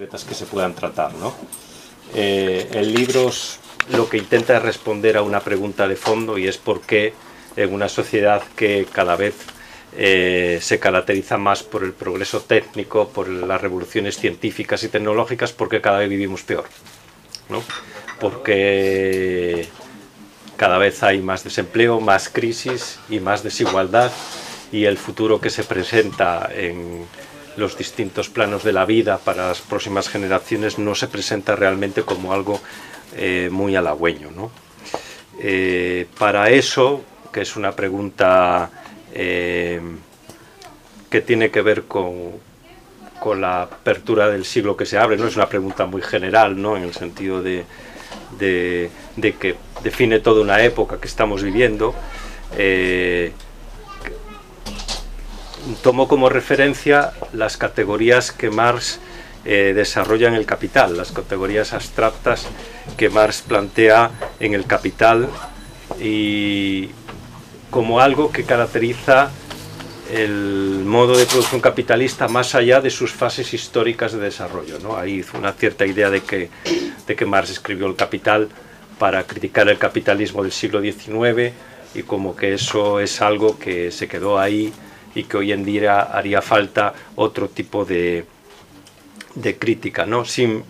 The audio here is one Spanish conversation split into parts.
concretas que se puedan tratar, ¿no? El libro lo que intenta es responder a una pregunta de fondo, y es por qué en una sociedad que cada vez se caracteriza más por el progreso técnico, por las revoluciones científicas y tecnológicas, porque cada vez vivimos peor, ¿no? Porque cada vez hay más desempleo, más crisis y más desigualdad, y el futuro que se presenta en los distintos planos de la vida para las próximas generaciones no se presenta realmente como algo muy halagüeño, ¿no? Para eso, que es una pregunta que tiene que ver con la apertura del siglo que se abre, no es una pregunta muy general, ¿no? En el sentido de que define toda una época que estamos viviendo. Tomo como referencia las categorías que Marx desarrolla en El Capital, las categorías abstractas que Marx plantea en El Capital, y como algo que caracteriza el modo de producción capitalista más allá de sus fases históricas de desarrollo, ¿no? Hay una cierta idea de que Marx escribió El Capital para criticar el capitalismo del siglo XIX, y como que eso es algo que se quedó ahí y que hoy en día haría falta otro tipo de crítica, ¿no? Sin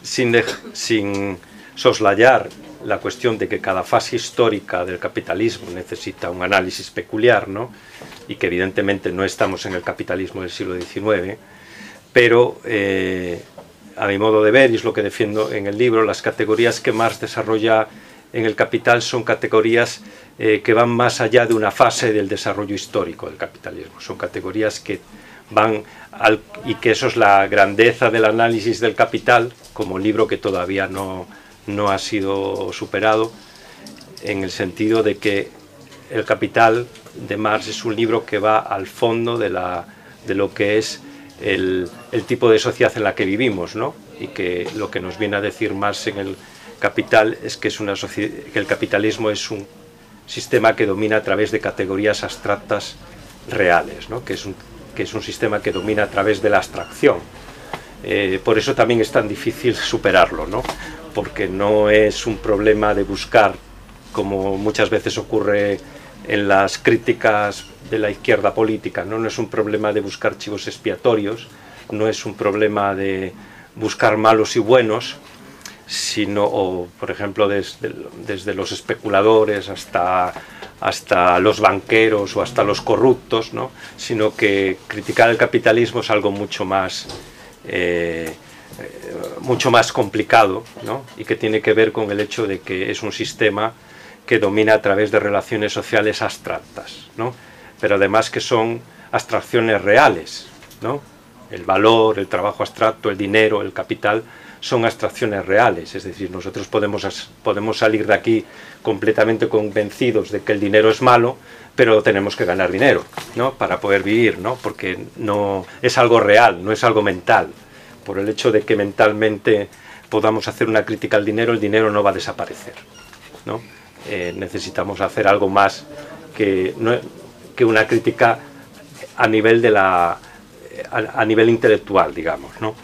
soslayar la cuestión de que cada fase histórica del capitalismo necesita un análisis peculiar, ¿no? Y que evidentemente no estamos en el capitalismo del siglo XIX, pero a mi modo de ver, y es lo que defiendo en el libro, las categorías que Marx desarrolla en El Capital son categorías que van más allá de una fase del desarrollo histórico del capitalismo. Son categorías que van y que eso es la grandeza del análisis del Capital, como libro que todavía no ha sido superado, en el sentido de que El Capital de Marx es un libro que va al fondo de lo que es el tipo de sociedad en la que vivimos, ¿no? Y que lo que nos viene a decir Marx en El Capital es que que el capitalismo es un sistema que domina a través de categorías abstractas reales, ¿no? Que es un sistema que domina a través de la abstracción. Por eso también es tan difícil superarlo, ¿no? Porque no es un problema de buscar, como muchas veces ocurre en las críticas de la izquierda política, ¿no? No es un problema de buscar chivos expiatorios, no es un problema de buscar malos y buenos, sino, por ejemplo, desde los especuladores hasta los banqueros o hasta los corruptos, ¿no? Sino que criticar el capitalismo es algo mucho más complicado, ¿no? Y que tiene que ver con el hecho de que es un sistema que domina a través de relaciones sociales abstractas, ¿no? Pero además que son abstracciones reales, ¿no? El valor, el trabajo abstracto, el dinero, el capital, son abstracciones reales. Es decir, nosotros podemos salir de aquí completamente convencidos de que el dinero es malo, pero tenemos que ganar dinero, ¿no? Para poder vivir, ¿no? Porque no es algo real, no es algo mental. Por el hecho de que mentalmente podamos hacer una crítica al dinero, el dinero no va a desaparecer, ¿no? Necesitamos hacer algo más que una crítica a nivel a nivel intelectual, digamos, ¿no?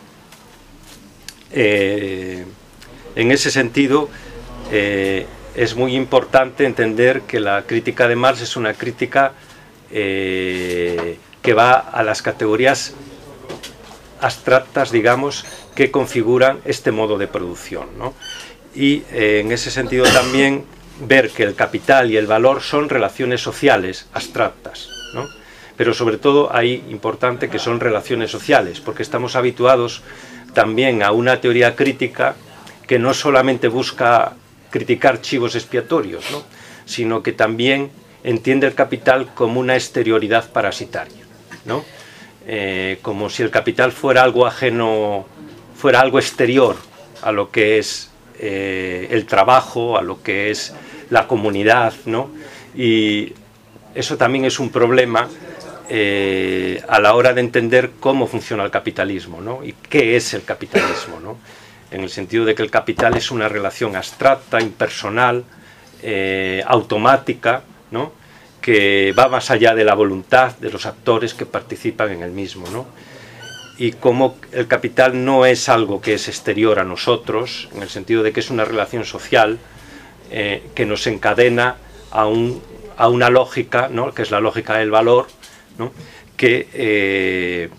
En ese sentido, es muy importante entender que la crítica de Marx es una crítica que va a las categorías abstractas, digamos, que configuran este modo de producción, ¿no? Y en ese sentido también ver que el capital y el valor son relaciones sociales abstractas, ¿no? Pero sobre todo hay importante que son relaciones sociales, porque estamos habituados también a una teoría crítica que no solamente busca criticar chivos expiatorios, ¿no? Sino que también entiende el capital como una exterioridad parasitaria, ¿no? Como si el capital fuera algo ajeno, fuera algo exterior a lo que es el trabajo, a lo que es la comunidad, ¿no? Y eso también es un problema a la hora de entender cómo funciona el capitalismo, ¿no? Y qué es el capitalismo, ¿no? En el sentido de que el capital es una relación abstracta, impersonal, automática, ¿no? Que va más allá de la voluntad de los actores que participan en el mismo, ¿no? y cómo el capital no es algo que es exterior a nosotros, en el sentido de que es una relación social que nos encadena a una lógica, ¿no?, que es la lógica del valor, ¿no?, que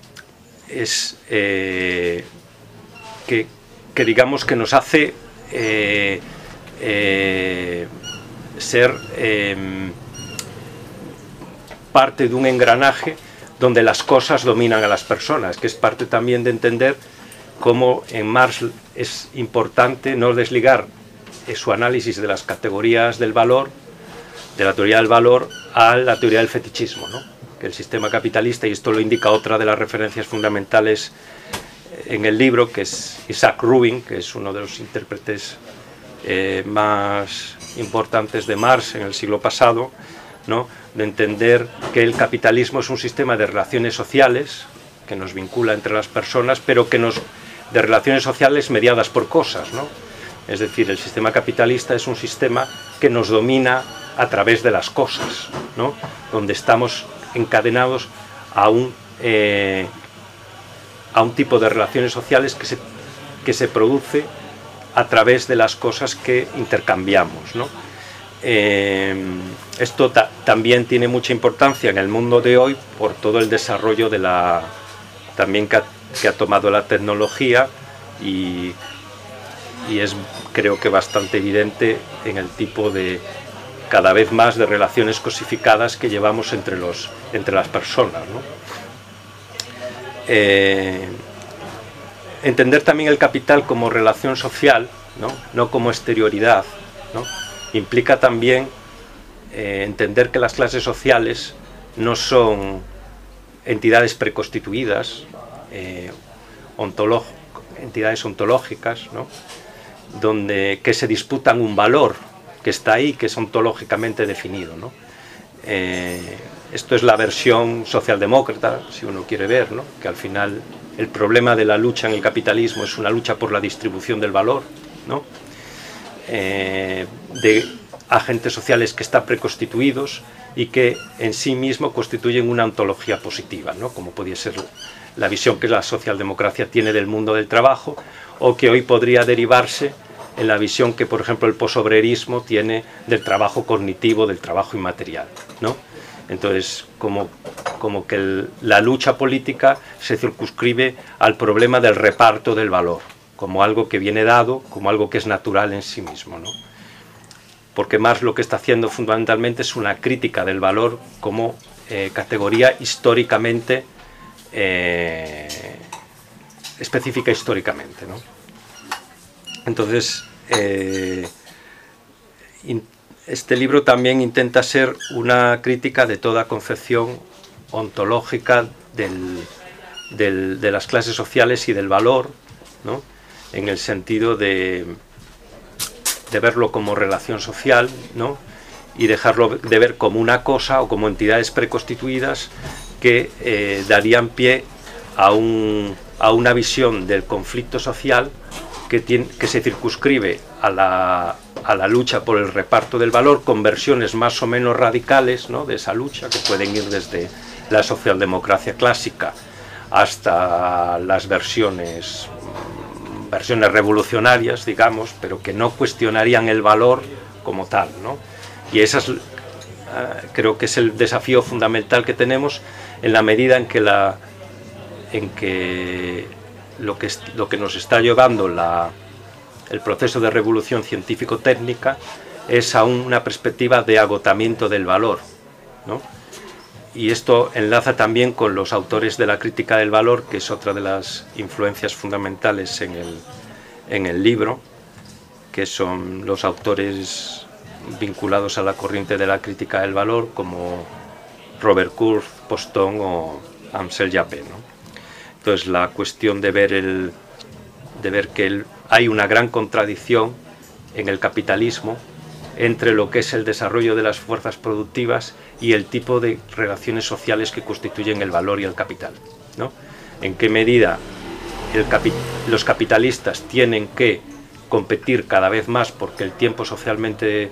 digamos que nos hace ser parte de un engranaje donde las cosas dominan a las personas, que es parte también de entender cómo en Marx es importante no desligar su análisis de las categorías del valor, de la teoría del valor, a la teoría del fetichismo, ¿no? Que el sistema capitalista, y esto lo indica otra de las referencias fundamentales en el libro, que es Isaac Rubin, que es uno de los intérpretes más importantes de Marx en el siglo pasado, ¿no?, de entender que el capitalismo es un sistema de relaciones sociales que nos vincula entre las personas, pero de relaciones sociales mediadas por cosas, ¿no? Es decir, el sistema capitalista es un sistema que nos domina a través de las cosas, ¿no?, donde estamos encadenados a un tipo de relaciones sociales que se produce a través de las cosas que intercambiamos, ¿no? Esto también tiene mucha importancia en el mundo de hoy por todo el desarrollo también que ha tomado la tecnología, y es, creo que, bastante evidente en el tipo de cada vez más de relaciones cosificadas que llevamos entre las personas, ¿no? Entender también el capital como relación social, no como exterioridad, ¿no?, implica también entender que las clases sociales no son entidades preconstituidas, entidades ontológicas, ¿no?, que se disputan un valor que está ahí, que es ontológicamente definido, ¿no? Esto es la versión socialdemócrata, si uno quiere ver, ¿no?, que al final el problema de la lucha en el capitalismo es una lucha por la distribución del valor, ¿no?, de agentes sociales que están preconstituidos y que en sí mismo constituyen una ontología positiva, ¿no?, como podría ser la visión que la socialdemocracia tiene del mundo del trabajo, o que hoy podría derivarse en la visión que, por ejemplo, el posobrerismo tiene del trabajo cognitivo, del trabajo inmaterial, ¿no? Entonces, como que la lucha política se circunscribe al problema del reparto del valor, como algo que viene dado, como algo que es natural en sí mismo, ¿no? Porque Marx lo que está haciendo fundamentalmente es una crítica del valor como categoría históricamente, específica históricamente, ¿no? Entonces, este libro también intenta ser una crítica de toda concepción ontológica de las clases sociales y del valor, ¿no?, en el sentido de verlo como relación social, ¿no?, y dejarlo de ver como una cosa o como entidades preconstituidas que darían pie a una visión del conflicto social que se circunscribe a la lucha por el reparto del valor, con versiones más o menos radicales, ¿no?, de esa lucha, que pueden ir desde la socialdemocracia clásica hasta las versiones revolucionarias, digamos, pero que no cuestionarían el valor como tal, ¿no? Y esa creo que es el desafío fundamental que tenemos, en la medida en que lo que nos está llevando el proceso de revolución científico-técnica es a una perspectiva de agotamiento del valor, ¿no? Y esto enlaza también con los autores de la crítica del valor, que es otra de las influencias fundamentales en el libro, que son los autores vinculados a la corriente de la crítica del valor, como Robert Kurz, Poston o Ansel Japet, ¿no? Entonces, la cuestión de ver que hay una gran contradicción en el capitalismo entre lo que es el desarrollo de las fuerzas productivas y el tipo de relaciones sociales que constituyen el valor y el capital, ¿no? En qué medida los capitalistas tienen que competir cada vez más porque el tiempo socialmente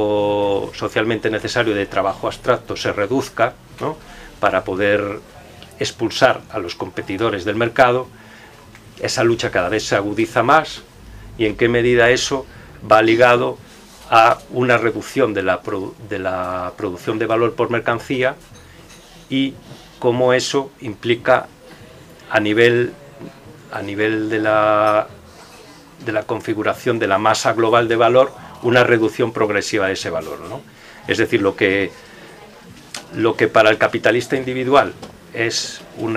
necesario de trabajo abstracto se reduzca, ¿no?, para poder expulsar a los competidores del mercado, esa lucha cada vez se agudiza más, y en qué medida eso va ligado a una reducción de la producción de valor por mercancía, y cómo eso implica a nivel de la configuración de la masa global de valor una reducción progresiva de ese valor, ¿no? Es decir, lo que para el capitalista individual es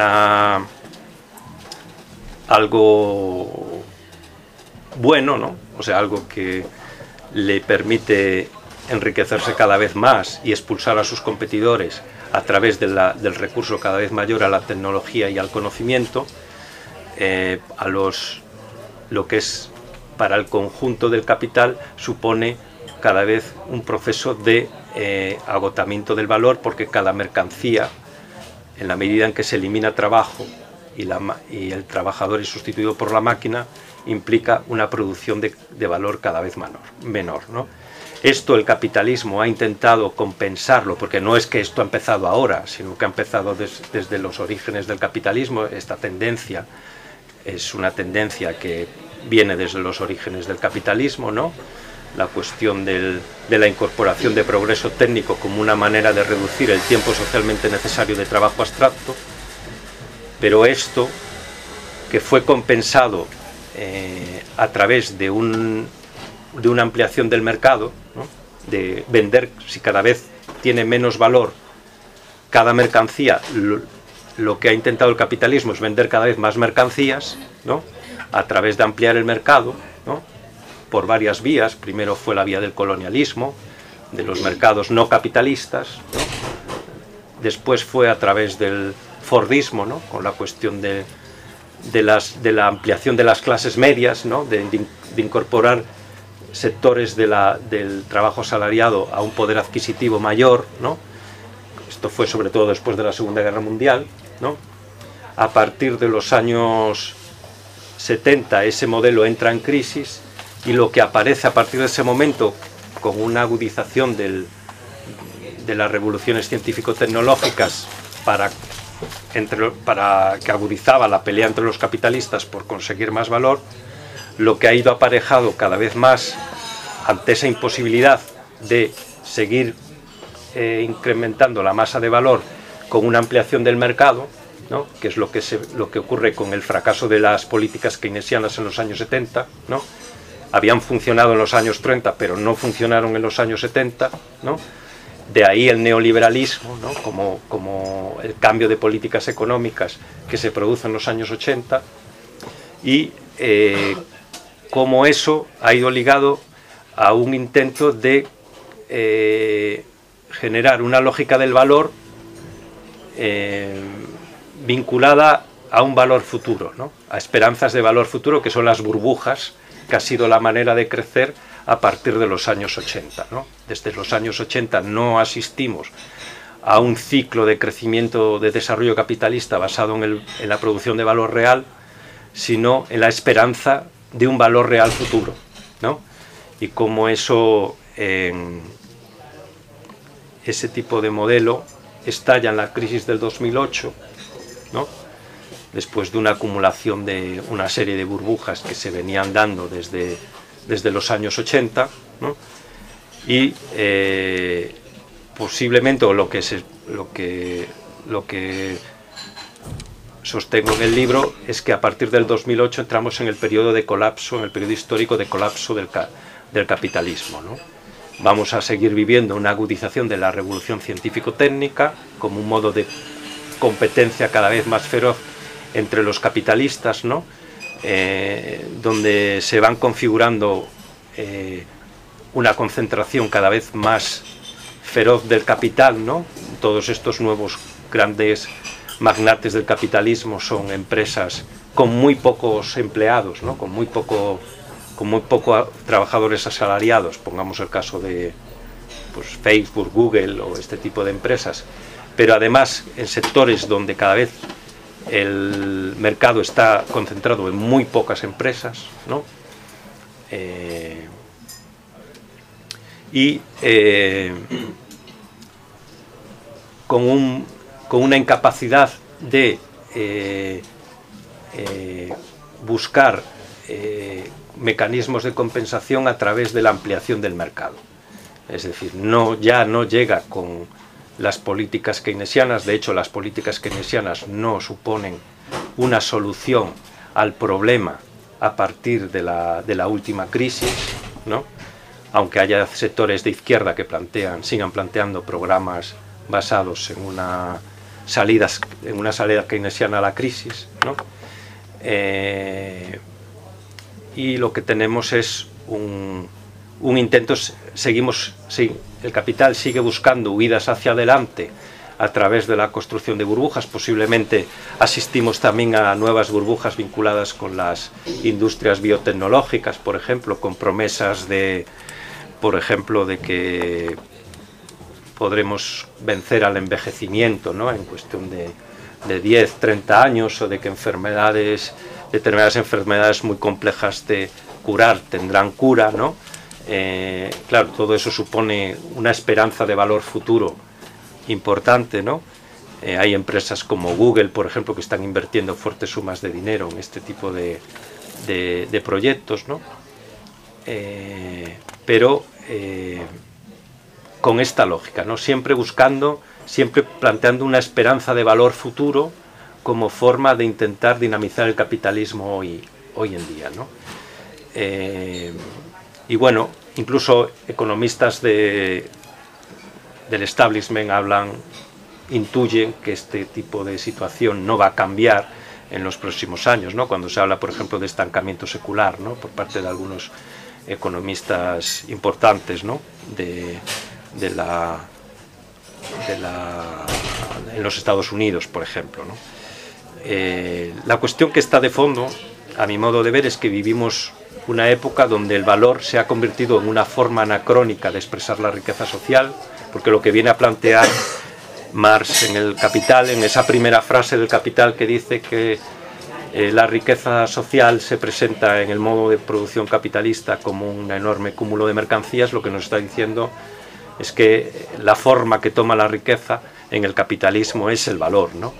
algo bueno, ¿no? O sea, algo que le permite enriquecerse cada vez más y expulsar a sus competidores a través del recurso cada vez mayor a la tecnología y al conocimiento, lo que es para el conjunto del capital supone cada vez un proceso de agotamiento del valor, porque cada mercancía, en la medida en que se elimina trabajo y el trabajador es sustituido por la máquina, implica una producción de valor cada vez menor, ¿no? Esto el capitalismo ha intentado compensarlo, porque no es que esto ha empezado ahora, sino que ha empezado desde los orígenes del capitalismo. Esta tendencia es una tendencia que viene desde los orígenes del capitalismo, ¿no? La cuestión de la incorporación de progreso técnico como una manera de reducir el tiempo socialmente necesario de trabajo abstracto, pero esto, que fue compensado a través de una ampliación del mercado, ¿no? De vender, si cada vez tiene menos valor cada mercancía, lo que ha intentado el capitalismo es vender cada vez más mercancías, ¿no? A través de ampliar el mercado, ¿no? Por varias vías. Primero fue la vía del colonialismo, de los mercados no capitalistas, ¿no? Después fue a través del Fordismo, ¿no? Con la cuestión de la ampliación de las clases medias, ¿no? de incorporar sectores del trabajo asalariado a un poder adquisitivo mayor, ¿no? Esto fue sobre todo después de la Segunda Guerra Mundial, ¿no? A partir de los años 70 ese modelo entra en crisis, y lo que aparece a partir de ese momento, con una agudización de las revoluciones científico-tecnológicas para que agudizaba la pelea entre los capitalistas por conseguir más valor, lo que ha ido aparejado cada vez más ante esa imposibilidad de seguir incrementando la masa de valor con una ampliación del mercado, ¿no? Que es lo que ocurre con el fracaso de las políticas keynesianas en los años 70, ¿no? Habían funcionado en los años 30, pero no funcionaron en los años 70, ¿no? De ahí el neoliberalismo, ¿no? como el cambio de políticas económicas que se produce en los años 80, y cómo eso ha ido ligado a un intento de generar una lógica del valor vinculada a un valor futuro, ¿no? A esperanzas de valor futuro, que son las burbujas, que ha sido la manera de crecer a partir de los años 80, ¿no? Desde los años 80 no asistimos a un ciclo de crecimiento, de desarrollo capitalista basado en la producción de valor real, sino en la esperanza de un valor real futuro, ¿no? Y cómo eso, ese tipo de modelo estalla en la crisis del 2008, ¿no? Después de una acumulación de una serie de burbujas que se venían dando desde los años 80, ¿no? Y posiblemente, o lo que sostengo en el libro, es que a partir del 2008 entramos en el periodo de colapso, en el periodo histórico de colapso del capitalismo, ¿no? Vamos a seguir viviendo una agudización de la revolución científico-técnica como un modo de competencia cada vez más feroz entre los capitalistas, ¿no? Donde se van configurando una concentración cada vez más feroz del capital, ¿no? Todos estos nuevos grandes magnates del capitalismo son empresas con muy pocos empleados, ¿no? Con muy poco trabajadores asalariados. Pongamos el caso de pues, Facebook, Google o este tipo de empresas, pero además en sectores donde cada vez el mercado está concentrado en muy pocas empresas, ¿no? Con una incapacidad de buscar mecanismos de compensación a través de la ampliación del mercado. Es decir, ya no llega con las políticas keynesianas. De hecho, las políticas keynesianas no suponen una solución al problema a partir de la última crisis, ¿no? Aunque haya sectores de izquierda que sigan planteando programas basados en una salida keynesiana a la crisis, ¿no? Y lo que tenemos es un intento. El capital sigue buscando huidas hacia adelante a través de la construcción de burbujas. Posiblemente asistimos también a nuevas burbujas vinculadas con las industrias biotecnológicas, por ejemplo, con promesas por ejemplo, de que podremos vencer al envejecimiento, ¿no? En cuestión de 10, 30 años, o de que determinadas enfermedades muy complejas de curar tendrán cura, ¿no? Claro, todo eso supone una esperanza de valor futuro importante, ¿no? Hay empresas como Google, por ejemplo, que están invirtiendo fuertes sumas de dinero en este tipo de proyectos, ¿no? Pero con esta lógica, ¿no? Siempre planteando una esperanza de valor futuro como forma de intentar dinamizar el capitalismo hoy en día, ¿no? Y bueno, incluso economistas del establishment intuyen que este tipo de situación no va a cambiar en los próximos años, ¿no? Cuando se habla, por ejemplo, de estancamiento secular, ¿no? Por parte de algunos economistas importantes, ¿no? En los Estados Unidos, por ejemplo, ¿no? La cuestión que está de fondo, a mi modo de ver, es que vivimos una época donde el valor se ha convertido en una forma anacrónica de expresar la riqueza social, porque lo que viene a plantear Marx en el Capital, en esa primera frase del Capital que dice que la riqueza social se presenta en el modo de producción capitalista como un enorme cúmulo de mercancías, lo que nos está diciendo es que la forma que toma la riqueza en el capitalismo es el valor, ¿no?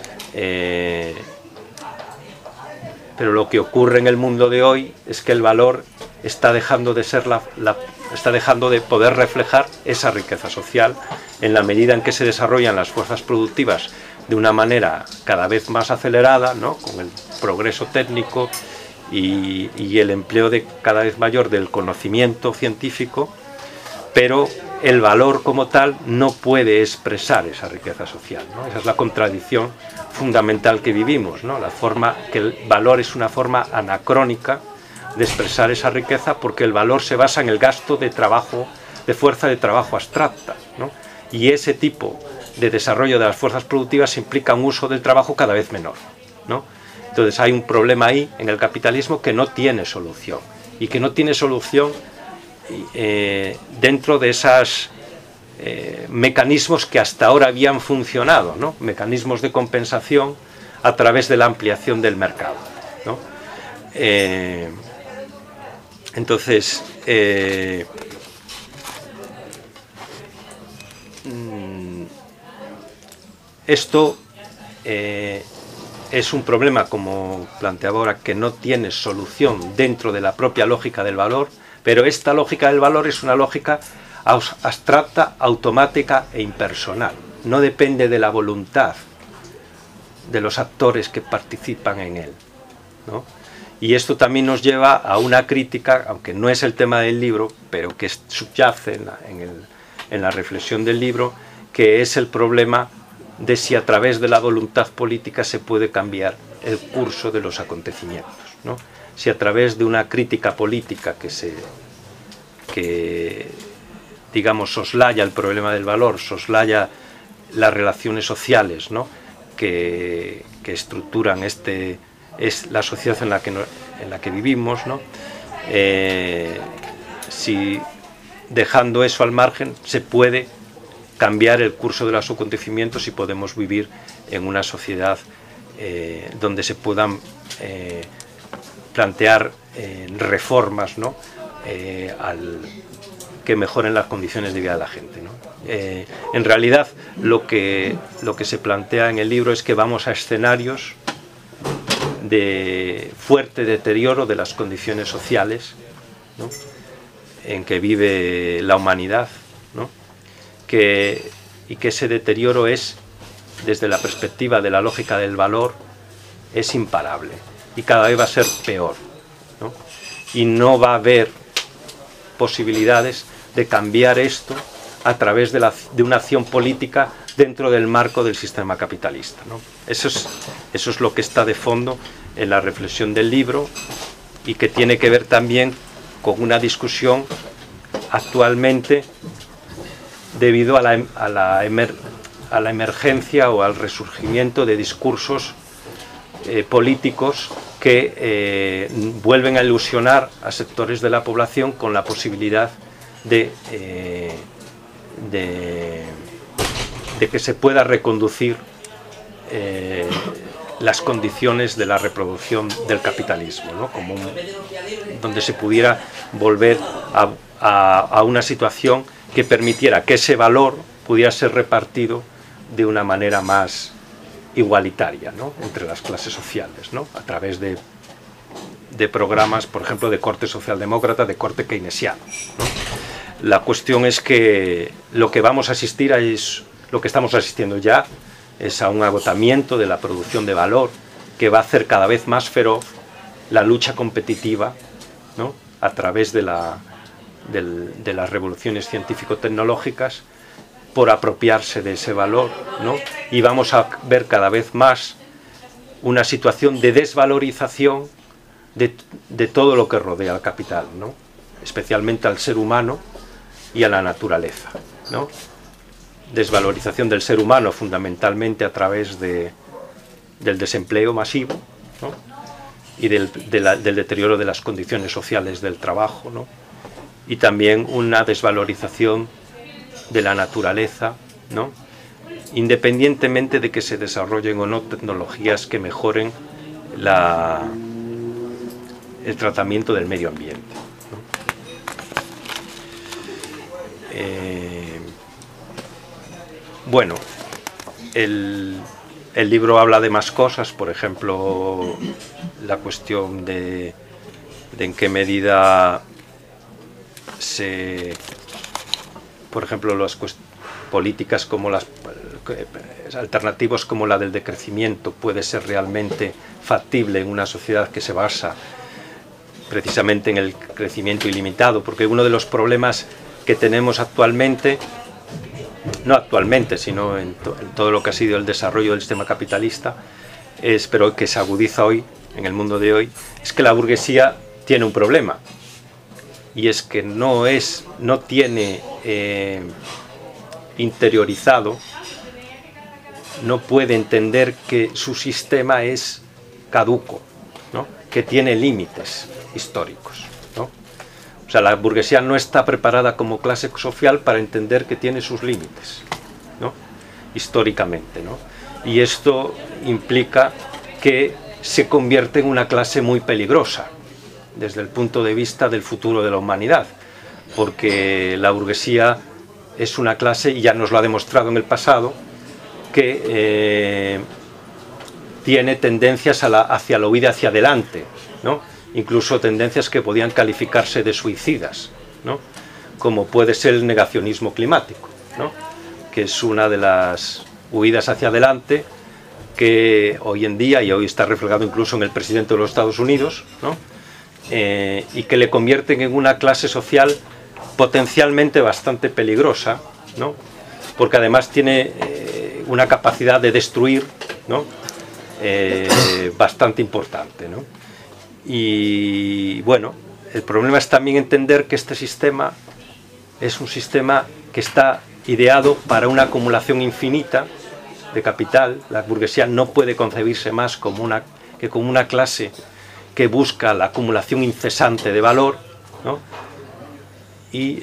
Pero lo que ocurre en el mundo de hoy es que el valor está dejando de ser está dejando de poder reflejar esa riqueza social en la medida en que se desarrollan las fuerzas productivas de una manera cada vez más acelerada, ¿no? Con el progreso técnico y el empleo cada vez mayor del conocimiento científico, pero el valor como tal no puede expresar esa riqueza social, ¿no? Esa es la contradicción fundamental que vivimos, ¿no? Que el valor es una forma anacrónica de expresar esa riqueza, porque el valor se basa en el gasto de fuerza de trabajo abstracta, ¿no? Y ese tipo de desarrollo de las fuerzas productivas implica un uso del trabajo cada vez menor, ¿no? Entonces hay un problema ahí en el capitalismo que no tiene solución, y que no tiene solución dentro de esos mecanismos que hasta ahora habían funcionado, ¿no? Mecanismos de compensación a través de la ampliación del mercado, ¿no? Entonces, esto es un problema, como planteaba ahora, que no tiene solución dentro de la propia lógica del valor, pero esta lógica del valor es una lógica abstracta, automática e impersonal. No depende de la voluntad de los actores que participan en él, ¿no? Y esto también nos lleva a una crítica, aunque no es el tema del libro, pero que subyace en la reflexión del libro, que es el problema de si a través de la voluntad política se puede cambiar el curso de los acontecimientos, ¿no? Si a través de una crítica política que digamos soslaya el problema del valor, soslaya las relaciones sociales, ¿no? que estructuran es la sociedad en la que vivimos, ¿no? Si dejando eso al margen se puede cambiar el curso de los acontecimientos y podemos vivir en una sociedad donde se puedan plantear reformas, ¿no? Que mejoren las condiciones de vida de la gente, ¿no? En realidad lo que se plantea en el libro es que vamos a escenarios de fuerte deterioro de las condiciones sociales, ¿no?, en que vive la humanidad, ¿no?, y que ese deterioro es, desde la perspectiva de la lógica del valor, es imparable y cada vez va a ser peor, ¿no? Y no va a haber posibilidades de cambiar esto a través de una acción política dentro del marco del sistema capitalista, ¿no? Eso es lo que está de fondo en la reflexión del libro, y que tiene que ver también con una discusión actualmente debido a la emergencia o al resurgimiento de discursos políticos que vuelven a ilusionar a sectores de la población con la posibilidad de que se pueda reconducir las condiciones de la reproducción del capitalismo, ¿no?, donde se pudiera volver a una situación que permitiera que ese valor pudiera ser repartido de una manera más igualitaria, ¿no?, entre las clases sociales, ¿no?, a través de programas, por ejemplo, de corte socialdemócrata, de corte keynesiano, ¿no? La cuestión es que lo que vamos a asistir es lo que estamos asistiendo ya, es a un agotamiento de la producción de valor que va a hacer cada vez más feroz la lucha competitiva, ¿no?, a través de las revoluciones científico-tecnológicas, por apropiarse de ese valor, ¿no? Y vamos a ver cada vez más una situación de desvalorización de todo lo que rodea al capital, ¿no?, especialmente al ser humano y a la naturaleza, ¿no? Desvalorización del ser humano fundamentalmente a través del desempleo masivo, ¿no?, y del deterioro de las condiciones sociales del trabajo, ¿no?, y también una desvalorización de la naturaleza, ¿no?, independientemente de que se desarrollen o no tecnologías que mejoren el tratamiento del medio ambiente, ¿no? Bueno, el libro habla de más cosas, por ejemplo, la cuestión de en qué medida por ejemplo, las políticas como las alternativas como la del decrecimiento puede ser realmente factible en una sociedad que se basa precisamente en el crecimiento ilimitado, porque uno de los problemas que tenemos actualmente, no actualmente, sino en todo lo que ha sido el desarrollo del sistema capitalista, pero que se agudiza hoy, en el mundo de hoy, es que la burguesía tiene un problema, y es que no tiene interiorizado, no puede entender que su sistema es caduco, ¿no?, que tiene límites históricos, ¿no? O sea, la burguesía no está preparada como clase social para entender que tiene sus límites, ¿no?, históricamente, ¿no? Y esto implica que se convierte en una clase muy peligrosa desde el punto de vista del futuro de la humanidad, porque la burguesía es una clase, y ya nos lo ha demostrado en el pasado, que tiene tendencias hacia la huida hacia adelante, ¿no?, incluso tendencias que podían calificarse de suicidas, ¿no?, como puede ser el negacionismo climático, ¿no?, que es una de las huidas hacia adelante que hoy en día, y hoy está reflejado incluso en el presidente de los Estados Unidos, ¿no?, y que le convierten en una clase social potencialmente bastante peligrosa, ¿no?, porque además tiene una capacidad de destruir, ¿no?, bastante importante, ¿no? Y bueno, el problema es también entender que este sistema es un sistema que está ideado para una acumulación infinita de capital. La burguesía no puede concebirse más como una clase que busca la acumulación incesante de valor, ¿no? Y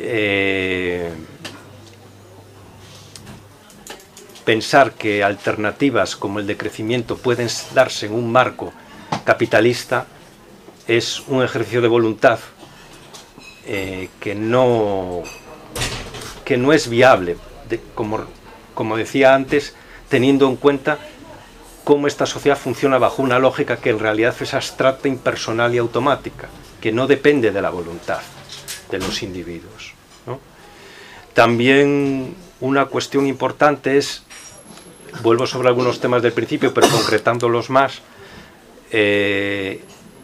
pensar que alternativas como el decrecimiento pueden darse en un marco capitalista es un ejercicio de voluntad que no es viable como decía antes, teniendo en cuenta cómo esta sociedad funciona bajo una lógica que en realidad es abstracta, impersonal y automática, que no depende de la voluntad de los individuos, ¿no? También una cuestión importante es, vuelvo sobre algunos temas del principio, pero concretándolos más, que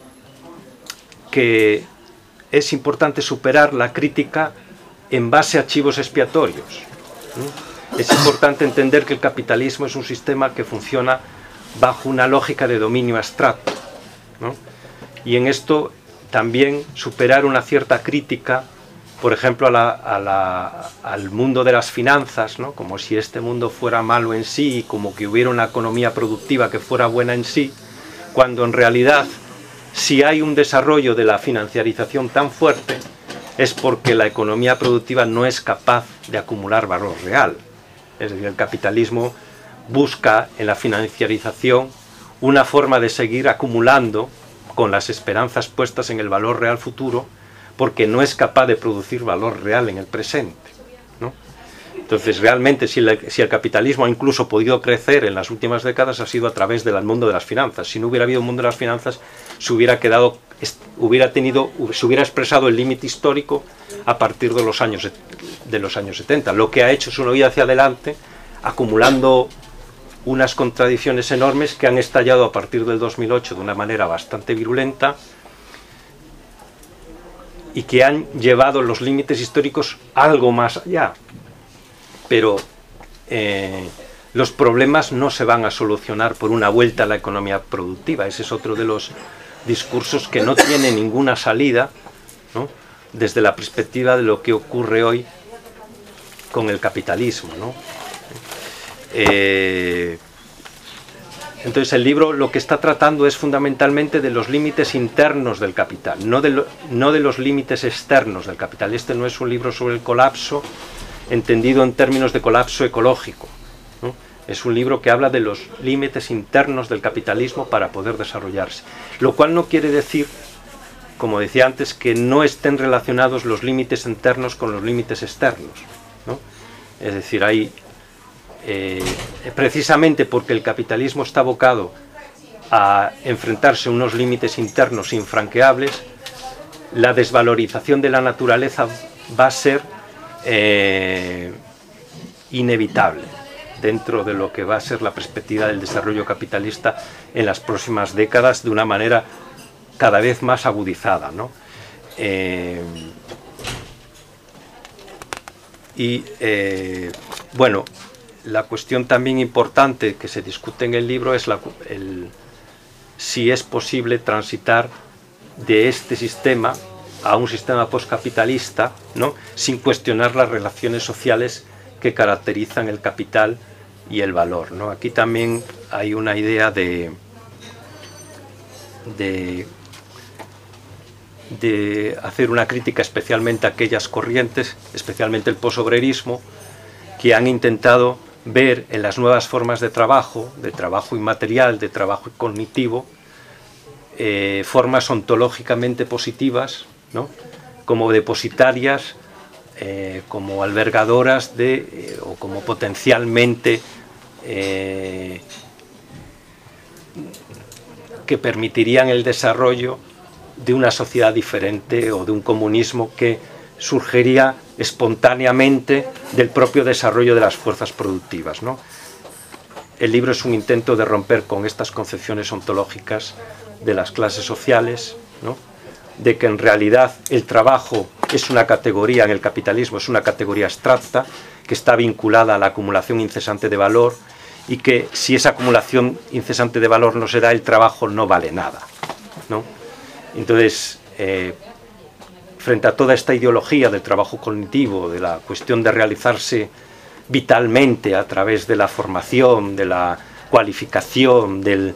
es importante superar la crítica en base a chivos expiatorios, ¿no? Es importante entender que el capitalismo es un sistema que funciona bajo una lógica de dominio abstracto, ¿no? Y en esto también superar una cierta crítica, por ejemplo, al mundo de las finanzas, ¿no? Como si este mundo fuera malo en sí, como que hubiera una economía productiva que fuera buena en sí, cuando en realidad, si hay un desarrollo de la financiarización tan fuerte, es porque la economía productiva no es capaz de acumular valor real. Es decir, el capitalismo busca en la financiarización una forma de seguir acumulando con las esperanzas puestas en el valor real futuro, porque no es capaz de producir valor real en el presente, ¿no? Entonces, realmente, si el capitalismo ha incluso podido crecer en las últimas décadas, ha sido a través del mundo de las finanzas. Si no hubiera habido un mundo de las finanzas, se hubiera expresado el límite histórico a partir de los años 70. Lo que ha hecho es una huida hacia adelante, acumulando unas contradicciones enormes que han estallado a partir del 2008 de una manera bastante virulenta y que han llevado los límites históricos algo más allá. Pero los problemas no se van a solucionar por una vuelta a la economía productiva. Ese es otro de los discursos que no tiene ninguna salida, ¿no?, desde la perspectiva de lo que ocurre hoy con el capitalismo, ¿no? Entonces el libro lo que está tratando es fundamentalmente de los límites internos del capital, no de los límites externos del capital. Este no es un libro sobre el colapso entendido en términos de colapso ecológico, ¿no? Es un libro que habla de los límites internos del capitalismo para poder desarrollarse, lo cual no quiere decir, como decía antes, que no estén relacionados los límites internos con los límites externos, ¿no? Es decir, hay precisamente porque el capitalismo está abocado a enfrentarse a unos límites internos infranqueables, la desvalorización de la naturaleza va a ser inevitable dentro de lo que va a ser la perspectiva del desarrollo capitalista en las próximas décadas, de una manera cada vez más agudizada, ¿no? Bueno, la cuestión también importante que se discute en el libro es si es posible transitar de este sistema a un sistema postcapitalista, ¿no?, sin cuestionar las relaciones sociales que caracterizan el capital y el valor, ¿no? Aquí también hay una idea de hacer una crítica especialmente a aquellas corrientes, especialmente el posobrerismo, que han intentado ver en las nuevas formas de trabajo inmaterial, de trabajo cognitivo, formas ontológicamente positivas, ¿no?, como depositarias, como albergadoras o como potencialmente que permitirían el desarrollo de una sociedad diferente o de un comunismo que surgiría espontáneamente del propio desarrollo de las fuerzas productivas, ¿no? El libro es un intento de romper con estas concepciones ontológicas de las clases sociales, ¿no?, de que en realidad el trabajo es una categoría, en el capitalismo es una categoría abstracta, que está vinculada a la acumulación incesante de valor, y que si esa acumulación incesante de valor no se da, el trabajo no vale nada, ¿no? Entonces, frente a toda esta ideología del trabajo cognitivo, de la cuestión de realizarse vitalmente a través de la formación, de la cualificación, del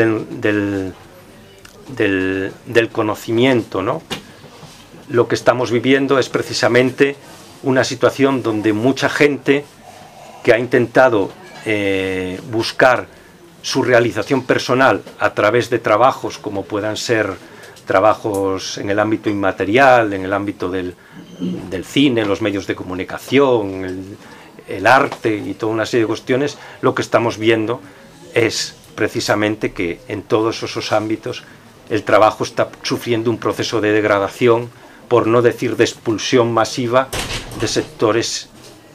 conocimiento, ¿no?, lo que estamos viviendo es precisamente una situación donde mucha gente que ha intentado buscar su realización personal a través de trabajos como puedan ser trabajos en el ámbito inmaterial, en el ámbito del cine, en los medios de comunicación, el arte y toda una serie de cuestiones, lo que estamos viendo es precisamente que en todos esos ámbitos el trabajo está sufriendo un proceso de degradación, por no decir de expulsión masiva de sectores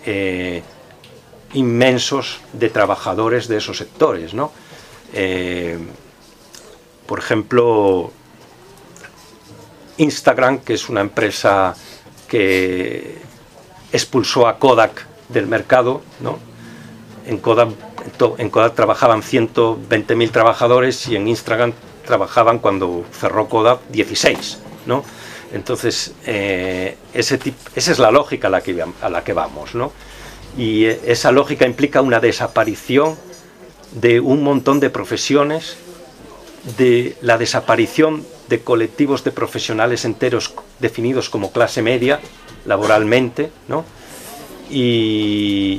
inmensos de trabajadores de esos sectores, ¿no? Por ejemplo, Instagram, que es una empresa que expulsó a Kodak del mercado, ¿no? En Kodak trabajaban 120.000 trabajadores y en Instagram trabajaban, cuando cerró Kodak, 16, ¿no? Entonces, esa es la lógica a la que vamos, ¿no? Y esa lógica implica una desaparición de un montón de profesiones, de la desaparición de colectivos de profesionales enteros definidos como clase media, laboralmente, ¿no? Y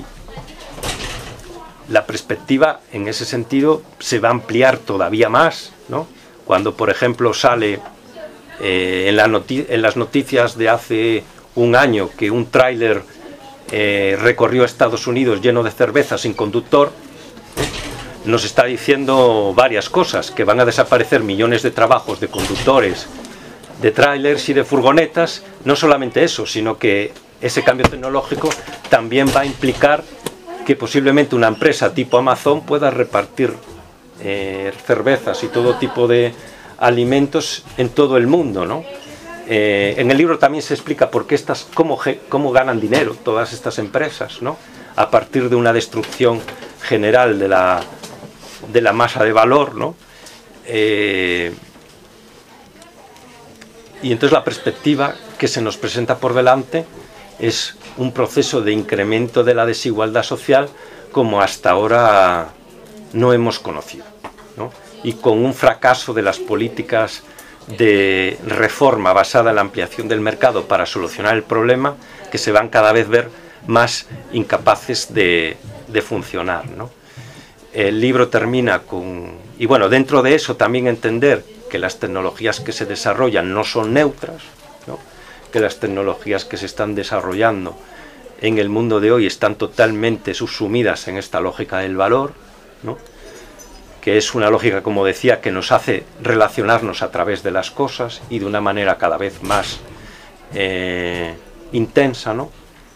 la perspectiva, en ese sentido, se va a ampliar todavía más, ¿no? Cuando, por ejemplo, sale en las noticias de hace un año que un tráiler recorrió Estados Unidos lleno de cerveza sin conductor, nos está diciendo varias cosas: que van a desaparecer millones de trabajos de conductores de tráilers y de furgonetas. No solamente eso, sino que ese cambio tecnológico también va a implicar que posiblemente una empresa tipo Amazon pueda repartir cervezas y todo tipo de alimentos en todo el mundo, ¿no? En el libro también se explica por qué cómo ganan dinero todas estas empresas, ¿no? A partir de una destrucción general de la masa de valor, ¿no? Y entonces la perspectiva que se nos presenta por delante es un proceso de incremento de la desigualdad social como hasta ahora no hemos conocido, ¿no? Y con un fracaso de las políticas de reforma basada en la ampliación del mercado para solucionar el problema, que se van cada vez ver más incapaces de funcionar, ¿no? El libro termina con... Y bueno, dentro de eso también entender que las tecnologías que se desarrollan no son neutras, ¿no? Que las tecnologías que se están desarrollando en el mundo de hoy están totalmente subsumidas en esta lógica del valor, ¿no? Que es una lógica, como decía, que nos hace relacionarnos a través de las cosas y de una manera cada vez más intensa, ¿no?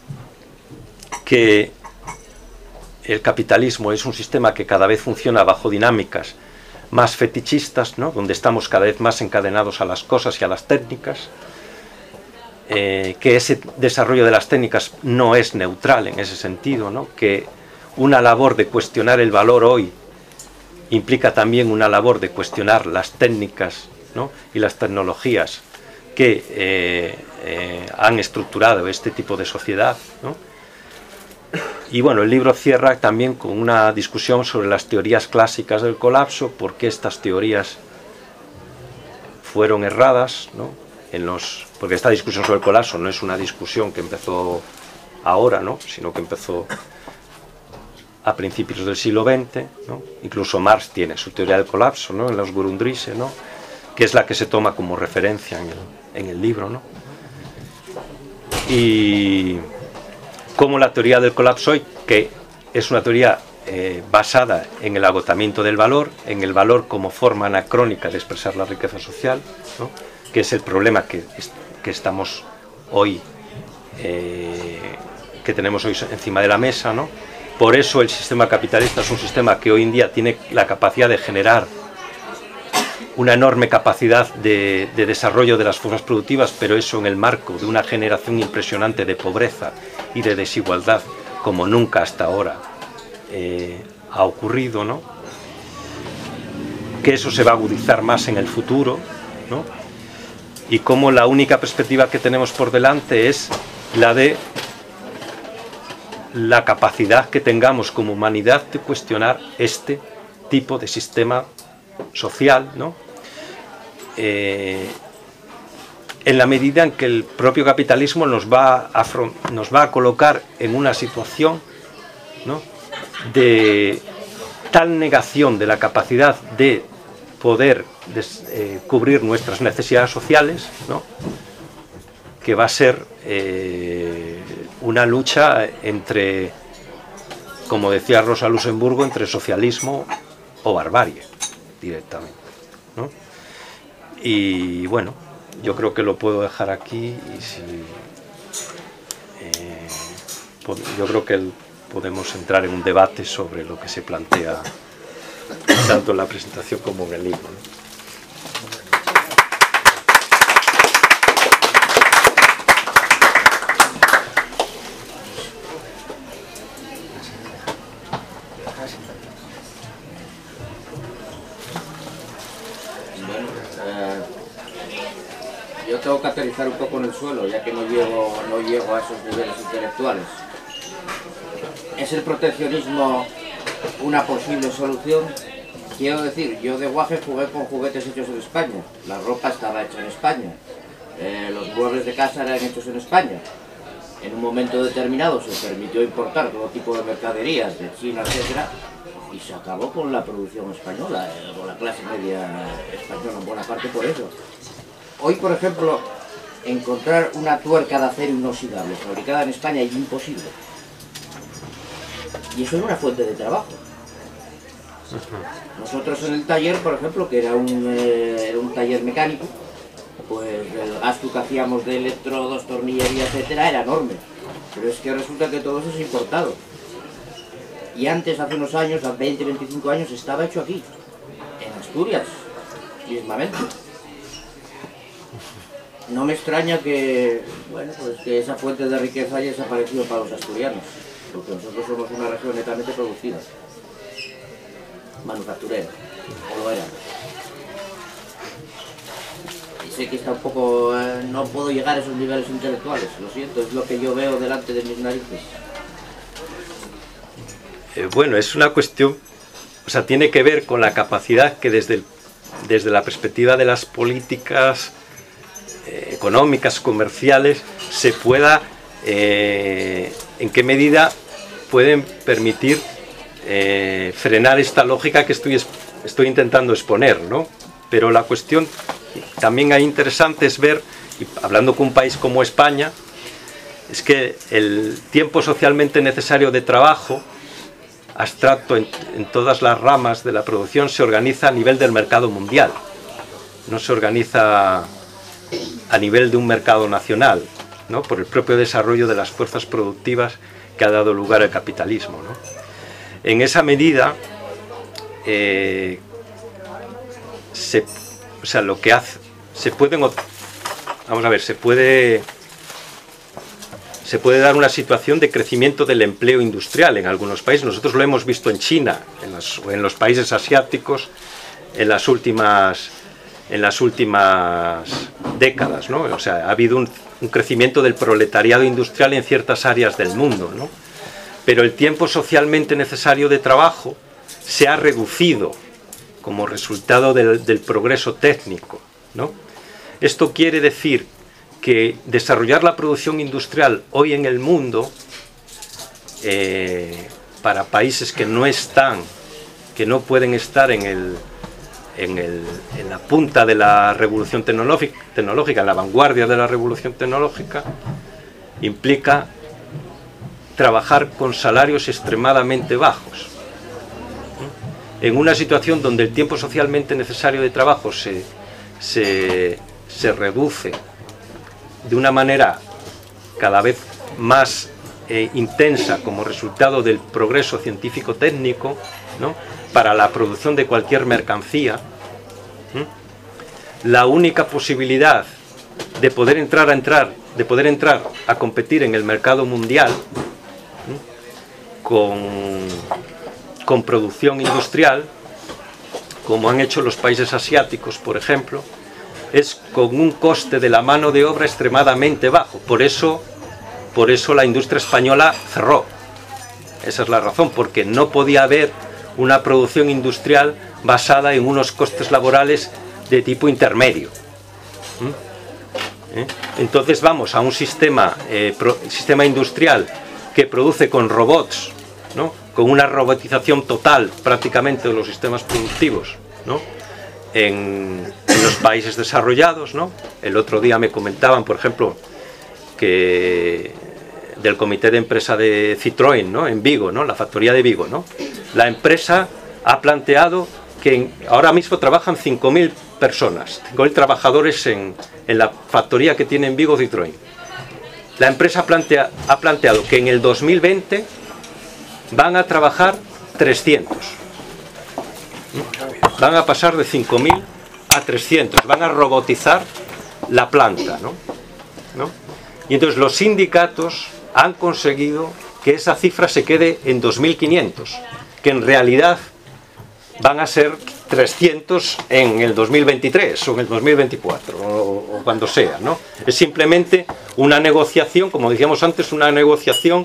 Que el capitalismo es un sistema que cada vez funciona bajo dinámicas más fetichistas, ¿no? Donde estamos cada vez más encadenados a las cosas y a las técnicas, que ese desarrollo de las técnicas no es neutral en ese sentido, ¿no? Que una labor de cuestionar el valor hoy implica también una labor de cuestionar las técnicas, ¿no? Y las tecnologías que han estructurado este tipo de sociedad, ¿no? Y bueno, el libro cierra también con una discusión sobre las teorías clásicas del colapso, por qué estas teorías fueron erradas, ¿no? Porque esta discusión sobre el colapso no es una discusión que empezó ahora, ¿no? Sino que empezó a principios del siglo XX, ¿no? Incluso Marx tiene su teoría del colapso, ¿no? En los Grundrisse, ¿no? Que es la que se toma como referencia en el libro, ¿no? Y como la teoría del colapso hoy, que es una teoría basada en el agotamiento del valor, en el valor como forma anacrónica de expresar la riqueza social, ¿no? Que es el problema que estamos hoy, que tenemos hoy encima de la mesa, ¿no? Por eso el sistema capitalista es un sistema que hoy en día tiene la capacidad de generar una enorme capacidad de desarrollo de las fuerzas productivas, pero eso en el marco de una generación impresionante de pobreza y de desigualdad como nunca hasta ahora ha ocurrido, ¿no? Que eso se va a agudizar más en el futuro, ¿no? Y como la única perspectiva que tenemos por delante es la de la capacidad que tengamos como humanidad de cuestionar este tipo de sistema social, ¿no? En la medida en que el propio capitalismo nos va a colocar en una situación, ¿no? De tal negación de la capacidad de poder cubrir nuestras necesidades sociales, ¿no? Que va a ser una lucha entre como decía Rosa Luxemburgo, entre socialismo o barbarie, directamente, ¿no? Y bueno, yo creo que lo puedo dejar aquí, y si, yo creo que podemos entrar en un debate sobre lo que se plantea tanto en la presentación como en el libro, ¿no? Yo tengo que aterrizar un poco en el suelo, ya que no llego a esos niveles intelectuales. ¿Es el proteccionismo una posible solución? Quiero decir, yo de guaje jugué con juguetes hechos en España, la ropa estaba hecha en España, los muebles de casa eran hechos en España. En un momento determinado se permitió importar todo tipo de mercaderías de China, etcétera, y se acabó con la producción española, con la clase media española en buena parte por eso. Hoy, por ejemplo, encontrar una tuerca de acero inoxidable fabricada en España es imposible. Y eso es una fuente de trabajo. Nosotros en el taller, por ejemplo, que era un taller mecánico, pues el gasto que hacíamos de electrodos, tornillería, etcétera, era enorme. Pero es que resulta que todo eso es importado. Y antes, hace unos años, hace 20, 25 años, estaba hecho aquí, en Asturias, mismamente. No me extraña que, bueno, pues que esa fuente de riqueza haya desaparecido para los asturianos, porque nosotros somos una región netamente productiva, manufacturera, o lo era. Y sé que está un poco, no puedo llegar a esos niveles intelectuales, lo siento, es lo que yo veo delante de mis narices. Bueno, es una cuestión, o sea, tiene que ver con la capacidad que desde la perspectiva de las políticas económicas, comerciales, se pueda, en qué medida pueden permitir frenar esta lógica que estoy intentando exponer, ¿no? Pero la cuestión también hay interesante es ver, y hablando con un país como España, es que el tiempo socialmente necesario de trabajo, abstracto en todas las ramas de la producción, se organiza a nivel del mercado mundial, no se organiza a nivel de un mercado nacional, ¿no? Por el propio desarrollo de las fuerzas productivas que ha dado lugar al capitalismo, ¿no? En esa medida, lo que hace, se puede dar una situación de crecimiento del empleo industrial en algunos países. Nosotros lo hemos visto en China, en los países asiáticos, en las últimas décadas, ¿no? O sea, ha habido un crecimiento del proletariado industrial en ciertas áreas del mundo, ¿no? Pero el tiempo socialmente necesario de trabajo se ha reducido como resultado del progreso técnico, ¿no? Esto quiere decir que desarrollar la producción industrial hoy en el mundo, para países que no pueden estar en la punta de la revolución tecnológica, en la vanguardia de la revolución tecnológica, implica trabajar con salarios extremadamente bajos. En una situación donde el tiempo socialmente necesario de trabajo se reduce de una manera cada vez más intensa como resultado del progreso científico-técnico, ¿no? Para la producción de cualquier mercancía, la única posibilidad de poder entrar a competir en el mercado mundial con producción industrial, como han hecho los países asiáticos, por ejemplo, es con un coste de la mano de obra extremadamente bajo. Por eso la industria española cerró. Esa es la razón, porque no podía haber una producción industrial basada en unos costes laborales de tipo intermedio. Entonces vamos a un sistema industrial que produce con robots, ¿no? Con una robotización total prácticamente de los sistemas productivos, ¿no? En los países desarrollados, ¿no? El otro día me comentaban, por ejemplo, que del comité de empresa de Citroën, ¿no?, en Vigo, ¿no?, la factoría de Vigo, ¿no? La empresa ha planteado que ahora mismo trabajan 5.000 personas, 5.000 trabajadores en la factoría que tiene en Vigo Citroën. La empresa ha planteado que en el 2020 van a trabajar 300. Van a pasar de 5.000 a 300, van a robotizar la planta, ¿no? Y entonces los sindicatos han conseguido que esa cifra se quede en 2.500, que en realidad van a ser 300 en el 2023 o en el 2024 o cuando sea, ¿no? Es simplemente una negociación, como decíamos antes, una negociación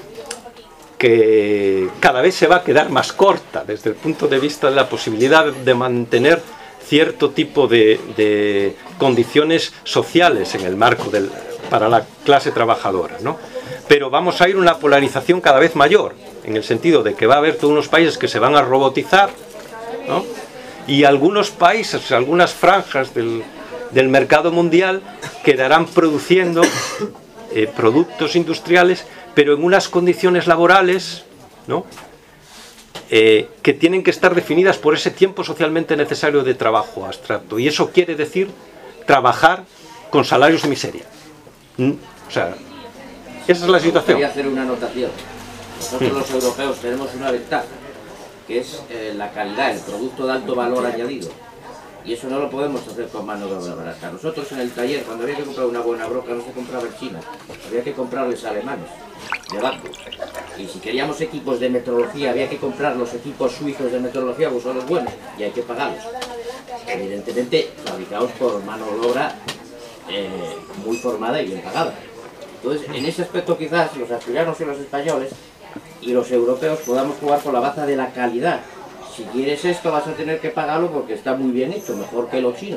que cada vez se va a quedar más corta desde el punto de vista de la posibilidad de mantener cierto tipo de condiciones sociales en el marco para la clase trabajadora, ¿no? Pero vamos a ir a una polarización cada vez mayor, en el sentido de que va a haber todos unos países que se van a robotizar, ¿no? Y algunos países, algunas franjas del mercado mundial quedarán produciendo productos industriales, pero en unas condiciones laborales, ¿no?, que tienen que estar definidas por ese tiempo socialmente necesario de trabajo abstracto. Y eso quiere decir trabajar con salarios de miseria. O sea, esa es la situación. Quería hacer una anotación. Nosotros los europeos tenemos una ventaja, que es la calidad, el producto de alto valor añadido. Y eso no lo podemos hacer con mano de obra barata. Nosotros en el taller, cuando había que comprar una buena broca, no se compraba en China, había que comprarles alemanes, de Baco. Y si queríamos equipos de metrología, había que comprar los equipos suizos de metrología, pues son los buenos, y hay que pagarlos. Evidentemente, fabricados por mano de obra muy formada y bien pagada. Entonces, en ese aspecto quizás los asturianos y los españoles y los europeos podamos jugar con la baza de la calidad. Si quieres esto vas a tener que pagarlo porque está muy bien hecho, mejor que lo chino.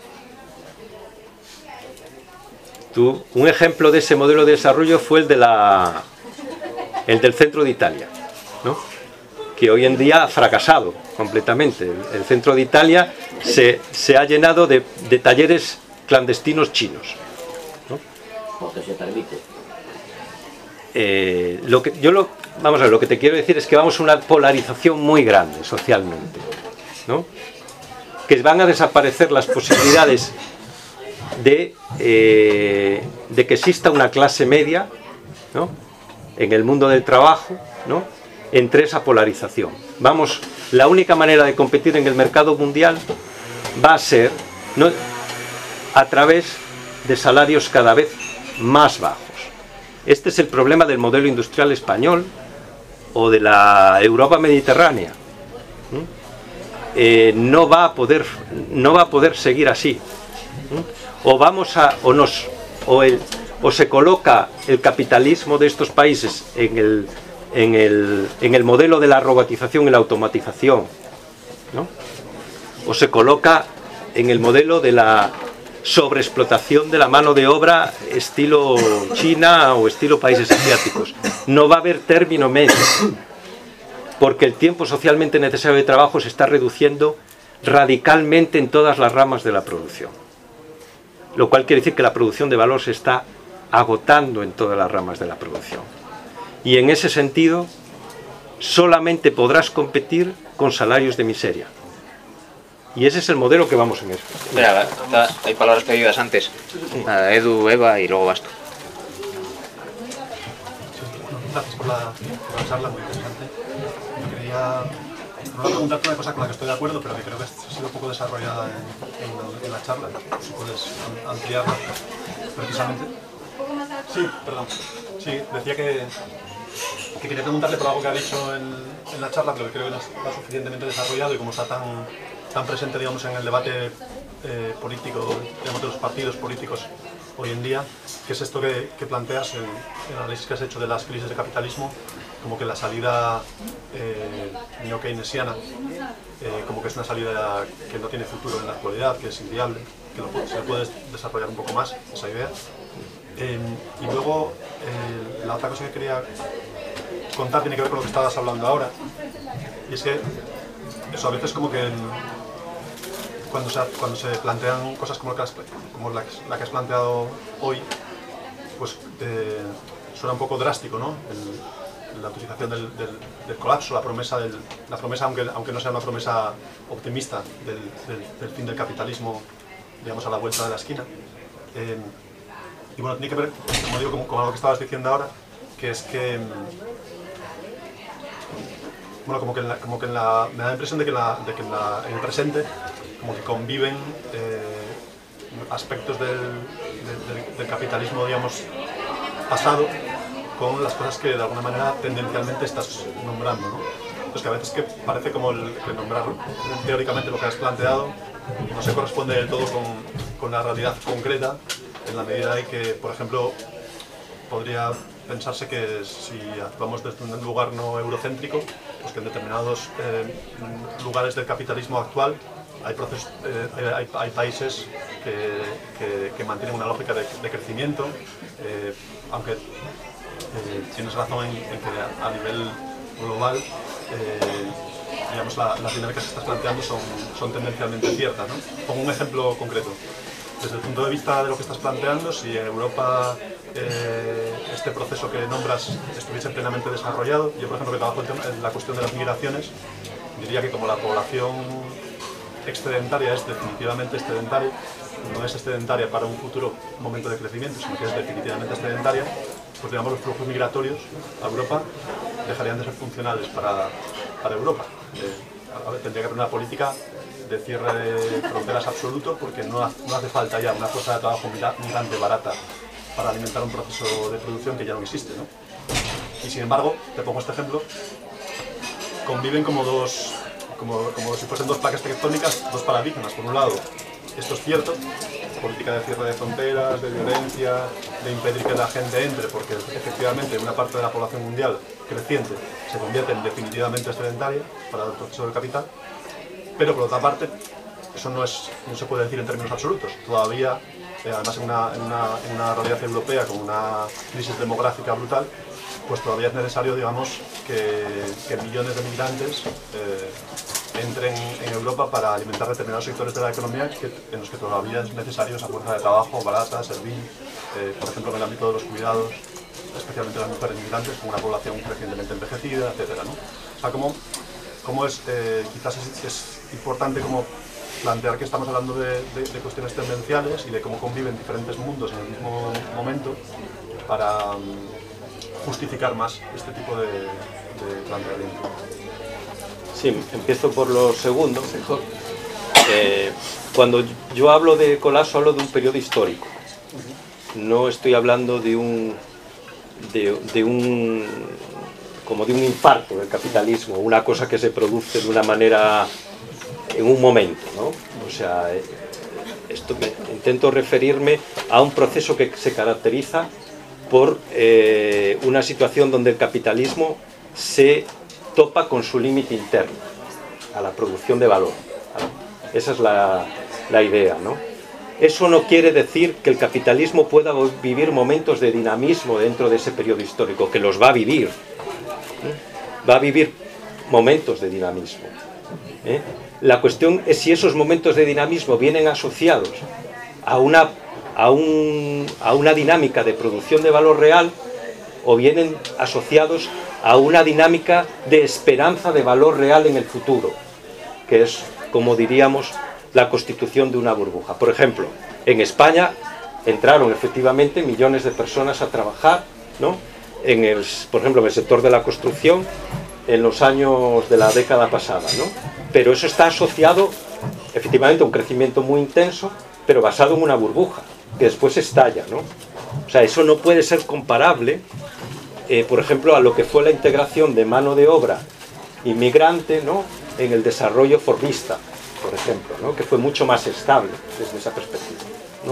Un ejemplo de ese modelo de desarrollo fue el del centro de Italia, ¿no?, que hoy en día ha fracasado completamente. El centro de Italia se ha llenado de talleres clandestinos chinos, ¿no? Porque se permite. Vamos a ver, lo que te quiero decir es que vamos a una polarización muy grande socialmente, ¿no?, que van a desaparecer las posibilidades de que exista una clase media, ¿no?, en el mundo del trabajo, ¿no?, entre esa polarización. La única manera de competir en el mercado mundial va a ser, ¿no?, a través de salarios cada vez más bajos. Este es el problema del modelo industrial español o de la Europa mediterránea. No va a poder seguir así. O se coloca el capitalismo de estos países en el modelo de la robotización y la automatización, ¿no?, o se coloca en el modelo de la sobreexplotación de la mano de obra estilo China o estilo países asiáticos. No va a haber término medio, porque el tiempo socialmente necesario de trabajo se está reduciendo radicalmente en todas las ramas de la producción, lo cual quiere decir que la producción de valor se está agotando en todas las ramas de la producción. Y en ese sentido solamente podrás competir con salarios de miseria. Y ese es el modelo que vamos en eso. Espera, hay palabras pedidas antes. Nada, Edu, Eva y luego vas tú. Gracias por la charla, muy interesante. Quería preguntarte una cosa con la que estoy de acuerdo, pero que creo que ha sido poco desarrollada en la charla. Si puedes ampliarla precisamente. Sí, perdón. Sí, decía que quería preguntarle por algo que ha dicho en la charla, pero que creo que no está suficientemente desarrollado y como está tan presente, digamos, en el debate político, digamos, de los partidos políticos hoy en día, que es esto que planteas, el análisis que has hecho de las crisis de capitalismo, como que la salida neo-keynesiana, como que es una salida que no tiene futuro en la actualidad, que es inviable, que se puede desarrollar un poco más, esa idea. Y luego, la otra cosa que quería contar tiene que ver con lo que estabas hablando ahora, y es que eso a veces como que cuando se plantean cosas como la que has planteado hoy, pues suena un poco drástico, ¿no? La utilización del colapso, la promesa, aunque no sea una promesa optimista del fin del capitalismo, digamos, a la vuelta de la esquina. Y bueno, tiene que ver, como digo, como lo que estabas diciendo ahora, que es que, bueno, como que me da la impresión de que en el presente como que conviven aspectos del capitalismo, digamos, pasado, con las cosas que de alguna manera tendencialmente estás nombrando, ¿no? Entonces que a veces que parece como que nombrar teóricamente lo que has planteado no se corresponde del todo con la realidad concreta, en la medida en que, por ejemplo, podría pensarse que si actuamos desde un lugar no eurocéntrico, pues que en determinados lugares del capitalismo actual hay países que mantienen una lógica de crecimiento, aunque tienes razón en que a nivel global digamos, las dinámicas que estás planteando son tendencialmente ciertas, ¿no? Pongo un ejemplo concreto. Desde el punto de vista de lo que estás planteando, si en Europa este proceso que nombras estuviese plenamente desarrollado, yo por ejemplo que trabajo en la cuestión de las migraciones, diría que como la población excedentaria es definitivamente excedentaria, no es excedentaria para un futuro momento de crecimiento, sino que es definitivamente excedentaria, pues digamos los flujos migratorios a Europa dejarían de ser funcionales para Europa. Tendría que haber una política de cierre de fronteras absoluto, porque no hace falta ya una fuerza de trabajo migrante barata para alimentar un proceso de producción que ya no existe, ¿no? Y sin embargo, te pongo este ejemplo, conviven como si fuesen dos placas tectónicas, dos paradigmas. Por un lado, esto es cierto, política de cierre de fronteras, de violencia, de impedir que la gente entre, porque efectivamente una parte de la población mundial creciente se convierte en definitivamente excedentaria para el proceso del capital, pero por otra parte, eso no se puede decir en términos absolutos. Todavía, además en una realidad europea con una crisis demográfica brutal, pues todavía es necesario, digamos, que millones de migrantes entren en Europa para alimentar determinados sectores de la economía en los que todavía es necesario esa fuerza de trabajo barata, servil, por ejemplo en el ámbito de los cuidados, especialmente las mujeres migrantes, con una población crecientemente envejecida, etcétera, ¿no? O sea, como quizás es importante como plantear que estamos hablando de cuestiones tendenciales y de cómo conviven diferentes mundos en el mismo momento para justificar más este tipo de planteamiento. Sí, empiezo por lo segundo. Cuando yo hablo de colapso, hablo de un periodo histórico. No estoy hablando de un infarto del capitalismo, una cosa que se produce de una manera en un momento, ¿no? O sea, intento referirme a un proceso que se caracteriza por una situación donde el capitalismo se topa con su límite interno a la producción de valor. Esa es la idea, ¿no? Eso no quiere decir que el capitalismo pueda vivir momentos de dinamismo dentro de ese periodo histórico, que los va a vivir. Va a vivir momentos de dinamismo. La cuestión es si esos momentos de dinamismo vienen asociados a una dinámica de producción de valor real o vienen asociados a una dinámica de esperanza de valor real en el futuro, que es, como diríamos, la constitución de una burbuja. Por ejemplo, en España entraron efectivamente millones de personas a trabajar, ¿no? Por ejemplo, en el sector de la construcción en los años de la década pasada, ¿no? Pero eso está asociado efectivamente a un crecimiento muy intenso, pero basado en una burbuja, que después estalla, ¿no? O sea, eso no puede ser comparable, por ejemplo, a lo que fue la integración de mano de obra inmigrante, ¿no? En el desarrollo fordista, por ejemplo, ¿no? Que fue mucho más estable desde esa perspectiva, ¿no?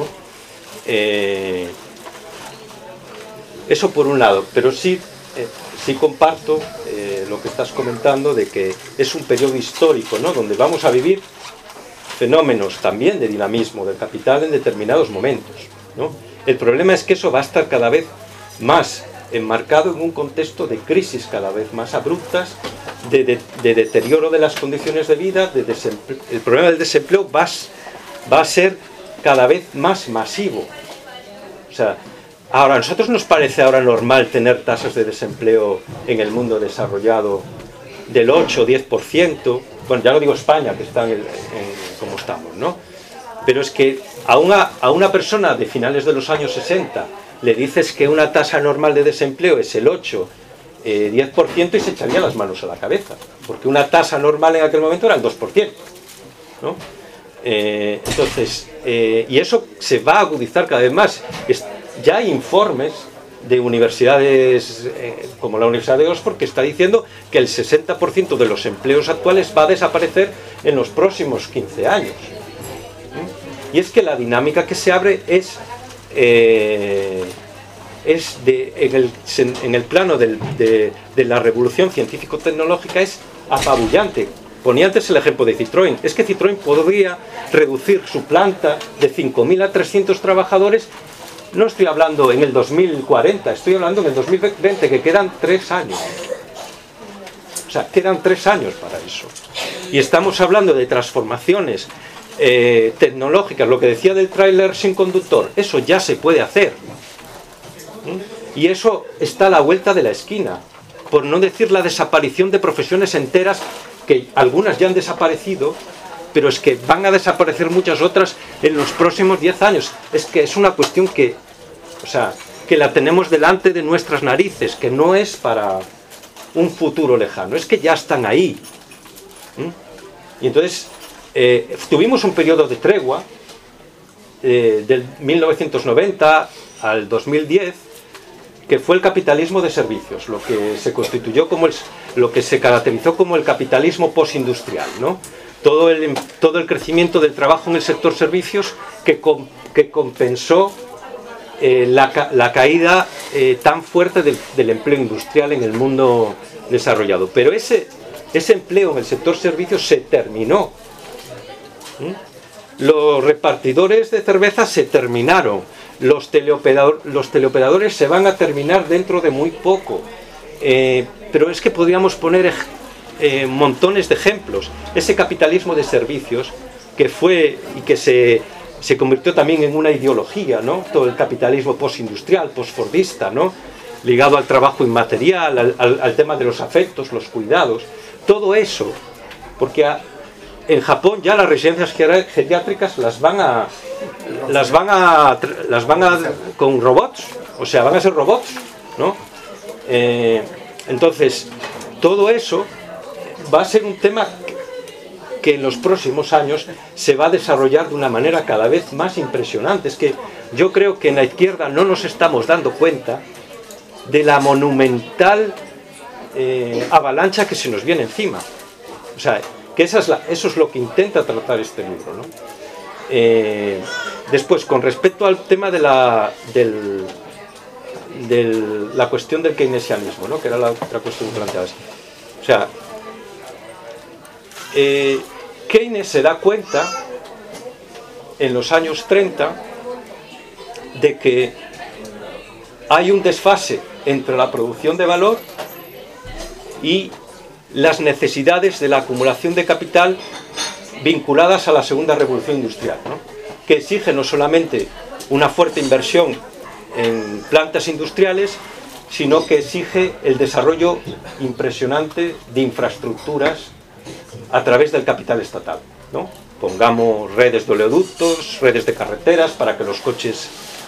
Eso por un lado, pero sí comparto lo que estás comentando de que es un periodo histórico, ¿no? Donde vamos a vivir fenómenos también de dinamismo del capital en determinados momentos, ¿no? El problema es que eso va a estar cada vez más enmarcado en un contexto de crisis cada vez más abruptas, de deterioro de las condiciones de vida, el problema del desempleo va a ser cada vez más masivo. O sea, Ahora, a nosotros nos parece ahora normal tener tasas de desempleo en el mundo desarrollado del 8 o 10%, bueno, ya no digo España, que está como estamos, ¿no? Pero es que a una persona de finales de los años 60 le dices que una tasa normal de desempleo es el 8, 10% y se echaría las manos a la cabeza, porque una tasa normal en aquel momento era el 2%, ¿no? Entonces, y eso se va a agudizar cada vez más. Ya hay informes de universidades como la Universidad de Oxford que está diciendo que el 60% de los empleos actuales va a desaparecer en los próximos 15 años. Y es que la dinámica que se abre en el plano de la revolución científico-tecnológica es apabullante. Ponía antes el ejemplo de Citroën. Es que Citroën podría reducir su planta de 5.000 a 300 trabajadores. No estoy hablando en el 2040, estoy hablando en el 2020, que quedan 3 años. O sea, quedan 3 años para eso. Y estamos hablando de transformaciones tecnológicas, lo que decía del tráiler sin conductor, eso ya se puede hacer. Y eso está a la vuelta de la esquina, por no decir la desaparición de profesiones enteras, que algunas ya han desaparecido, pero es que van a desaparecer muchas otras en los próximos 10 años. Es que es una cuestión que, o sea, que la tenemos delante de nuestras narices, que no es para un futuro lejano, es que ya están ahí. Y entonces tuvimos un periodo de tregua del 1990 al 2010, que fue el capitalismo de servicios, lo que se constituyó como lo que se caracterizó como el capitalismo postindustrial, ¿no? Todo el crecimiento del trabajo en el sector servicios que compensó la caída tan fuerte del empleo industrial en el mundo desarrollado. Pero ese empleo en el sector servicios se terminó. Los repartidores de cerveza se terminaron. Los teleoperadores se van a terminar dentro de muy poco. Pero es que podríamos poner montones de ejemplos. Ese capitalismo de servicios que fue y que se convirtió también en una ideología, ¿no? Todo el capitalismo postindustrial, postfordista, ¿no? Ligado al trabajo inmaterial, al tema de los afectos, los cuidados, todo eso, porque en Japón ya las residencias geriátricas las van a con robots, o sea, van a ser robots, ¿no? Entonces, todo eso va a ser un tema que en los próximos años se va a desarrollar de una manera cada vez más impresionante. Es que yo creo que en la izquierda no nos estamos dando cuenta de la monumental avalancha que se nos viene encima. O sea, que eso es lo que intenta tratar este libro, ¿no? Después, con respecto al tema de la cuestión del keynesianismo, ¿no? Que era la otra cuestión que planteabas. O sea, Keynes se da cuenta en los años 30 de que hay un desfase entre la producción de valor y las necesidades de la acumulación de capital vinculadas a la segunda revolución industrial, ¿no? Que exige no solamente una fuerte inversión en plantas industriales, sino que exige el desarrollo impresionante de infraestructuras a través del capital estatal, ¿no? Pongamos redes de oleoductos, redes de carreteras para que los coches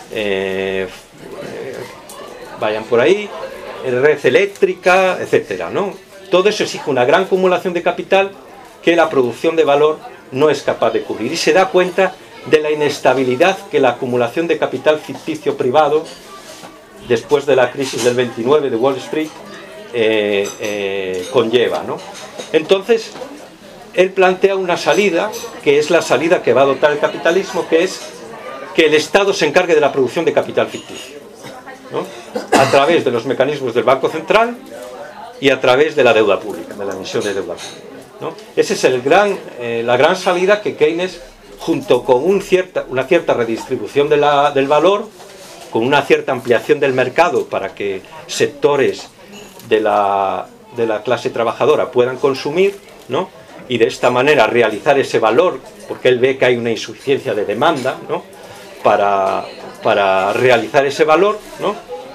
vayan por ahí, red eléctrica, etcétera, ¿no? Todo eso exige una gran acumulación de capital que la producción de valor no es capaz de cubrir. Y se da cuenta de la inestabilidad que la acumulación de capital ficticio privado, después de la crisis del 29 de Wall Street, conlleva, ¿no? Entonces, él plantea una salida, que es la salida que va a adoptar el capitalismo, que es que el Estado se encargue de la producción de capital ficticio, ¿no? A través de los mecanismos del Banco Central y a través de la deuda pública, de la emisión de deuda pública, ¿no? Esa es la gran salida que Keynes, junto con una cierta redistribución del valor, con una cierta ampliación del mercado para que sectores de la clase trabajadora puedan consumir, ¿no? Y de esta manera realizar ese valor, porque él ve que hay una insuficiencia de demanda, ¿no? para para realizar ese valor, ¿no?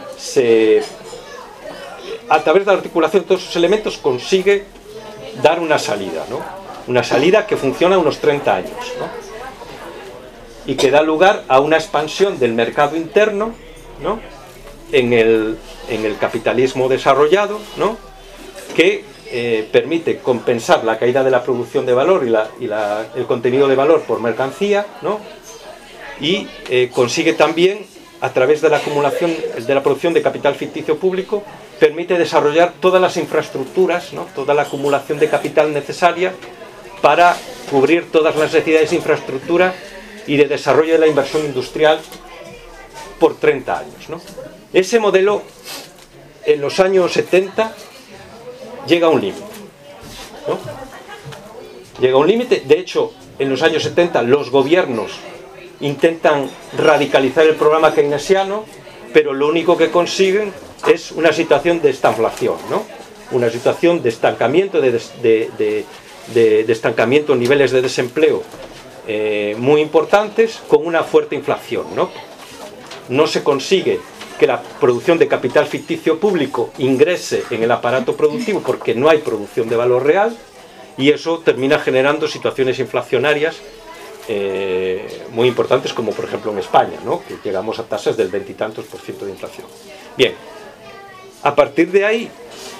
A través de la articulación de todos esos elementos consigue dar una salida, ¿no? Una salida que funciona unos 30 años, ¿no? Y que da lugar a una expansión del mercado interno, ¿no? en el capitalismo desarrollado, ¿no? Que permite compensar la caída de la producción de valor y el contenido de valor por mercancía, ¿no? Y consigue también, a través de la acumulación de la producción de capital ficticio público, permite desarrollar todas las infraestructuras, ¿no? Toda la acumulación de capital necesaria para cubrir todas las necesidades de infraestructura y de desarrollo de la inversión industrial por 30 años, ¿no? Ese modelo, en los años 70, llega a un límite, ¿no? Llega a un límite. De hecho, en los años 70 los gobiernos intentan radicalizar el programa keynesiano, pero lo único que consiguen es una situación de estanflación, ¿no? Una situación de estancamiento, de estancamiento en niveles de desempleo muy importantes, con una fuerte inflación, ¿no? No se consigue que la producción de capital ficticio público ingrese en el aparato productivo porque no hay producción de valor real, y eso termina generando situaciones inflacionarias muy importantes, como por ejemplo en España, ¿no? Que llegamos a tasas del 20 y tantos % de inflación. Bien, a partir de ahí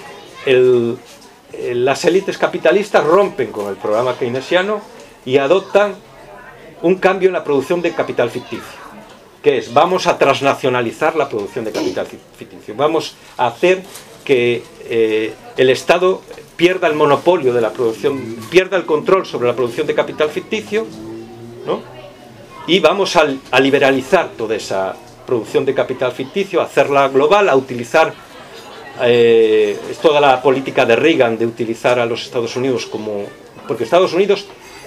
las élites capitalistas rompen con el programa keynesiano y adoptan un cambio en la producción de capital ficticio, que es: vamos a transnacionalizar la producción de capital ficticio, vamos a hacer que el Estado pierda el monopolio de la producción, pierda el control sobre la producción de capital ficticio, ¿no? Y vamos a liberalizar toda esa producción de capital ficticio, a hacerla global, a utilizar toda la política de Reagan de utilizar a los Estados Unidos como... Porque Estados Unidos...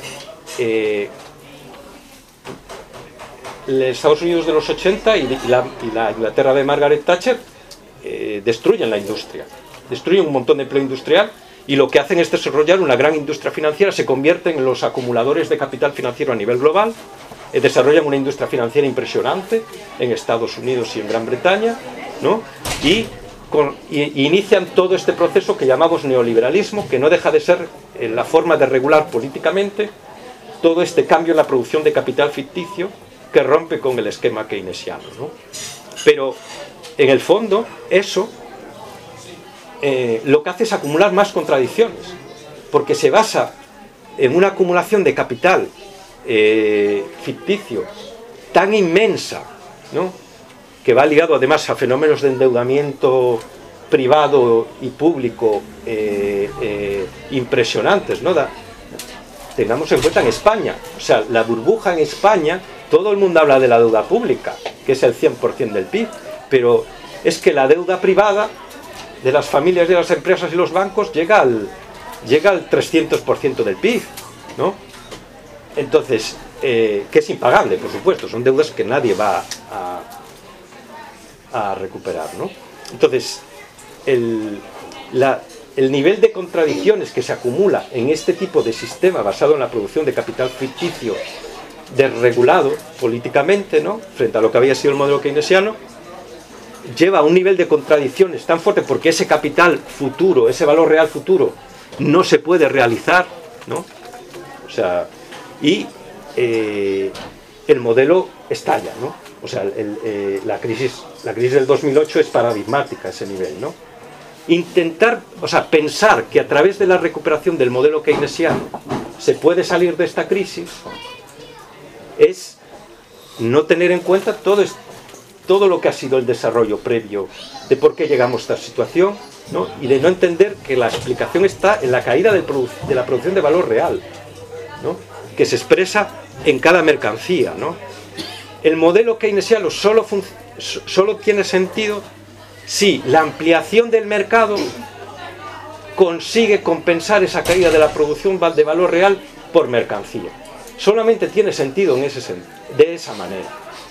Estados Unidos de los 80 y la Inglaterra de Margaret Thatcher destruyen la industria, destruyen un montón de empleo industrial, y lo que hacen es desarrollar una gran industria financiera, se convierten en los acumuladores de capital financiero a nivel global, desarrollan una industria financiera impresionante en Estados Unidos y en Gran Bretaña, ¿no? Y inician todo este proceso que llamamos neoliberalismo, que no deja de ser la forma de regular políticamente todo este cambio en la producción de capital ficticio, que rompe con el esquema keynesiano, ¿no? Pero en el fondo eso lo que hace es acumular más contradicciones, porque se basa en una acumulación de capital ficticio tan inmensa, ¿no? Que va ligado además a fenómenos de endeudamiento privado y público impresionantes, ¿no? Tengamos en cuenta en España, o sea, la burbuja en España, todo el mundo habla de la deuda pública, que es el 100% del PIB, pero es que la deuda privada de las familias, de las empresas y los bancos llega al 300% del PIB, ¿no? Entonces, que es impagable, por supuesto, son deudas que nadie va a recuperar, ¿no? Entonces, el nivel de contradicciones que se acumula en este tipo de sistema basado en la producción de capital ficticio desregulado políticamente, ¿no? Frente a lo que había sido el modelo keynesiano, lleva a un nivel de contradicciones tan fuerte, porque ese capital futuro, ese valor real futuro, no se puede realizar, ¿no? O sea, y el modelo estalla, ¿no? O sea, la crisis del 2008 es paradigmática a ese nivel, ¿no? Intentar, o sea, pensar que a través de la recuperación del modelo keynesiano se puede salir de esta crisis es no tener en cuenta todo lo que ha sido el desarrollo previo de por qué llegamos a esta situación, ¿no? Y de no entender que la explicación está en la caída de la producción de valor real, ¿no? Que se expresa en cada mercancía, ¿no? El modelo keynesiano solo tiene sentido si la ampliación del mercado consigue compensar esa caída de la producción de valor real por mercancía. Solamente tiene sentido de esa manera.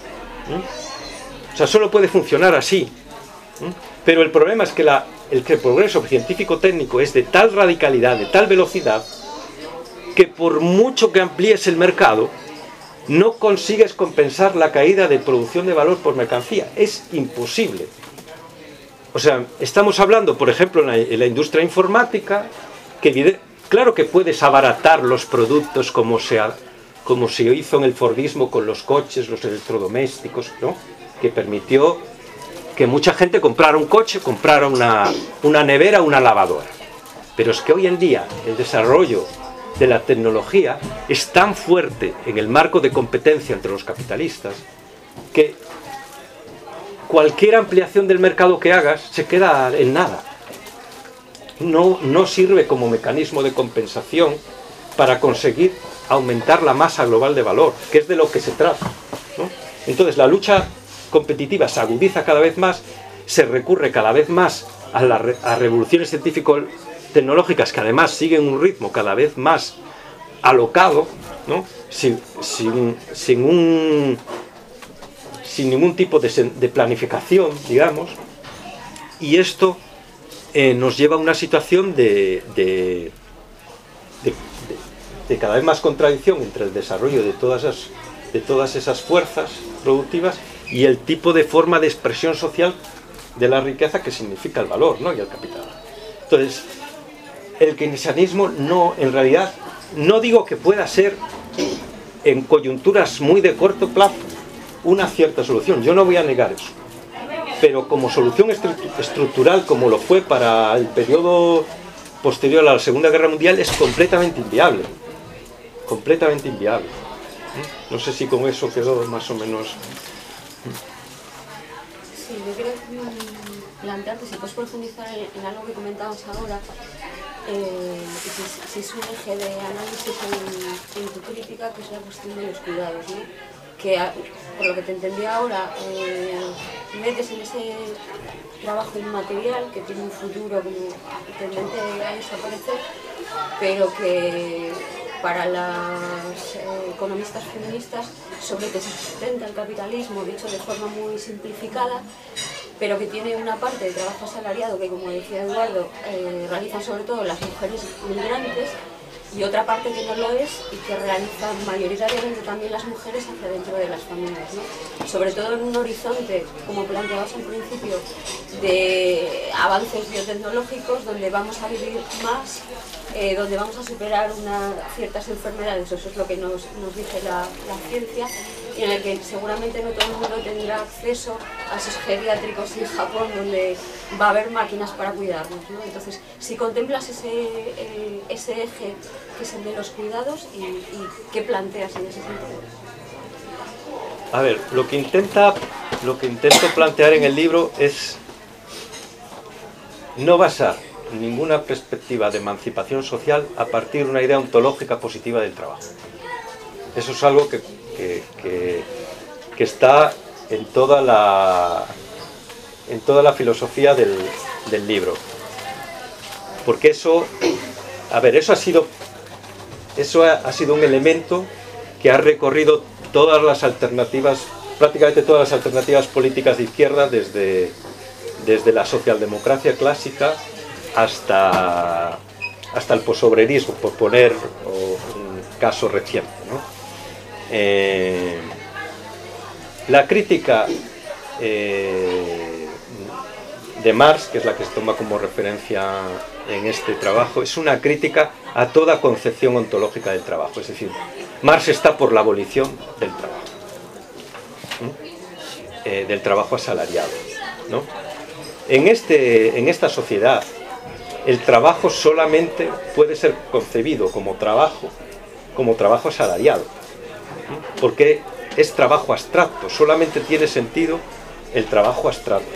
O sea, solo puede funcionar así. Pero el problema es que el progreso científico-técnico es de tal radicalidad, de tal velocidad, que por mucho que amplíes el mercado, no consigues compensar la caída de producción de valor por mercancía. Es imposible. O sea, estamos hablando, por ejemplo, en la industria informática, que claro que puedes abaratar los productos como se hizo en el Fordismo con los coches, los electrodomésticos, ¿no? Que permitió que mucha gente comprara un coche, comprara una nevera, una lavadora. Pero es que hoy en día el desarrollo de la tecnología es tan fuerte en el marco de competencia entre los capitalistas que cualquier ampliación del mercado que hagas se queda en nada. No sirve como mecanismo de compensación para conseguir aumentar la masa global de valor, que es de lo que se trata, ¿no? Entonces la lucha competitiva se agudiza cada vez más, se recurre cada vez más a revoluciones científico-tecnológicas que además siguen un ritmo cada vez más alocado, ¿no? sin ningún tipo de planificación, digamos, y esto nos lleva a una situación de cada vez más contradicción entre el desarrollo de todas esas fuerzas productivas y el tipo de forma de expresión social de la riqueza que significa el valor, ¿no? Y el capital. Entonces, el keynesianismo en realidad, no digo que pueda ser en coyunturas muy de corto plazo una cierta solución, yo no voy a negar eso, pero como solución estructural, como lo fue para el periodo posterior a la Segunda Guerra Mundial, es completamente inviable. Completamente inviable. No sé si con eso quedó más o menos. Sí, yo quiero plantearte si puedes profundizar en algo que comentabas ahora, si es un eje de análisis en tu crítica, que es la cuestión de los cuidados, ¿no? Que por lo que te entendí ahora, metes en ese trabajo inmaterial que tiene un futuro como tendente a desaparecer, pero que para las economistas feministas sobre que se sustenta el capitalismo, dicho de forma muy simplificada, pero que tiene una parte de trabajo asalariado que, como decía Eduardo, realizan sobre todo las mujeres migrantes, y otra parte que no lo es y que realizan mayoritariamente también las mujeres hacia dentro de las familias, ¿no? Sobre todo en un horizonte, como planteabas al principio, de avances biotecnológicos, donde vamos a vivir más, donde vamos a superar ciertas enfermedades, eso es lo que nos dice la ciencia, y en el que seguramente no todo el mundo tendrá acceso a esos geriátricos en Japón, donde va a haber máquinas para cuidarnos, ¿no? Entonces, si contemplas ese eje que es el de los cuidados, y qué planteas en ese sentido. A ver, lo que intento plantear en el libro es no basar ninguna perspectiva de emancipación social a partir de una idea ontológica positiva del trabajo. Eso es algo que está en toda la filosofía del libro. Porque eso ha sido un elemento que ha recorrido todas las alternativas, prácticamente todas las alternativas políticas de izquierda, desde la socialdemocracia clásica hasta el posobrerismo, por poner un caso reciente, ¿no? La crítica de Marx, que es la que se toma como referencia en este trabajo, es una crítica a toda concepción ontológica del trabajo. Es decir, Marx está por la abolición del trabajo asalariado, ¿no? En esta sociedad, el trabajo solamente puede ser concebido como trabajo asalariado, porque es trabajo abstracto, solamente tiene sentido el trabajo abstracto.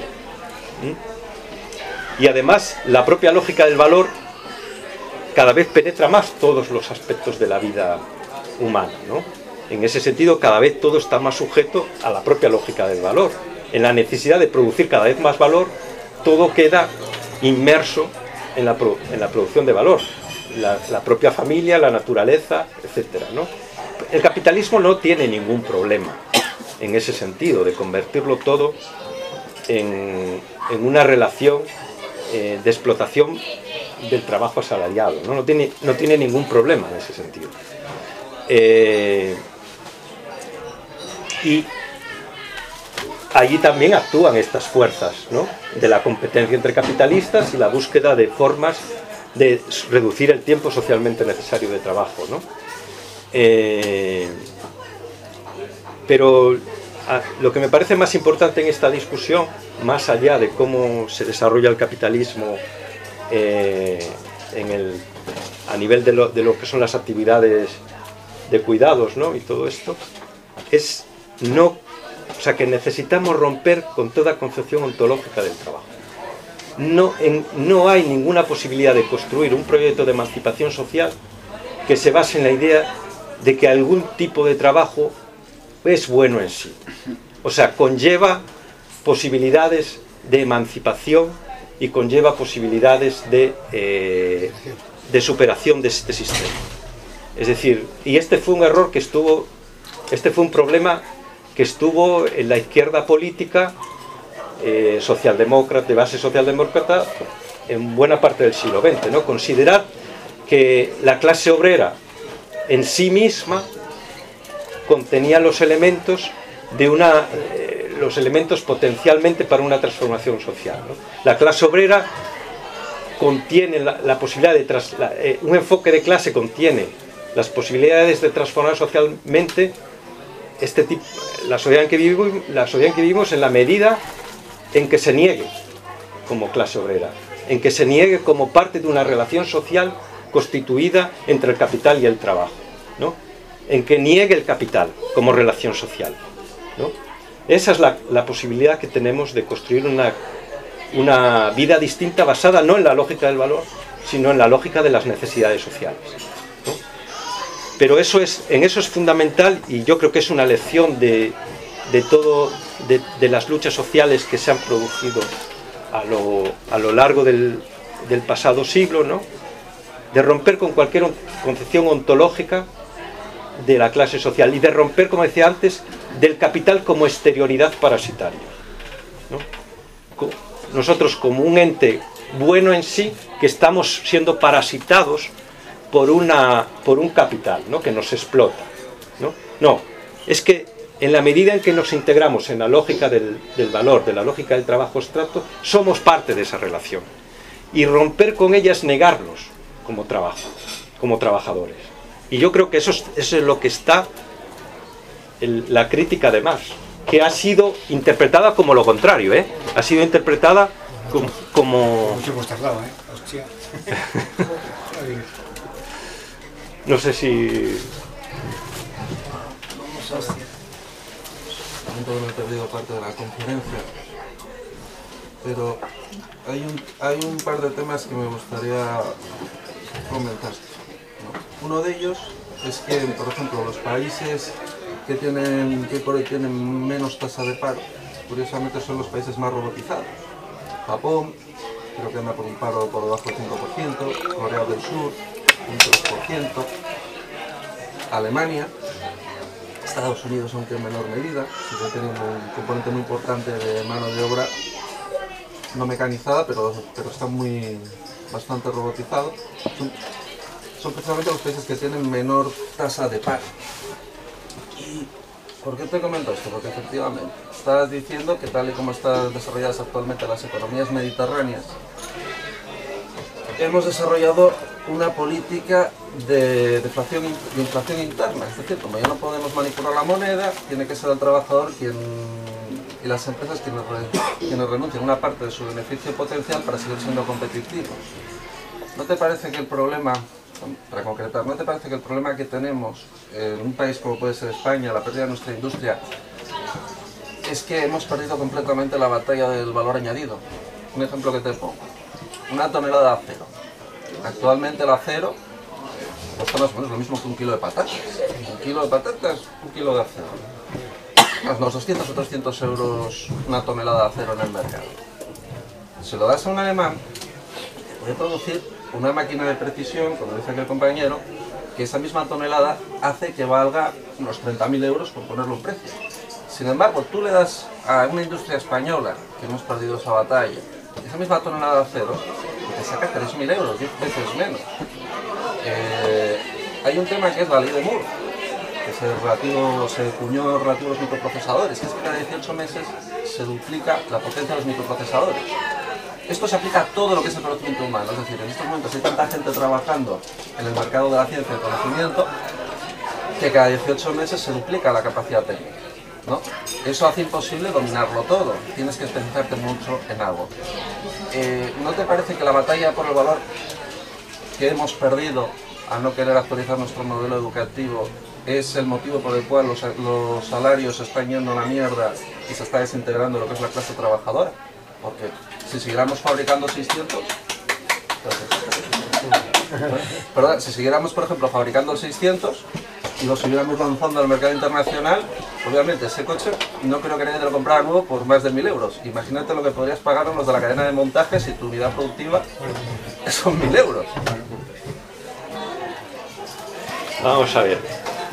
Y además la propia lógica del valor cada vez penetra más todos los aspectos de la vida humana, ¿no? En ese sentido, cada vez todo está más sujeto a la propia lógica del valor. En la necesidad de producir cada vez más valor, todo queda inmerso en la producción de valor. La propia familia, la naturaleza, etc., ¿no? El capitalismo no tiene ningún problema en ese sentido, de convertirlo todo en una relación de explotación del trabajo asalariado, ¿no? No tiene ningún problema en ese sentido. Y allí también actúan estas fuerzas, ¿no?, de la competencia entre capitalistas y la búsqueda de formas de reducir el tiempo socialmente necesario de trabajo, ¿no? Pero lo que me parece más importante en esta discusión, más allá de cómo se desarrolla el capitalismo a nivel de lo que son las actividades de cuidados, ¿no?, y todo esto, es que necesitamos romper con toda concepción ontológica del trabajo. No hay ninguna posibilidad de construir un proyecto de emancipación social que se base en la idea de que algún tipo de trabajo es bueno en sí. O sea, conlleva posibilidades de emancipación y conlleva posibilidades de superación de este sistema. Es decir, y este fue un error que estuvo, este fue un problema que estuvo en la izquierda política socialdemócrata, de base socialdemócrata, en buena parte del siglo XX, ¿no? Considerar que la clase obrera en sí misma contenía los elementos potencialmente para una transformación social, ¿no? La clase obrera contiene la posibilidad de un enfoque de clase contiene las posibilidades de transformar socialmente la sociedad en que vivimos en la medida en que se niegue como clase obrera, en que se niegue como parte de una relación social constituida entre el capital y el trabajo, ¿no?, en que niegue el capital como relación social, ¿no? Esa es la posibilidad que tenemos de construir una vida distinta basada no en la lógica del valor, sino en la lógica de las necesidades sociales, ¿no? Pero en eso es fundamental, y yo creo que es una lección de las luchas sociales que se han producido a lo largo del pasado siglo, ¿no?, de romper con cualquier concepción ontológica de la clase social y de romper, como decía antes, del capital como exterioridad parasitaria, ¿no? Nosotros como un ente bueno en sí, que estamos siendo parasitados por un capital, ¿no?, que nos explota, ¿no? No, es que en la medida en que nos integramos en la lógica del valor, de la lógica del trabajo abstracto, somos parte de esa relación. Y romper con ella es negarnos como trabajadores. Y yo creo que eso es lo que está la crítica de Marx, que ha sido interpretada como lo contrario, ¿eh? Ha sido interpretada como... Mucho hemos tardado, ¿eh? Hostia. No sé si... También me he perdido parte de la conferencia, pero hay un par de temas que me gustaría comentar, ¿no? Uno de ellos es que, por ejemplo, los países que tienen menos tasa de paro, curiosamente son los países más robotizados. Japón, creo que anda por un paro por debajo del 5%, Corea del Sur, un 3%, Alemania, Estados Unidos, aunque en menor medida, sigue teniendo un componente muy importante de mano de obra no mecanizada, pero está bastante robotizado. Son precisamente los países que tienen menor tasa de paro. ¿Y por qué te comento esto? Porque efectivamente estás diciendo que tal y como están desarrolladas actualmente las economías mediterráneas, hemos desarrollado una política de inflación interna. Es decir, como ya no podemos manipular la moneda, tiene que ser el trabajador y las empresas quienes renuncien a una parte de su beneficio potencial para seguir siendo competitivos. ¿No te parece que el problema, para concretar, no te parece que el problema que tenemos en un país como puede ser España, la pérdida de nuestra industria, es que hemos perdido completamente la batalla del valor añadido? Un ejemplo que te pongo: una tonelada de acero. Actualmente el acero cuesta más o menos lo mismo que un kilo de patatas. Un kilo de patatas, un kilo de acero. Unos 200 o 300 euros una tonelada de acero en el mercado. Se lo das a un alemán, puede producir una máquina de precisión, como dice aquel compañero, que esa misma tonelada hace que valga unos 30.000 euros, por ponerle un precio. Sin embargo, tú le das a una industria española, que hemos perdido esa batalla, esa misma tonelada de acero, te saca 3.000 euros, 10 veces menos. Hay un tema que es la ley de Moore, que se cuñó relativo a los microprocesadores, que es que cada 18 meses se duplica la potencia de los microprocesadores. Esto se aplica a todo lo que es el conocimiento humano, es decir, en estos momentos hay tanta gente trabajando en el mercado de la ciencia y el conocimiento que cada 18 meses se duplica la capacidad técnica, ¿no? Eso hace imposible dominarlo todo, tienes que especializarte mucho en algo. ¿No te parece que la batalla por el valor que hemos perdido a no querer actualizar nuestro modelo educativo es el motivo por el cual los salarios se están yendo a la mierda y se está desintegrando lo que es la clase trabajadora? Porque si siguiéramos fabricando 600... Perdón, si siguiéramos, por ejemplo, fabricando el 600 y lo siguiéramos lanzando al mercado internacional, obviamente ese coche no creo que nadie te lo comprara nuevo por más de 1.000 euros. Imagínate lo que podrías pagar los de la cadena de montaje si tu unidad productiva son 1.000 euros. Vamos a ver.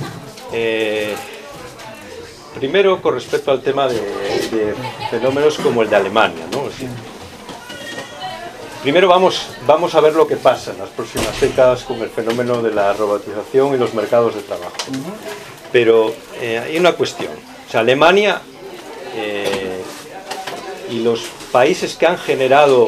Primero, con respecto al tema de fenómenos como el de Alemania, ¿no? Primero vamos a ver lo que pasa en las próximas décadas con el fenómeno de la robotización y los mercados de trabajo. Pero hay una cuestión. O sea, Alemania y los países que han generado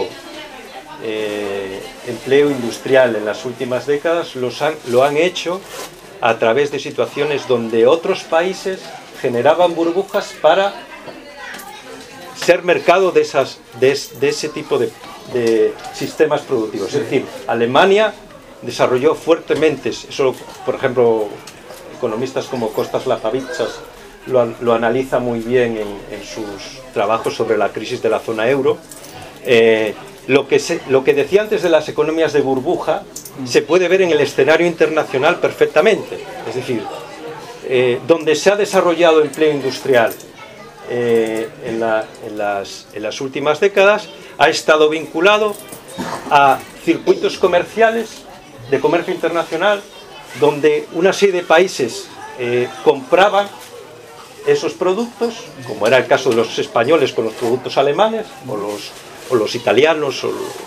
empleo industrial en las últimas décadas lo han hecho a través de situaciones donde otros países generaban burbujas para ser mercado de ese tipo de sistemas productivos. Es decir, Alemania desarrolló fuertemente, eso por ejemplo economistas como Kostas Lapavitsas lo analiza muy bien en sus trabajos sobre la crisis de la zona euro. Lo que decía antes de las economías de burbuja se puede ver en el escenario internacional perfectamente. Es decir, donde se ha desarrollado empleo industrial en las últimas décadas ha estado vinculado a circuitos comerciales de comercio internacional donde una serie de países compraban esos productos, como era el caso de los españoles con los productos alemanes o los italianos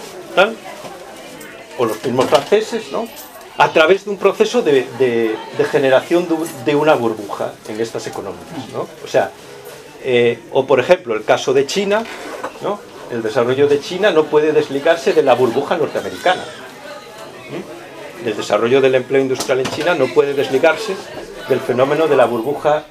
o los mismos franceses, ¿no? A través de un proceso de generación de una burbuja en estas economías, ¿no? O sea, o por ejemplo el caso de China, ¿no? El desarrollo de China no puede desligarse de la burbuja norteamericana. El desarrollo del empleo industrial en China no puede desligarse del fenómeno de la burbuja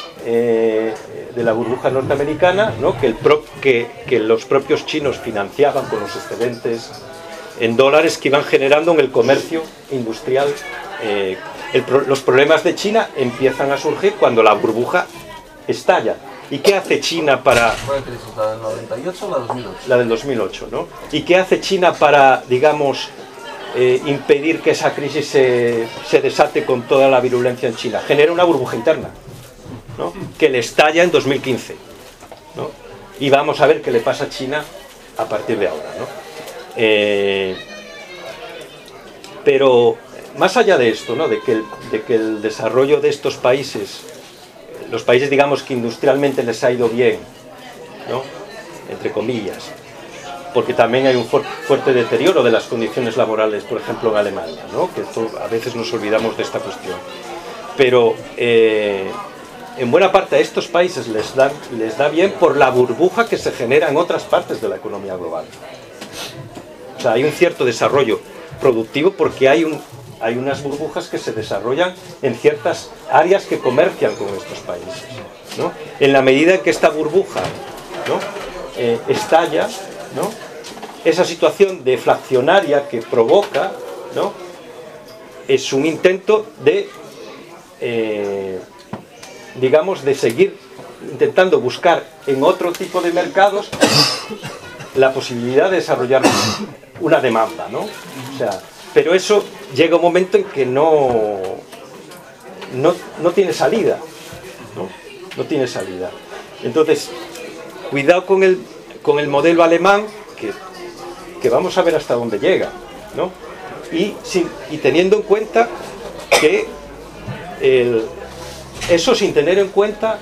norteamericana, ¿no? que los propios chinos financiaban con los excedentes en dólares que iban generando en el comercio industrial. Los problemas de China empiezan a surgir cuando la burbuja estalla. ¿Y qué hace China para...? ¿Cuál crisis? ¿La del 98 o la del 2008? La del 2008, ¿no? ¿Y qué hace China para, digamos, impedir que esa crisis se desate con toda la virulencia en China? Genera una burbuja interna, ¿no? Que le estalla en 2015, ¿no? Y vamos a ver qué le pasa a China a partir de ahora, ¿no? Pero más allá de esto, ¿no? de que el desarrollo de estos países, los países digamos que industrialmente les ha ido bien, ¿no? Entre comillas, porque también hay un fuerte deterioro de las condiciones laborales, por ejemplo en Alemania, ¿no? Que a veces nos olvidamos de esta cuestión, pero en buena parte a estos países les da bien por la burbuja que se genera en otras partes de la economía global. O sea, hay un cierto desarrollo productivo porque hay unas burbujas que se desarrollan en ciertas áreas que comercian con estos países, ¿no? En la medida en que esta burbuja, ¿no? Estalla, ¿no? Esa situación deflacionaria que provoca, ¿no? Es un intento de, digamos, de seguir intentando buscar en otro tipo de mercados la posibilidad de desarrollar una demanda, ¿no? O sea, pero eso llega un momento en que no tiene salida, ¿no? No tiene salida. Entonces, cuidado con el modelo alemán, que vamos a ver hasta dónde llega, ¿no? Y teniendo en cuenta que eso sin tener en cuenta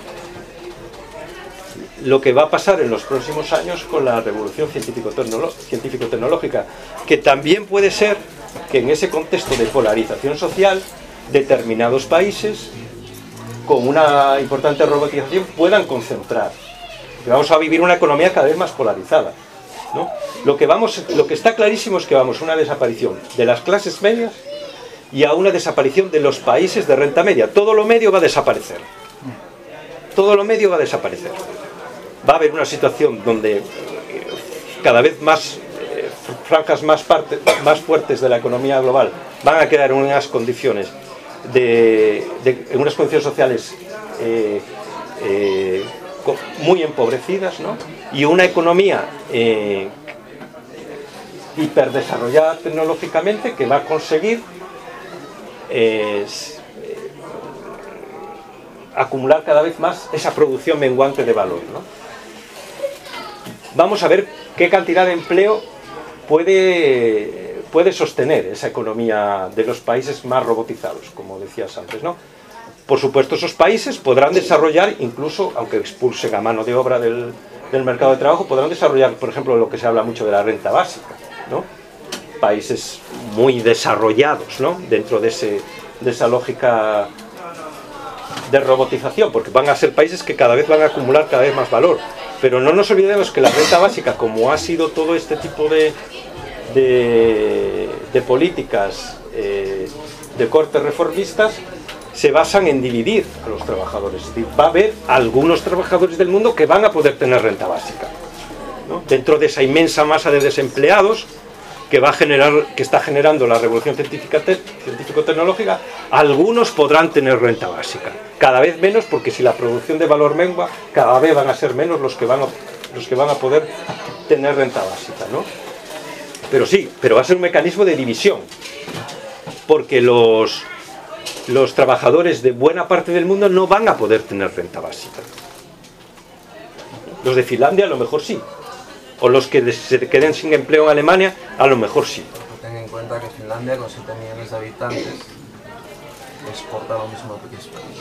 lo que va a pasar en los próximos años con la revolución científico-tecnológica, que también puede ser que en ese contexto de polarización social determinados países con una importante robotización, puedan concentrar. Que vamos a vivir una economía cada vez más polarizada, ¿no? Lo que está clarísimo es que vamos a una desaparición de las clases medias y a una desaparición de los países de renta media. Todo lo medio va a desaparecer. Todo lo medio va a desaparecer. Va a haber una situación donde cada vez más franjas más fuertes de la economía global van a quedar en unas condiciones en unas condiciones sociales muy empobrecidas, ¿no? Y una economía hiperdesarrollada tecnológicamente que va a conseguir acumular cada vez más esa producción menguante de valor, ¿no? Vamos a ver qué cantidad de empleo puede sostener esa economía de los países más robotizados, como decías antes, ¿no? Por supuesto, esos países podrán desarrollar, incluso, aunque expulsen a mano de obra del mercado de trabajo, podrán desarrollar, por ejemplo, lo que se habla mucho de la renta básica, ¿no? Países muy desarrollados, ¿no? Dentro de esa lógica de robotización, porque van a ser países que cada vez van a acumular cada vez más valor. Pero no nos olvidemos que la renta básica, como ha sido todo este tipo de políticas de corte reformistas, se basan en dividir a los trabajadores. Es decir, va a haber algunos trabajadores del mundo que van a poder tener renta básica, ¿no? Dentro de esa inmensa masa de desempleados que está generando la revolución científico-tecnológica, algunos podrán tener renta básica. Cada vez menos, porque si la producción de valor mengua, cada vez van a ser menos los que van a poder tener renta básica, ¿no? Pero sí, pero va a ser un mecanismo de división, porque los trabajadores de buena parte del mundo no van a poder tener renta básica. Los de Finlandia a lo mejor sí, o los que se queden sin empleo en Alemania a lo mejor sí. Ten en cuenta que Finlandia, con 7 millones de habitantes, exporta lo mismo que España.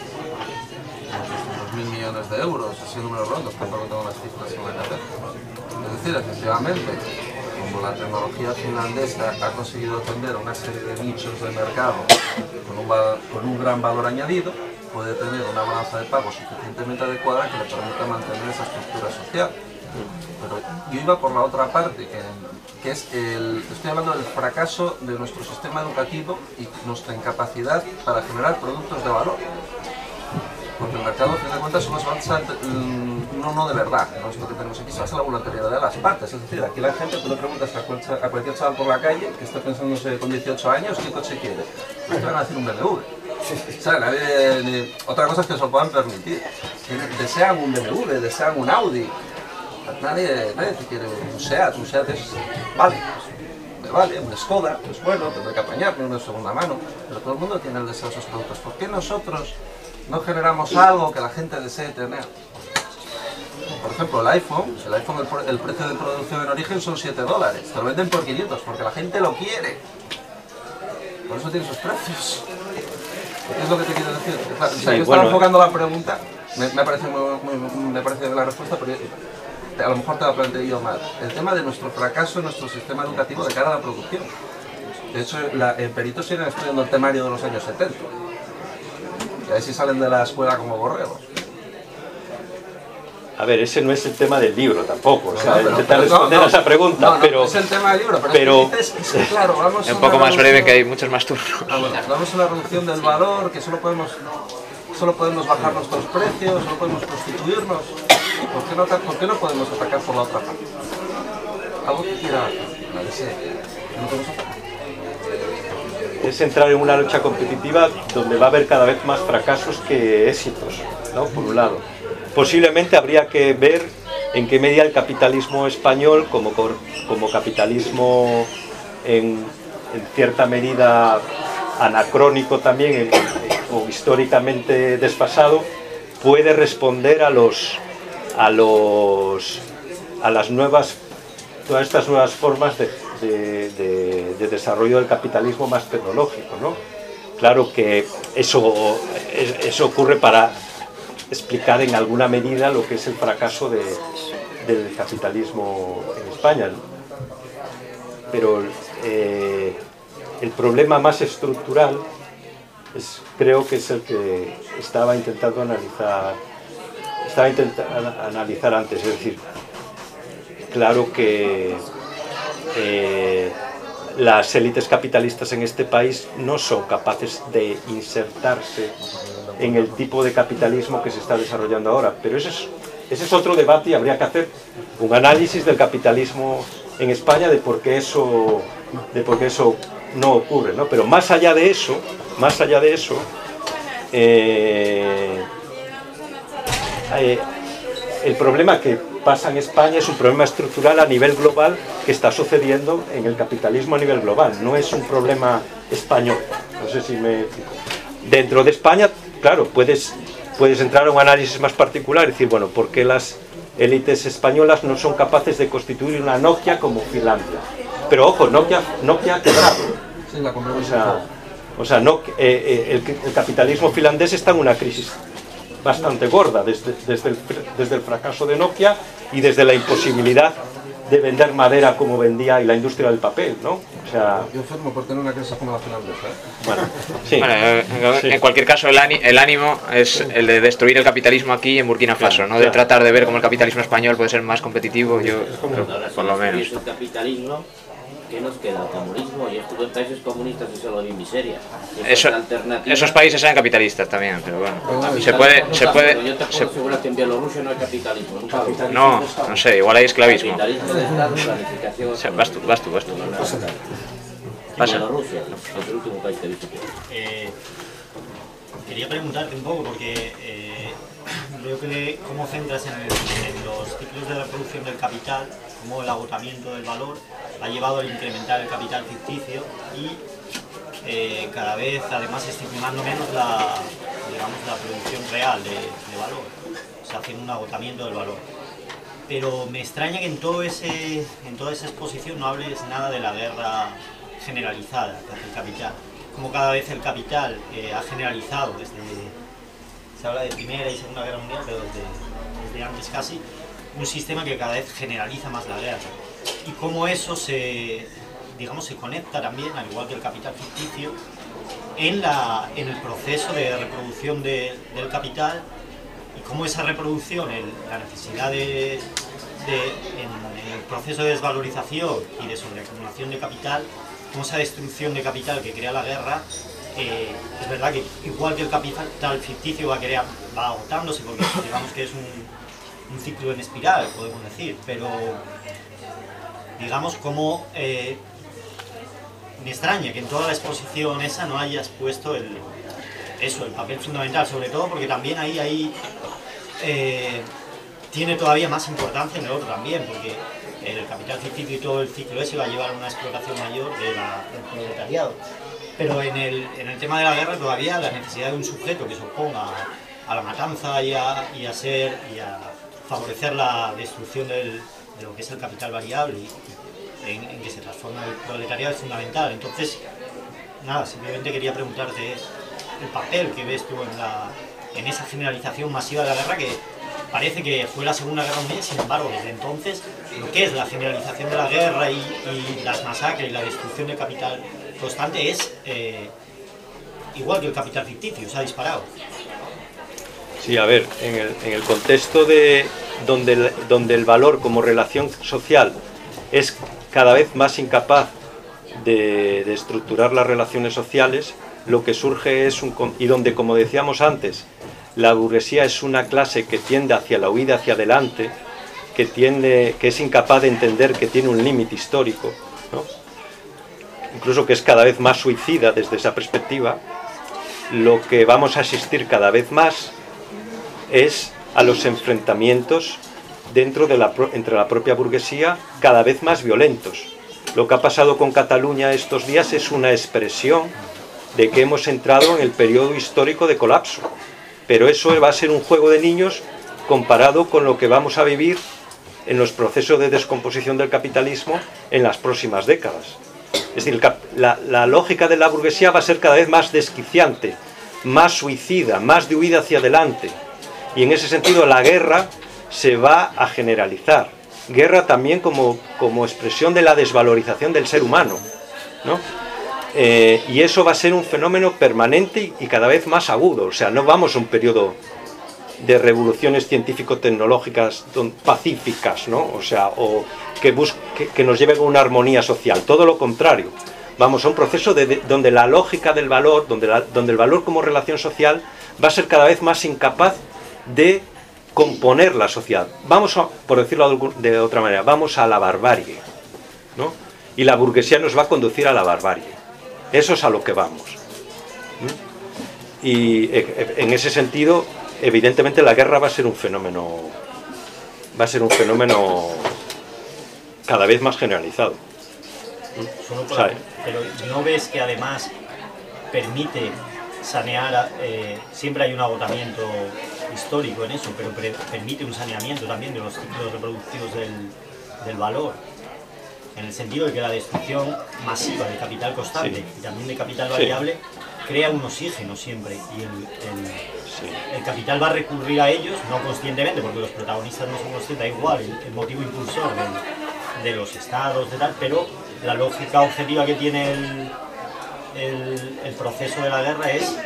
Unos 2.000 millones de euros, así números rondos, tampoco tengo las cifras en la cabeza. Es decir, efectivamente, como la tecnología finlandesa ha conseguido atender una serie de nichos de mercado con un gran valor añadido, puede tener una balanza de pagos suficientemente adecuada que le permita mantener esa estructura social. Pero yo iba por la otra parte, que es estoy hablando del fracaso de nuestro sistema educativo y nuestra incapacidad para generar productos de valor. Porque el mercado, a fin de cuentas, no de verdad, no es lo que tenemos aquí, se basa en la voluntariedad de las partes. Es decir, aquí la gente, tú le preguntas a cualquier chaval por la calle que está pensándose con 18 años qué coche quiere, pues te van a decir un BMW. O sea, otra cosa es que se lo puedan permitir. Desean un BMW, desean un Audi. Nadie te quiere un SEAT es, vale, un Skoda, pues bueno, tendré que apañarme una segunda mano, pero todo el mundo tiene el deseo de esos productos. ¿Por qué nosotros no generamos algo que la gente desee tener? Por ejemplo, el iPhone, el precio de producción en origen son $7, te lo venden por 500 porque la gente lo quiere. Por eso tiene esos precios. ¿Qué es lo que te quiero decir? Claro, o sea, yo estaba enfocando la pregunta, me parece la respuesta, pero a lo mejor te la planteé yo mal. El tema de nuestro fracaso en nuestro sistema educativo de cara a la producción. De hecho, en peritos siguen estudiando el temario de los años 70. Y a ver si salen de la escuela como borregos. A ver, ese no es el tema del libro tampoco, o sea, intentar responder a esa pregunta, pero... No es el tema del libro, pero es que, claro, vamos a un poco más breve, que hay muchos más turnos. Vamos a una reducción del valor, que solo podemos bajar nuestros precios, solo podemos prostituirnos. ¿Por qué no podemos atacar por la otra parte? Algo que quiera no podemos hacer. Es entrar en una lucha competitiva donde va a haber cada vez más fracasos que éxitos, ¿no? Por un lado. Posiblemente habría que ver en qué medida el capitalismo español, como capitalismo en cierta medida anacrónico también, o históricamente desfasado, puede responder a todas estas nuevas formas de desarrollo del capitalismo más tecnológico, ¿no? Claro que eso ocurre para explicar en alguna medida lo que es el fracaso del capitalismo en España, ¿no? Pero el problema más estructural creo que es el que estaba intentando analizar antes, es decir, claro que las élites capitalistas en este país no son capaces de insertarse en el tipo de capitalismo que se está desarrollando ahora, pero ese es otro debate y habría que hacer un análisis del capitalismo en España de por qué eso no ocurre, ¿no? Pero más allá de eso, el problema que pasa en España es un problema estructural a nivel global que está sucediendo en el capitalismo a nivel global, no es un problema español. No sé si me explico. Dentro de España, claro, puedes entrar a un análisis más particular y decir, bueno, ¿por qué las élites españolas no son capaces de constituir una Nokia como Finlandia? Pero ojo, Nokia ha quebrado. El capitalismo finlandés está en una crisis bastante gorda desde el fracaso de Nokia y desde la imposibilidad de vender madera como vendía y la industria del papel, ¿no? O sea, yo firmo por tener una crisis como la finlandesa, ¿eh? Bueno, sí. Bueno, en cualquier caso el ánimo es el de destruir el capitalismo aquí en Burkina Faso, ¿no? De tratar de ver cómo el capitalismo español puede ser más competitivo, por lo menos. El capitalismo, ¿qué nos queda? El comunismo, y estuve en países comunistas y solo vi miseria. Esos países eran capitalistas también, pero bueno, se puede. Yo te puedo asegurar que en Bielorrusia no hay capitalismo. No sé, igual hay esclavismo. Capitalismo de Estado, planificación. Vas tú. Pasa. Bielorrusia es el último país que he visto. Quería preguntarte un poco, porque veo que cómo centras en los ciclos de reproducción del capital, cómo el agotamiento del valor ha llevado a incrementar el capital ficticio y cada vez además estimulando menos la producción real de valor, o sea, haciendo un agotamiento del valor. Pero me extraña que en toda esa exposición no hables nada de la guerra generalizada que hace el capital, como cada vez el capital ha generalizado se habla de Primera y Segunda Guerra Mundial, pero desde antes casi, un sistema que cada vez generaliza más la guerra. Y cómo eso se conecta también, al igual que el capital ficticio, en el proceso de reproducción del capital, y cómo esa reproducción, la necesidad en el proceso de desvalorización y de sobreacumulación de capital, como esa destrucción de capital que crea la guerra, es verdad que igual que el capital ficticio va agotándose, porque digamos que es un ciclo en espiral, podemos decir, pero digamos como me extraña que en toda la exposición esa no hayas puesto el papel fundamental, sobre todo porque también ahí tiene todavía más importancia en el otro también, porque el capital ficticio y todo el ciclo ese va a llevar a una explotación mayor del proletariado. Pero en el tema de la guerra todavía la necesidad de un sujeto que se oponga a la matanza y a favorecer la destrucción de lo que es el capital variable en que se transforma el proletariado es fundamental. Entonces, nada, simplemente quería preguntarte el papel que ves tú en esa generalización masiva de la guerra, que parece que fue la Segunda Guerra Mundial, sin embargo, desde entonces, lo que es la generalización de la guerra y las masacres y la destrucción del capital constante es igual que el capital ficticio, se ha disparado. Sí, a ver, en el contexto donde el valor como relación social es cada vez más incapaz de estructurar las relaciones sociales, lo que surge es y donde, como decíamos antes, la burguesía es una clase que tiende hacia la huida hacia adelante, que es incapaz de entender que tiene un límite histórico, ¿no? Incluso que es cada vez más suicida desde esa perspectiva. Lo que vamos a asistir cada vez más es a los enfrentamientos entre la propia burguesía, cada vez más violentos. Lo que ha pasado con Cataluña estos días es una expresión de que hemos entrado en el periodo histórico de colapso, pero eso va a ser un juego de niños comparado con lo que vamos a vivir en los procesos de descomposición del capitalismo en las próximas décadas. Es decir, la lógica de la burguesía va a ser cada vez más desquiciante, más suicida, más de huida hacia adelante, y en ese sentido la guerra se va a generalizar. Guerra también como expresión de la desvalorización del ser humano, ¿no? Y eso va a ser un fenómeno permanente y cada vez más agudo. O sea, no vamos a un periodo de revoluciones científico-tecnológicas pacíficas, ¿no? O sea, o que nos lleven a una armonía social. Todo lo contrario. Vamos a un proceso donde la lógica del valor, donde el valor como relación social va a ser cada vez más incapaz de componer la sociedad. Vamos a, por decirlo de otra manera, vamos a la barbarie, ¿no? Y la burguesía nos va a conducir a la barbarie. Eso es a lo que vamos. Y en ese sentido, evidentemente la guerra va a ser un fenómeno cada vez más generalizado. Pero ¿no ves que además permite sanear, siempre hay un agotamiento histórico en eso, pero permite un saneamiento también de los ciclos reproductivos del valor, en el sentido de que la destrucción masiva de capital constante y también de capital variable crea un oxígeno siempre, y el capital va a recurrir a ellos, no conscientemente, porque los protagonistas no son conscientes, da igual el motivo impulsor de los estados, de tal, pero la lógica objetiva que tiene el proceso de la guerra es,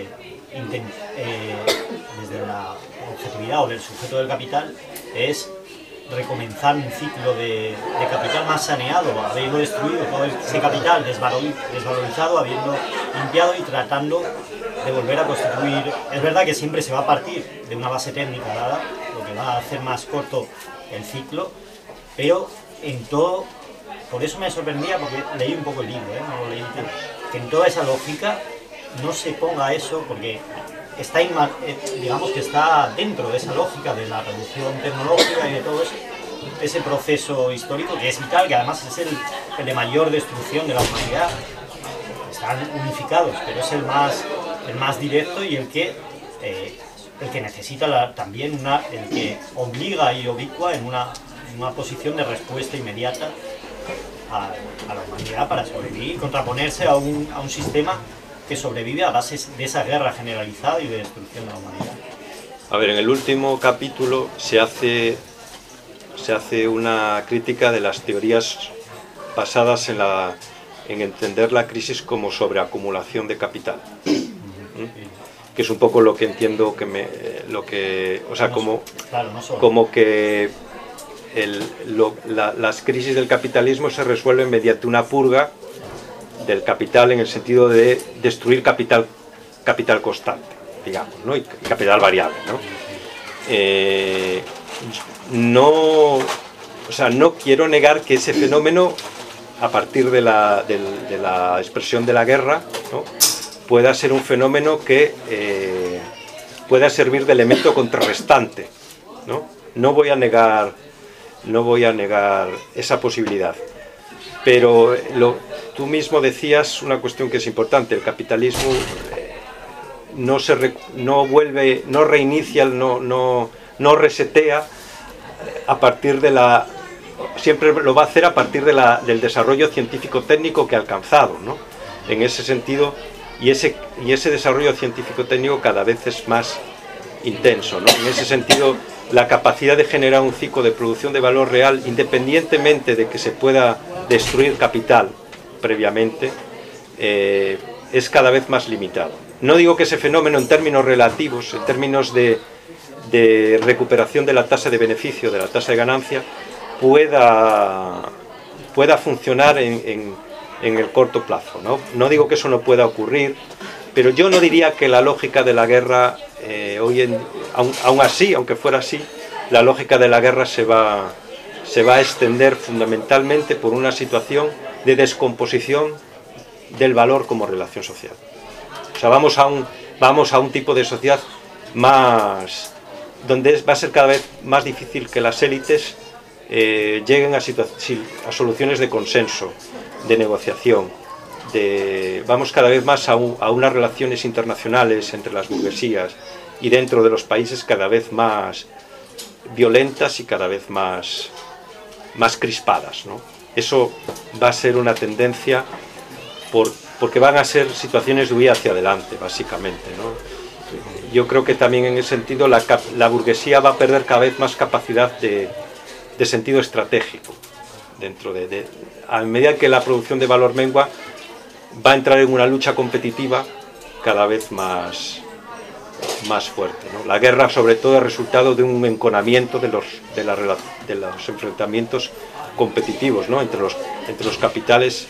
desde la objetividad o del sujeto del capital, es recomenzar un ciclo de capital más saneado, habiendo destruido todo ese capital desvalorizado, habiendo limpiado y tratando de volver a constituir. Es verdad que siempre se va a partir de una base técnica dada, lo que va a hacer más corto el ciclo, pero en todo, por eso me sorprendía, porque leí un poco el libro, no lo leí entero, que en toda esa lógica no se ponga eso, porque está, digamos que está dentro de esa lógica de la revolución tecnológica y de todo ese proceso histórico que es vital, que además es el de mayor destrucción de la humanidad. Están unificados, pero es el más directo y el que necesita también el que obliga y oblicua en una posición de respuesta inmediata a la humanidad para sobrevivir y contraponerse a un sistema que sobrevive a base de esa guerra generalizada y de destrucción de la humanidad. A ver, en el último capítulo se hace una crítica de las teorías basadas en entender la crisis como sobreacumulación de capital, que es un poco lo que entiendo como que las crisis del capitalismo se resuelven mediante una purga del capital, en el sentido de destruir capital constante, digamos, ¿no? y capital variable, ¿no? No quiero negar que ese fenómeno, a partir de la expresión de la guerra, ¿no?, pueda ser un fenómeno que pueda servir de elemento contrarrestante, ¿no? No voy a negar esa posibilidad, pero tú mismo decías una cuestión que es importante: el capitalismo no reinicia, no resetea a partir de siempre lo va a hacer a partir del desarrollo científico-técnico que ha alcanzado, ¿no? En ese sentido, y ese desarrollo científico-técnico cada vez es más intenso, ¿no? En ese sentido, la capacidad de generar un ciclo de producción de valor real, independientemente de que se pueda destruir capital previamente, es cada vez más limitado. No digo que ese fenómeno, en términos relativos, en términos de recuperación de la tasa de beneficio, de la tasa de ganancia, pueda funcionar en el corto plazo, ¿no? No digo que eso no pueda ocurrir, pero yo no diría que la lógica de la guerra, aún así, aunque fuera así, la lógica de la guerra se va a extender fundamentalmente por una situación de descomposición del valor como relación social. O sea, vamos a un tipo de sociedad más, donde va a ser cada vez más difícil que las élites lleguen a soluciones de consenso, de negociación. Vamos cada vez más a unas relaciones internacionales entre las burguesías y dentro de los países cada vez más violentas y cada vez más crispadas, ¿no? Eso va a ser una tendencia porque van a ser situaciones de huida hacia adelante, básicamente, ¿no? Yo creo que también en ese sentido la burguesía va a perder cada vez más capacidad de sentido estratégico. A medida que la producción de valor mengua, va a entrar en una lucha competitiva cada vez más fuerte, ¿no? La guerra, sobre todo, es resultado de un enconamiento de los enfrentamientos competitivos, ¿no? entre los capitales,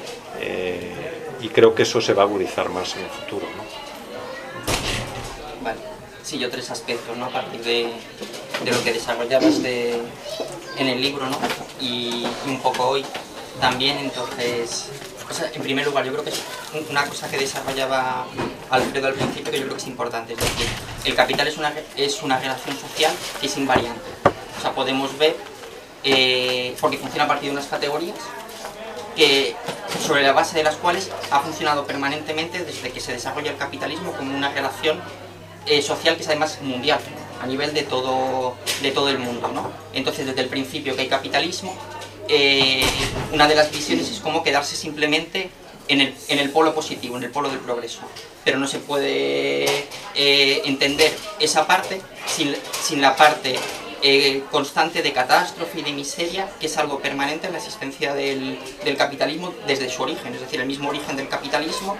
y creo que eso se va a agudizar más en el futuro, ¿no? Vale, sí, yo tres aspectos, ¿no? A partir de lo que desarrollabas en el libro, ¿no? Y un poco hoy también. Entonces, o sea, en primer lugar, yo creo que es una cosa que desarrollaba Alfredo al principio, que yo creo que es importante. Es decir, el capital es una relación social que es invariante. O sea, podemos ver, porque funciona a partir de unas categorías, que sobre la base de las cuales ha funcionado permanentemente desde que se desarrolla el capitalismo como una relación social que es además mundial, a nivel de todo el mundo, ¿no? Entonces, desde el principio que hay capitalismo, una de las visiones es como quedarse simplemente en el polo positivo, en el polo del progreso. Pero no se puede entender esa parte sin la parte constante de catástrofe y de miseria, que es algo permanente en la existencia del capitalismo desde su origen. Es decir, el mismo origen del capitalismo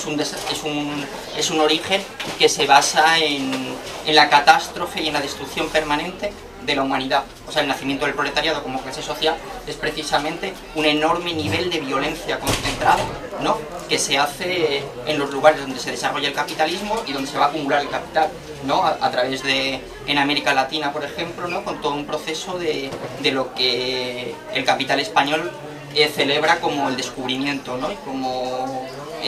es un origen que se basa en la catástrofe y en la destrucción permanente de la humanidad. O sea, el nacimiento del proletariado como clase social es precisamente un enorme nivel de violencia concentrada, ¿no? Que se hace en los lugares donde se desarrolla el capitalismo y donde se va a acumular el capital, ¿no? A través de, en América Latina, por ejemplo, ¿no? Con todo un proceso de lo que el capital español celebra como el descubrimiento, ¿no? Y como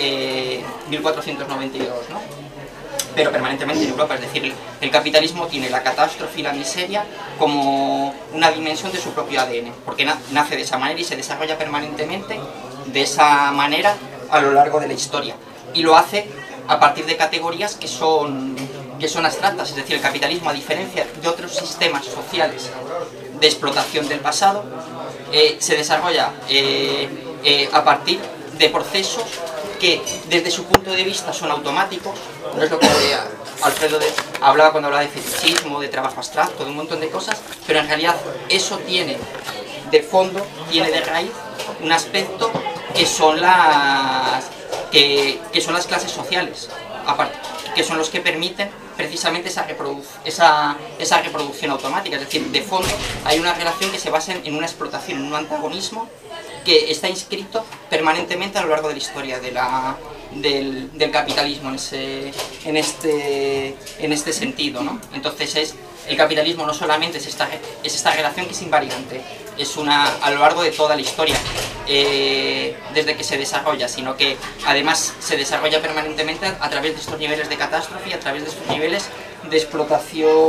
1492, ¿no? Pero permanentemente en Europa. Es decir, el capitalismo tiene la catástrofe y la miseria como una dimensión de su propio ADN, porque nace de esa manera y se desarrolla permanentemente de esa manera a lo largo de la historia. Y lo hace a partir de categorías que son abstractas. Es decir, el capitalismo, a diferencia de otros sistemas sociales de explotación del pasado, se desarrolla a partir de procesos que desde su punto de vista son automáticos. No es lo que Alfredo hablaba cuando hablaba de fetichismo, de trabajo abstracto, de un montón de cosas, pero en realidad eso tiene de fondo, tiene de raíz un aspecto que son las clases sociales, que son los que permiten precisamente esa reproducción automática. Es decir, de fondo hay una relación que se basa en una explotación, en un antagonismo que está inscrito permanentemente a lo largo de la historia del capitalismo en este sentido, ¿no? Entonces el capitalismo no solamente es esta relación que es invariante, a lo largo de toda la historia, desde que se desarrolla, sino que además se desarrolla permanentemente a través de estos niveles de catástrofe y a través de estos niveles de explotación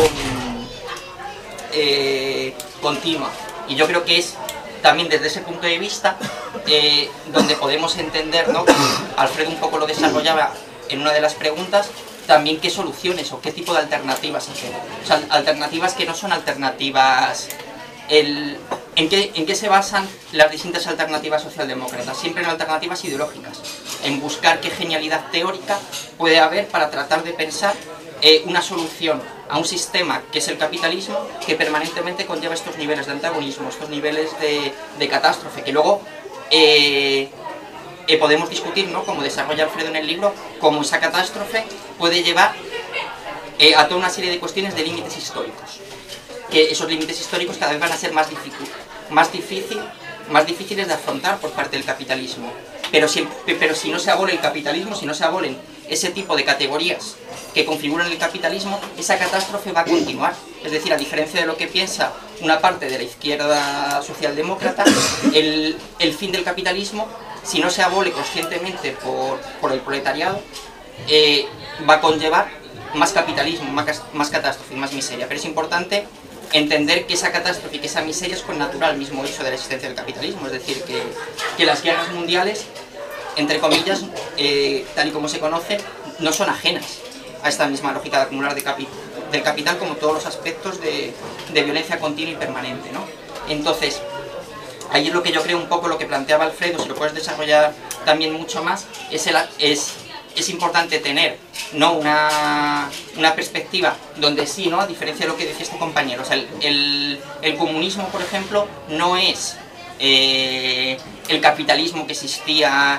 continua. Y yo creo que es también desde ese punto de vista donde podemos entender, ¿no? Alfredo un poco lo desarrollaba en una de las preguntas, también qué soluciones o qué tipo de alternativas hacer. O sea, alternativas que no son alternativas... ¿En qué se basan las distintas alternativas socialdemócratas? Siempre en alternativas ideológicas, en buscar qué genialidad teórica puede haber para tratar de pensar una solución a un sistema que es el capitalismo, que permanentemente conlleva estos niveles de antagonismo, estos niveles de catástrofe, que luego podemos discutir, ¿no? Como desarrolla Alfredo en el libro, cómo esa catástrofe puede llevar a toda una serie de cuestiones de límites históricos, que esos límites históricos cada vez van a ser más difíciles de afrontar por parte del capitalismo. Pero si no se abole el capitalismo, si no se abolen ese tipo de categorías que configuran el capitalismo, esa catástrofe va a continuar. Es decir, a diferencia de lo que piensa una parte de la izquierda socialdemócrata, el fin del capitalismo, si no se abole conscientemente por el proletariado, va a conllevar más capitalismo, más catástrofe y más miseria. Pero es importante entender que esa catástrofe y que esa miseria es connatural al mismo hecho de la existencia del capitalismo. Es decir, que las guerras mundiales, entre comillas, tal y como se conoce, no son ajenas a esta misma lógica de acumular del capital, como todos los aspectos de violencia continua y permanente, ¿no? Entonces, ahí es lo que yo creo un poco lo que planteaba Alfredo, si lo puedes desarrollar también mucho más, es importante tener, ¿no? una perspectiva donde sí, ¿no? A diferencia de lo que decía este compañero, o sea, el comunismo, por ejemplo, no es el capitalismo que existía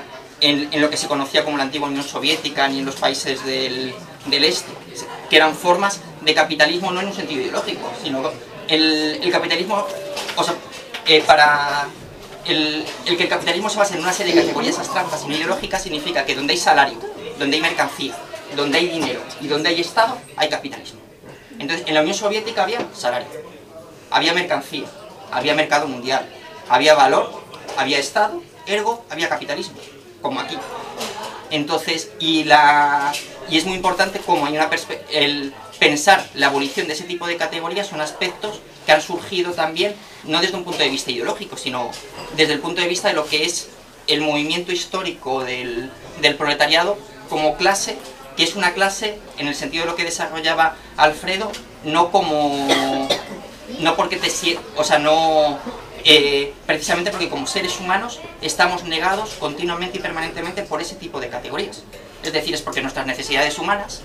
en lo que se conocía como la antigua Unión Soviética ni en los países del este, que eran formas de capitalismo no en un sentido ideológico, sino el capitalismo, o sea, para el que el capitalismo se basa en una serie de categorías abstractas y no ideológicas significa que donde hay salario, donde hay mercancía, donde hay dinero y donde hay Estado, hay capitalismo. Entonces, en la Unión Soviética había salario, había mercancía, había mercado mundial, había valor, había Estado, ergo, había capitalismo, como aquí. Entonces, y es muy importante como hay el pensar la abolición de ese tipo de categorías son aspectos que han surgido también, no desde un punto de vista ideológico, sino desde el punto de vista de lo que es el movimiento histórico del proletariado como clase, que es una clase, en el sentido de lo que desarrollaba Alfredo, no porque precisamente porque como seres humanos estamos negados continuamente y permanentemente por ese tipo de categorías. Es decir, es porque nuestras necesidades humanas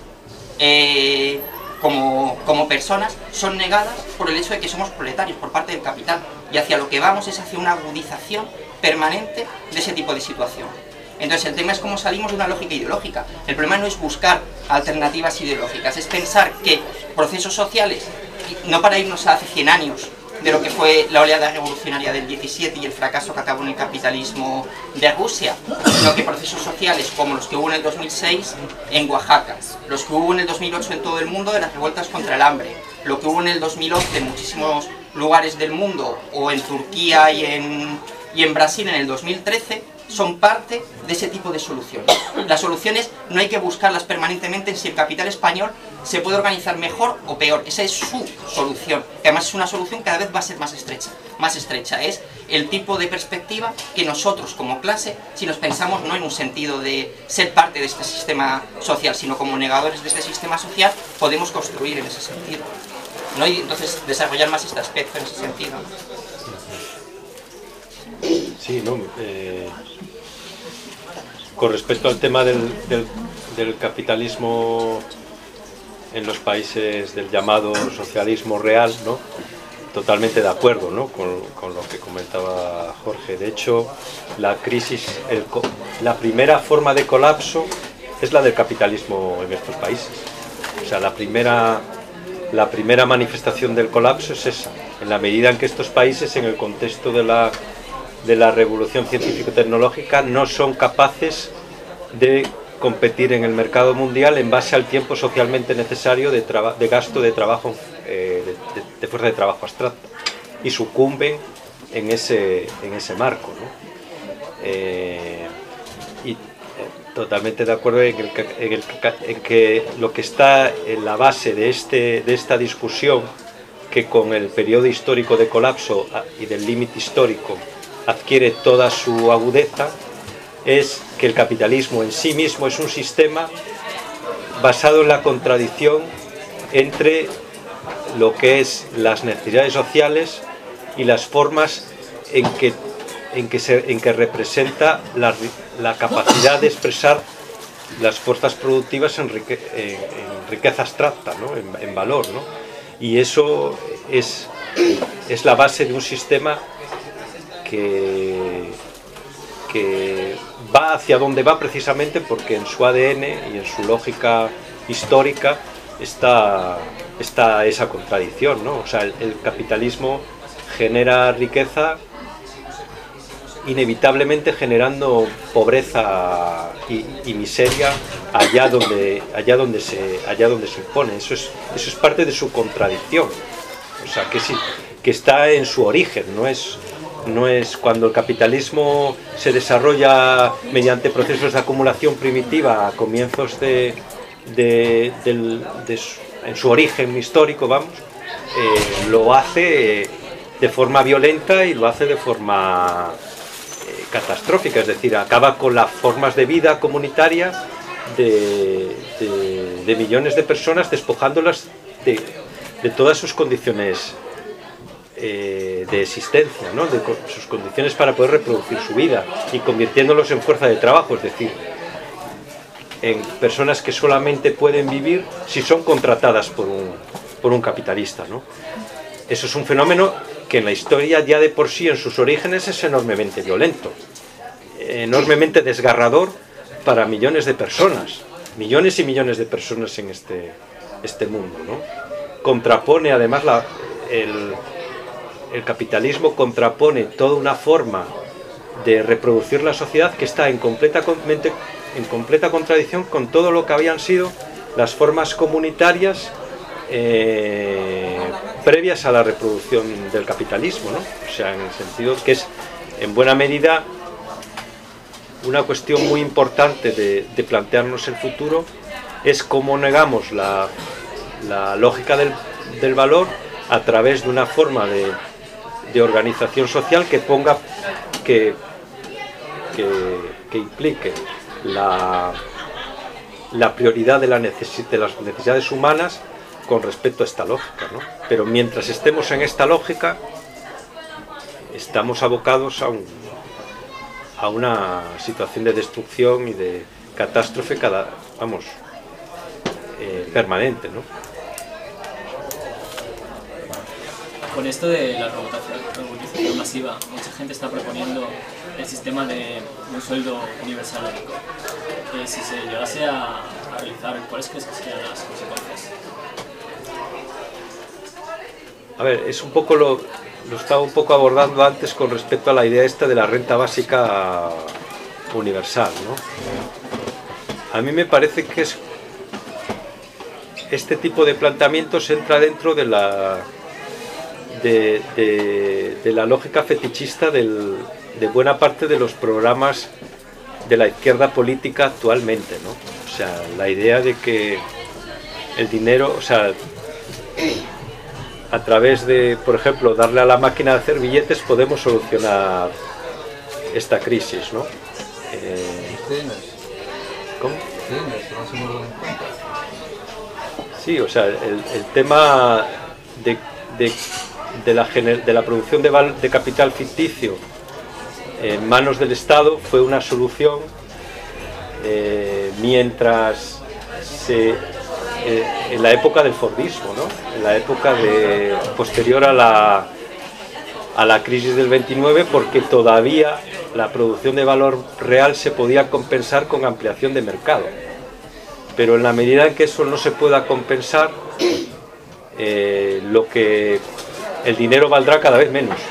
como personas son negadas por el hecho de que somos proletarios por parte del capital, y hacia lo que vamos es hacia una agudización permanente de ese tipo de situación. Entonces el tema es cómo salimos de una lógica ideológica. El problema no es buscar alternativas ideológicas, es pensar que procesos sociales, no para irnos a hace 100 años de lo que fue la oleada revolucionaria del 17 y el fracaso que acabó en el capitalismo de Rusia, sino que procesos sociales como los que hubo en el 2006 en Oaxaca, los que hubo en el 2008 en todo el mundo de las revueltas contra el hambre, lo que hubo en el 2011 en muchísimos lugares del mundo, o en Turquía y en Brasil en el 2013, son parte de ese tipo de soluciones. Las soluciones no hay que buscarlas permanentemente en si el capital español se puede organizar mejor o peor. Esa es su solución, que además es una solución que cada vez va a ser más estrecha. Más estrecha es el tipo de perspectiva que nosotros como clase, si nos pensamos no en un sentido de ser parte de este sistema social, sino como negadores de este sistema social, podemos construir en ese sentido, ¿no? Y entonces desarrollar más este aspecto en ese sentido. Sí, no, con respecto al tema del capitalismo en los países del llamado socialismo real, ¿no? Totalmente de acuerdo, ¿no? con lo que comentaba Jorge. De hecho, la crisis, la primera forma de colapso es la del capitalismo en estos países. O sea, la primera manifestación del colapso es esa, en la medida en que estos países, en el contexto de la revolución científico-tecnológica, no son capaces de competir en el mercado mundial en base al tiempo socialmente necesario de gasto de trabajo, de fuerza de trabajo abstracta, y sucumben en ese marco, ¿no? Y totalmente de acuerdo en que lo que está en la base de esta discusión, que con el periodo histórico de colapso y del límite histórico adquiere toda su agudeza, es que el capitalismo en sí mismo es un sistema basado en la contradicción entre lo que es las necesidades sociales y las formas en que representa la capacidad de expresar las fuerzas productivas en riqueza abstracta, ¿no? en valor, ¿no? Y eso es la base de un sistema que va hacia donde va precisamente porque en su ADN y en su lógica histórica está esa contradicción, ¿no? O sea, el capitalismo genera riqueza inevitablemente generando pobreza y miseria allá donde se impone. Eso es parte de su contradicción. O sea, que está en su origen, no es cuando el capitalismo se desarrolla mediante procesos de acumulación primitiva a comienzos en su origen histórico, vamos, lo hace de forma violenta y lo hace de forma catastrófica, es decir, acaba con las formas de vida comunitaria de millones de personas, despojándolas de todas sus condiciones de existencia, ¿no? De sus condiciones para poder reproducir su vida, y convirtiéndolos en fuerza de trabajo, es decir, en personas que solamente pueden vivir si son contratadas por un capitalista, ¿no? Eso es un fenómeno que en la historia ya de por sí en sus orígenes es enormemente violento. enormemente desgarrador para millones de personas, millones y millones de personas en este mundo, ¿no? Contrapone además el capitalismo contrapone toda una forma de reproducir la sociedad que está en completa contradicción con todo lo que habían sido las formas comunitarias previas a la reproducción del capitalismo, ¿no? O sea, en el sentido que es en buena medida una cuestión muy importante de plantearnos el futuro, es cómo negamos la lógica del valor a través de una forma de organización social que ponga que implique la prioridad de las necesidades humanas con respecto a esta lógica, ¿no? Pero mientras estemos en esta lógica estamos abocados a una situación de destrucción y de catástrofe permanente, ¿no? Con esto de la robotización masiva, mucha gente está proponiendo el sistema de un sueldo universal único. Si se llegase a realizar, ¿cuáles crees que serían las consecuencias? A ver, es un poco lo estaba un poco abordando antes con respecto a la idea esta de la renta básica universal, ¿no? A mí me parece que este tipo de planteamientos entra dentro de la lógica fetichista de buena parte de los programas de la izquierda política actualmente, ¿no? O sea, la idea de que el dinero, o sea, a través de, por ejemplo, darle a la máquina de hacer billetes podemos solucionar esta crisis, ¿no? ¿Cómo? Sí, o sea, el tema de la producción de capital ficticio en manos del Estado fue una solución mientras en la época del Fordismo, ¿no? En la época posterior a la crisis del 29, porque todavía la producción de valor real se podía compensar con ampliación de mercado. Pero en la medida en que eso no se pueda compensar, el dinero valdrá cada vez menos.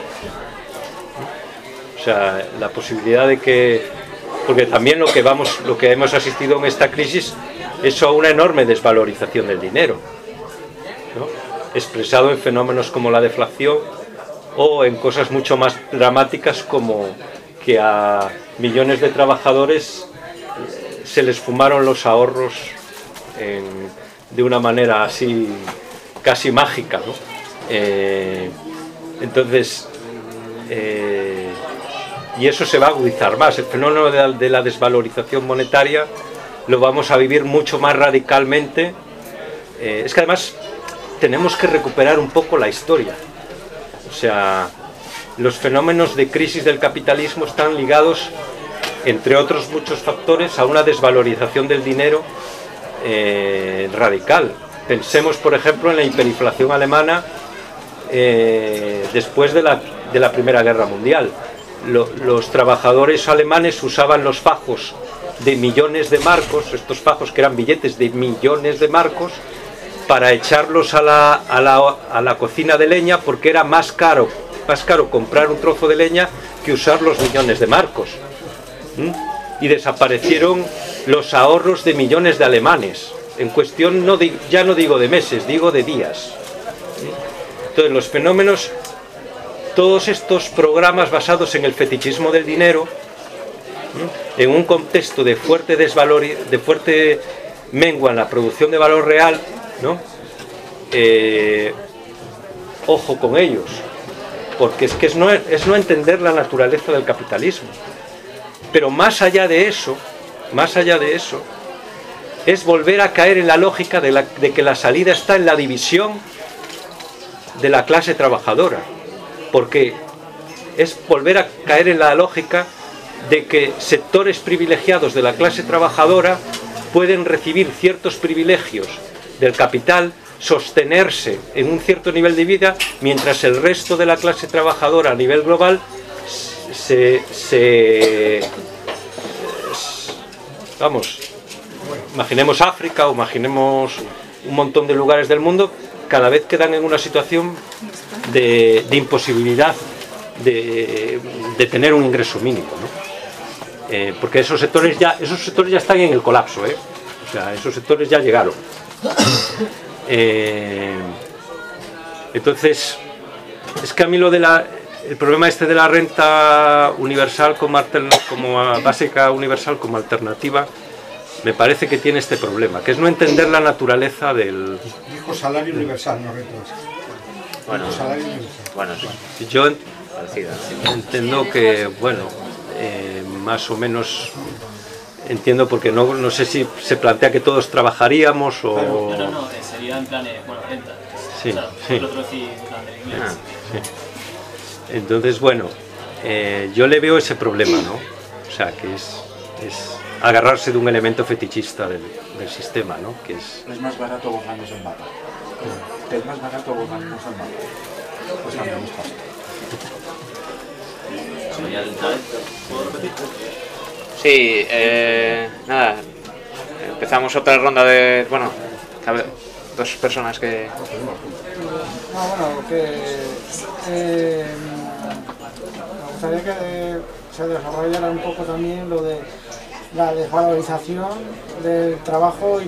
O sea, la posibilidad de que, porque también lo que hemos asistido en esta crisis es a una enorme desvalorización del dinero, ¿no? Expresado en fenómenos como la deflación o en cosas mucho más dramáticas como que a millones de trabajadores se les fumaron los ahorros de una manera así casi mágica, ¿no? Entonces, y eso se va a agudizar más. El fenómeno de la desvalorización monetaria lo vamos a vivir mucho más radicalmente. Es que además tenemos que recuperar un poco la historia. O sea, los fenómenos de crisis del capitalismo están ligados, entre otros muchos factores, a una desvalorización del dinero radical. Pensemos, por ejemplo, en la hiperinflación alemana después de la Primera Guerra Mundial. Los trabajadores alemanes usaban los fajos de millones de marcos, estos fajos que eran billetes de millones de marcos, para echarlos a la cocina de leña, porque era más caro comprar un trozo de leña que usar los millones de marcos. Y desaparecieron los ahorros de millones de alemanes, en cuestión ya no digo de meses, digo de días. Entonces los fenómenos, todos estos programas basados en el fetichismo del dinero, en un contexto de fuerte mengua en la producción de valor real, ¿no? Ojo con ellos, porque es no entender la naturaleza del capitalismo. Pero más allá de eso, es volver a caer en la lógica de que la salida está en la división de la clase trabajadora, porque es volver a caer en la lógica de que sectores privilegiados de la clase trabajadora pueden recibir ciertos privilegios del capital, sostenerse en un cierto nivel de vida, mientras el resto de la clase trabajadora a nivel global vamos, imaginemos África o imaginemos un montón de lugares del mundo, cada vez quedan en una situación de imposibilidad de tener un ingreso mínimo, ¿no? Porque esos sectores ya están en el colapso, o sea, esos sectores ya llegaron. Entonces, es que a mí el problema este de la renta universal como básica universal como alternativa, me parece que tiene este problema, que es no entender la naturaleza del... Dijo salario universal, no renta básica. Bueno, Salario universal. bueno, sí. Yo entiendo que, bueno, más o menos entiendo, porque no sé si se plantea que todos trabajaríamos o... No, sería en plan, bueno, renta. Sí, o sea, sí. El otro sí, en plan del inglés. Sí. Entonces, bueno, yo le veo ese problema, ¿no? O sea, que es agarrarse de un elemento fetichista del sistema, ¿no? Que es más barato borrarnos el mapa. Es más barato borrarnos el mapa. Pues a mí me gusta. Sí, nada, empezamos otra ronda de, bueno, dos personas que... Me gustaría que se desarrollara un poco también lo de la desvalorización del trabajo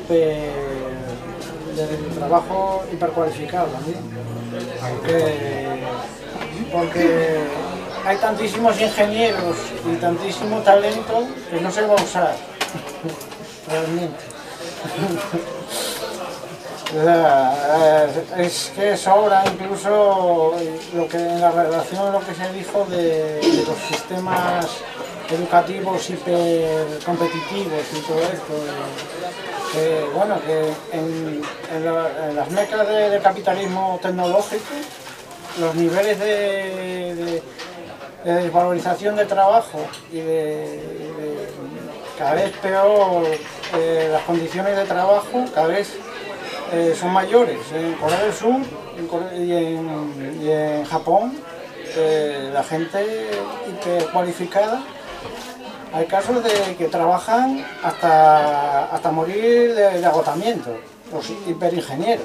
hipercualificado también, porque hay tantísimos ingenieros y tantísimo talento que no se va a usar realmente. Es que sobra incluso lo que en la relación lo que se dijo de los sistemas educativos hipercompetitivos y todo esto, que bueno, que en las mecas del capitalismo tecnológico los niveles de desvalorización del trabajo y de cada vez peor las condiciones de trabajo cada vez son mayores. En Corea del Sur y en Japón, la gente hipercualificada, hay casos de que trabajan hasta morir de agotamiento, los hiperingenieros.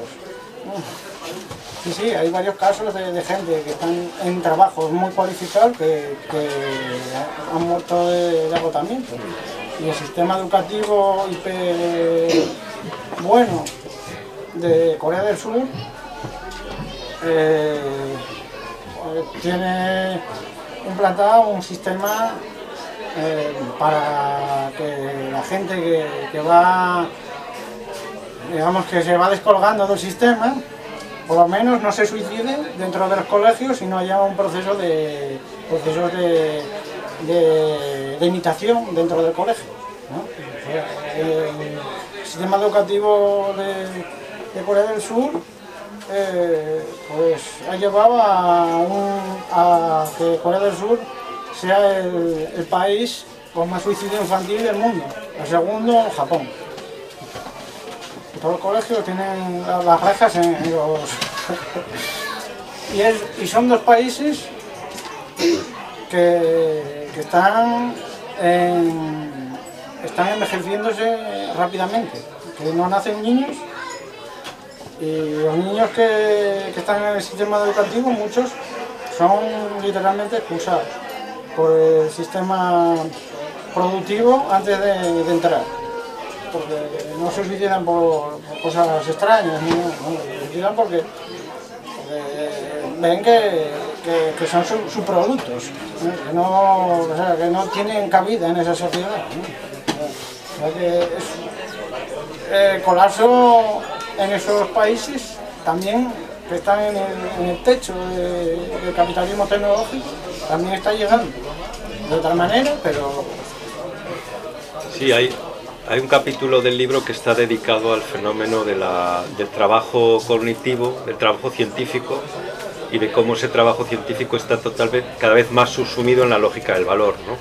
Sí, hay varios casos de gente que están en trabajos muy cualificados que han muerto de agotamiento. Y el sistema educativo bueno de Corea del Sur tiene implantado un sistema para que la gente que va, digamos, que se va descolgando del sistema, por lo menos no se suicide dentro de los colegios, sino haya un proceso de imitación dentro del colegio, ¿no? El sistema educativo de Corea del Sur pues ha llevado a que Corea del Sur sea el país con más suicidio infantil del mundo. El segundo, Japón. Todos los colegios tienen las rejas en los... y son dos países que están envejeciéndose rápidamente, que no nacen niños, y los niños que están en el sistema educativo, muchos son literalmente expulsados por el sistema productivo antes de entrar, porque no se suicidan por cosas extrañas, no, se suicidan porque ven que son subproductos, ¿no? Que no tienen cabida en esa sociedad, ¿no? O sea, que el colapso en esos países también, que están en el techo del capitalismo tecnológico, también está llegando de otra manera, pero... Sí, hay un capítulo del libro que está dedicado al fenómeno del trabajo cognitivo, del trabajo científico, y de cómo ese trabajo científico está cada vez más subsumido en la lógica del valor, ¿no?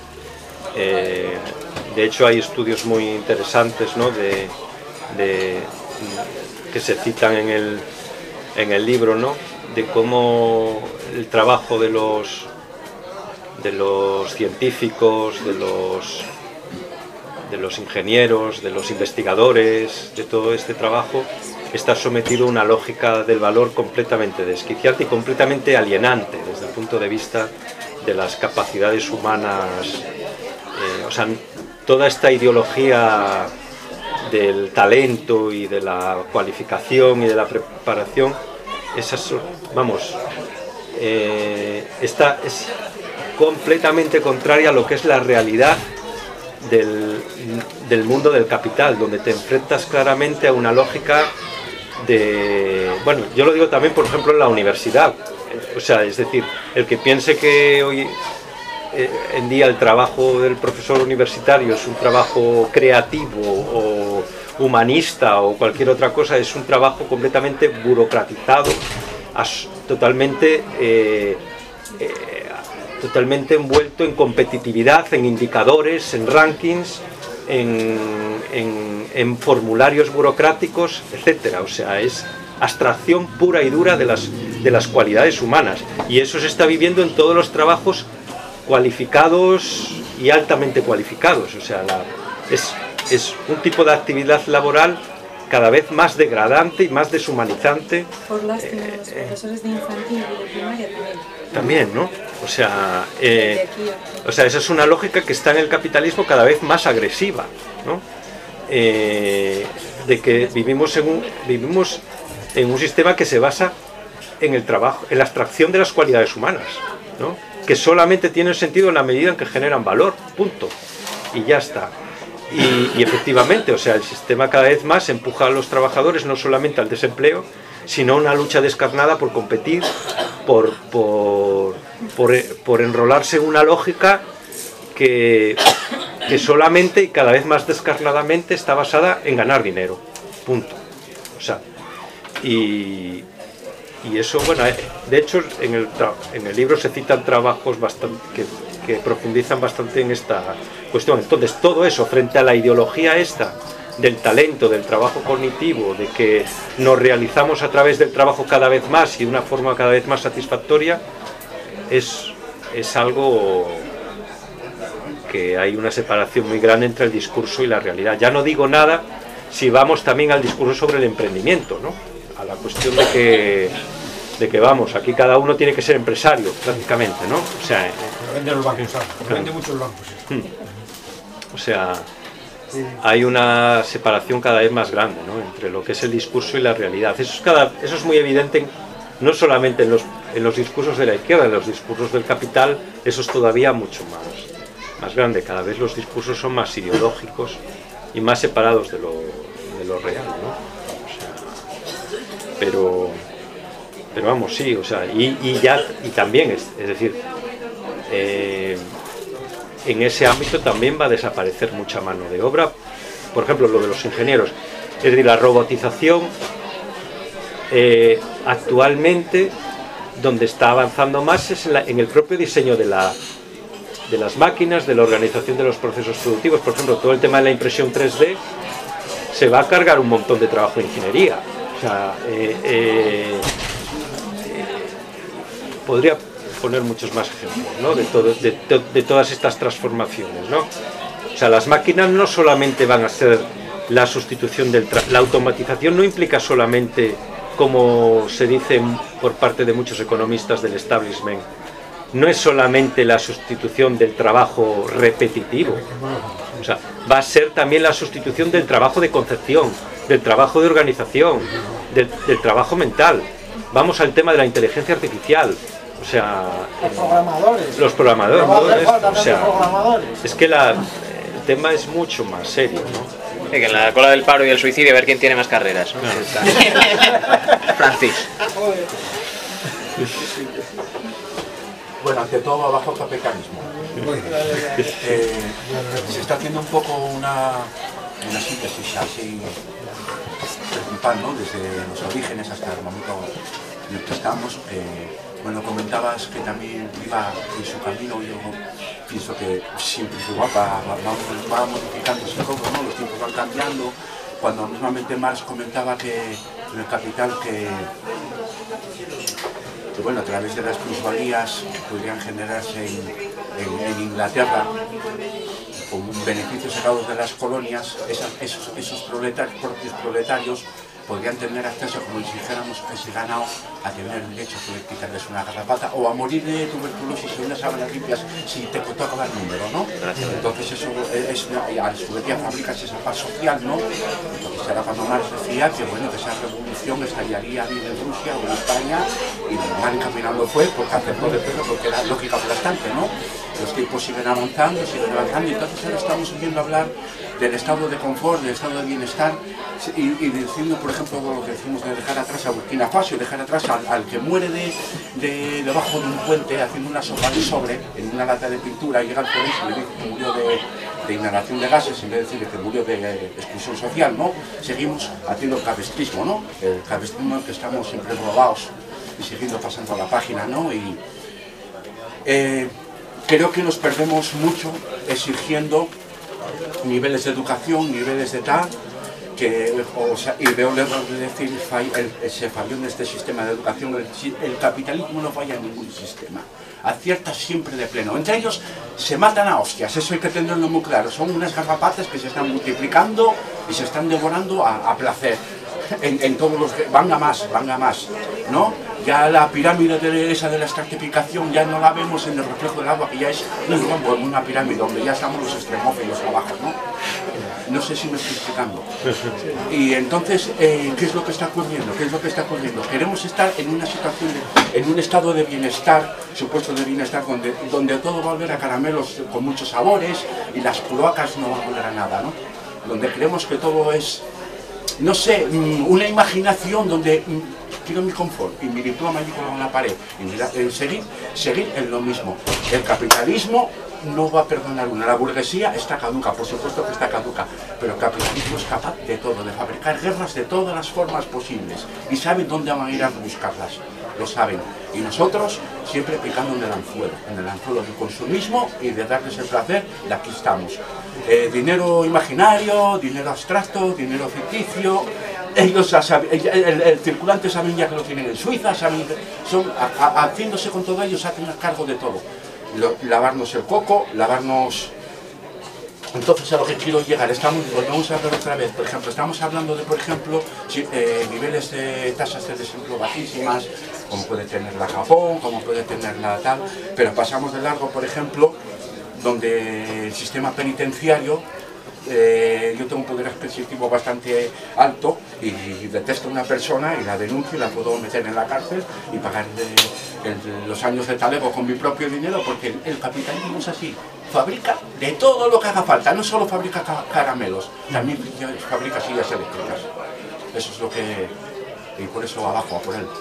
De hecho, hay estudios muy interesantes, ¿no? Que se citan en el libro, ¿no? De cómo el trabajo de los científicos, de los ingenieros, de los investigadores, de todo este trabajo, está sometido a una lógica del valor completamente desquiciante y completamente alienante desde el punto de vista de las capacidades humanas. O sea, toda esta ideología del talento y de la cualificación y de la preparación, vamos, es completamente contraria a lo que es la realidad del mundo del capital, donde te enfrentas claramente a una lógica de... Bueno, yo lo digo también, por ejemplo, en la universidad. O sea, es decir, el que piense que hoy en día el trabajo del profesor universitario es un trabajo creativo o humanista o cualquier otra cosa, es un trabajo completamente burocratizado, totalmente envuelto en competitividad, en indicadores, en rankings, en formularios burocráticos, etcétera. O sea, es abstracción pura y dura de las cualidades humanas, y eso se está viviendo en todos los trabajos cualificados y altamente cualificados. O sea, es un tipo de actividad laboral cada vez más degradante y más deshumanizante. Por lástima, los profesores de infantil y de primaria también, ¿no? O sea, esa es una lógica que está en el capitalismo cada vez más agresiva, ¿no? De que vivimos en un sistema que se basa en el trabajo, en la abstracción de las cualidades humanas, ¿no? Que solamente tienen sentido en la medida en que generan valor, punto, y ya está. Y efectivamente, o sea, el sistema cada vez más empuja a los trabajadores no solamente al desempleo, sino a una lucha descarnada por competir, por enrolarse en una lógica que solamente y cada vez más descarnadamente está basada en ganar dinero, punto. O sea, y eso, bueno, de hecho en el libro se citan trabajos que profundizan bastante en esta cuestión. Entonces, todo eso frente a la ideología esta del talento, del trabajo cognitivo, de que nos realizamos a través del trabajo cada vez más y de una forma cada vez más satisfactoria, es algo que hay una separación muy grande entre el discurso y la realidad. Ya no digo nada si vamos también al discurso sobre el emprendimiento, ¿no? A la cuestión de que vamos, aquí cada uno tiene que ser empresario, prácticamente, ¿no? O sea, venden los bancos, venden muchos bancos. O sea, hay una separación cada vez más grande, ¿no? Entre lo que es el discurso y la realidad. Eso es muy evidente, no solamente en los discursos de la izquierda, en los discursos del capital, eso es todavía mucho más grande. Cada vez los discursos son más ideológicos y más separados de lo real, ¿no? O sea, pero vamos, sí, o sea, y también, es decir, en ese ámbito también va a desaparecer mucha mano de obra, por ejemplo, lo de los ingenieros. Es decir, la robotización actualmente, donde está avanzando más es en el propio diseño de las máquinas, de la organización de los procesos productivos. Por ejemplo, todo el tema de la impresión 3D se va a cargar un montón de trabajo de ingeniería. O sea, podría poner muchos más ejemplos, ¿no? de todas estas transformaciones, ¿no? O sea, las máquinas no solamente van a ser la sustitución la automatización no implica solamente, como se dice por parte de muchos economistas del establishment, no es solamente la sustitución del trabajo repetitivo. O sea, va a ser también la sustitución del trabajo de concepción, del trabajo de organización, del trabajo mental. Vamos al tema de la inteligencia artificial. O sea, los programadores, o sea, es que el tema es mucho más serio, ¿no? Que en la cola del paro y el suicidio a ver quién tiene más carreras, ¿no? Francis. Bueno, ante todo, bajo el capitalismo. Se está haciendo un poco una síntesis así principal, ¿no? Desde los orígenes hasta el momento en el que estamos. Bueno, comentabas que también iba en su camino. Yo pienso que siempre es igual, va modificándose todo, ¿no? Los tiempos van cambiando. Cuando mismamente Marx comentaba que en el Capital que bueno, a través de las plusvalías podrían generarse en Inglaterra, con beneficios sacados de las colonias, esos propios proletarios podrían tener acceso, como si dijéramos, ese ganado, a tener el derecho a poder quitarles una garrapata o a morir de tuberculosis y unas sábanas limpias si te toca el número, ¿no? Entonces eso es, a su vez ya fabricas esa paz social, ¿no? Entonces era cuando Marx decía que, bueno, que esa revolución estallaría bien en Rusia o en España, y mal encaminado fue porque aceptó de pelo, porque era lógica aplastante, ¿no? Los tiempos siguen avanzando, y entonces ahora estamos oyendo hablar del estado de confort, del estado de bienestar, y diciendo, por ejemplo, lo que decimos de dejar atrás a Burkina Faso, dejar atrás al que muere debajo de un puente haciendo una sopa de sobre en una lata de pintura, y llega al forense y le dice que murió de inhalación de gases, en vez de decirle que murió de exclusión social, ¿no? Seguimos haciendo el cabestrismo, ¿no? El cabestrismo en el que estamos siempre robados y siguiendo pasando a la página, ¿no? Y creo que nos perdemos mucho exigiendo niveles de educación, niveles de tal, y veo el error de decir se falló en este sistema de educación. El capitalismo no falla en ningún sistema, acierta siempre de pleno. Entre ellos se matan a hostias, eso hay que tenerlo muy claro. Son unas garrapatas que se están multiplicando y se están devorando a placer. En todos los... van a más, ¿no? Ya la pirámide esa de la estratificación ya no la vemos en el reflejo del agua, que ya es una pirámide donde ya estamos los extremófilos abajo, ¿no? No sé si me estoy explicando. Y entonces, ¿qué es lo que está ocurriendo? Queremos estar en una situación, en un estado de bienestar, supuesto de bienestar, donde todo va a volver a caramelos con muchos sabores y las cloacas no van a volver a nada, ¿no? Donde creemos que todo es, no sé, una imaginación donde quiero mi confort y mi diploma allí colgado en la pared y seguir en lo mismo. El capitalismo no va a perdonar una. La burguesía está caduca, por supuesto que está caduca, pero el capitalismo es capaz de todo, de fabricar guerras de todas las formas posibles, y saben dónde van a ir a buscarlas, lo saben. Y nosotros siempre picando en el anzuelo del consumismo y de darles el placer, de aquí estamos. Dinero imaginario, dinero abstracto, dinero ficticio. Ellos el circulante saben ya que lo tienen en Suiza, saben, haciéndose con todo ellos, hacen a cargo de todo. Lavarnos el coco, lavarnos... Entonces, a lo que quiero llegar, volvemos a ver otra vez, por ejemplo, estamos hablando de, por ejemplo, niveles de tasas de desempleo bajísimas, como puede tener la Japón, como puede tener la tal, pero pasamos de largo, por ejemplo, donde el sistema penitenciario, yo tengo un poder adquisitivo bastante alto y detesto a una persona y la denuncio y la puedo meter en la cárcel y pagar los años de talego con mi propio dinero, porque el capitalismo es así, fabrica de todo lo que haga falta, no solo fabrica caramelos, también fabrica sillas eléctricas. Eso es lo que... y por eso abajo a por él.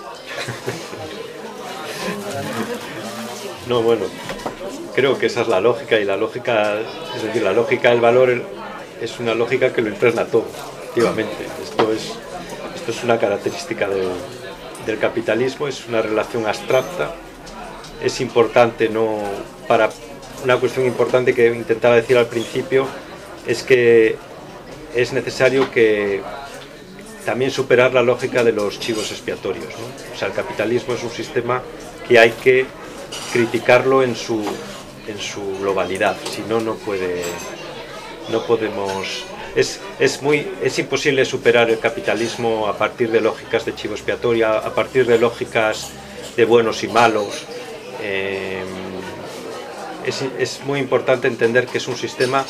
No, bueno, creo que esa es la lógica, y la lógica, es decir, la lógica del valor es una lógica que lo impregna todo, efectivamente. Esto es una característica del capitalismo, es una relación abstracta, es importante, una cuestión importante que intentaba decir al principio, es que es necesario que también superar la lógica de los chivos expiatorios, ¿no? O sea, el capitalismo es un sistema que hay que criticarlo en su globalidad, si no, no podemos... Es imposible superar el capitalismo a partir de lógicas de chivo expiatorio, a partir de lógicas de buenos y malos. Es muy importante entender que es un sistema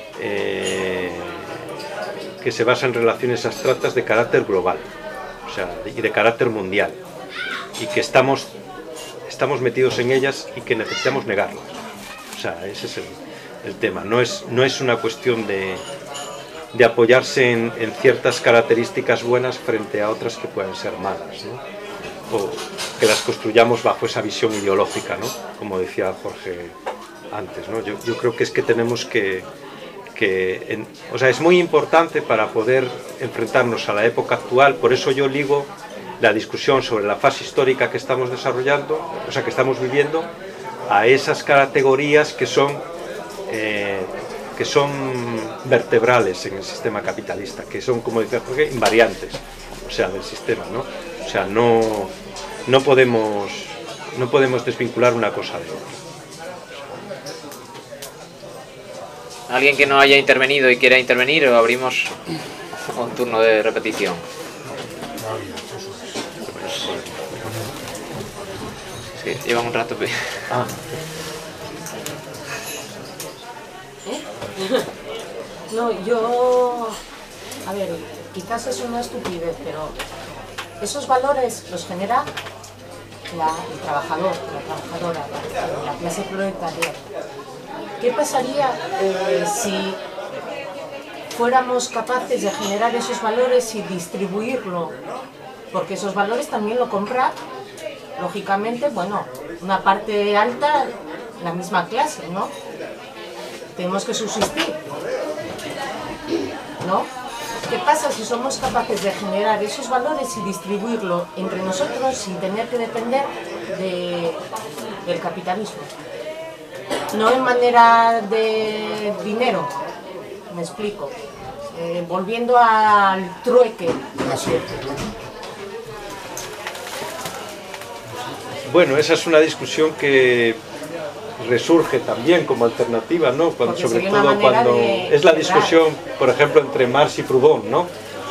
que se basa en relaciones abstractas de carácter global, o sea, y de carácter mundial, y que estamos metidos en ellas y que necesitamos negarlas. O sea, ese es el tema. No es una cuestión de apoyarse en ciertas características buenas frente a otras que puedan ser malas, ¿no? O que las construyamos bajo esa visión ideológica, ¿no? Como decía Jorge antes, ¿no? Yo creo que es que tenemos o sea, es muy importante para poder enfrentarnos a la época actual. Por eso yo ligo la discusión sobre la fase histórica que estamos desarrollando, o sea, que estamos viviendo, a esas categorías que son vertebrales en el sistema capitalista, que son, como decía Jorge, invariantes, o sea, del sistema, ¿no? O sea, no podemos desvincular una cosa de otra. ¿Alguien que no haya intervenido y quiera intervenir, o abrimos un turno de repetición? Sí, llevan un rato. No, yo... A ver, quizás es una estupidez, pero esos valores los genera el trabajador, la trabajadora, la clase proletaria. ¿Qué pasaría si fuéramos capaces de generar esos valores y distribuirlo? Porque esos valores también lo compra, lógicamente, bueno, una parte alta, la misma clase, ¿no? Tenemos que subsistir, ¿no? ¿Qué pasa si somos capaces de generar esos valores y distribuirlo entre nosotros sin tener que depender del capitalismo? No en manera de dinero, me explico, volviendo al trueque. Bueno, esa es una discusión que resurge también como alternativa, ¿no? Sobre todo cuando es la discusión, por ejemplo, entre Marx y Proudhon, ¿no?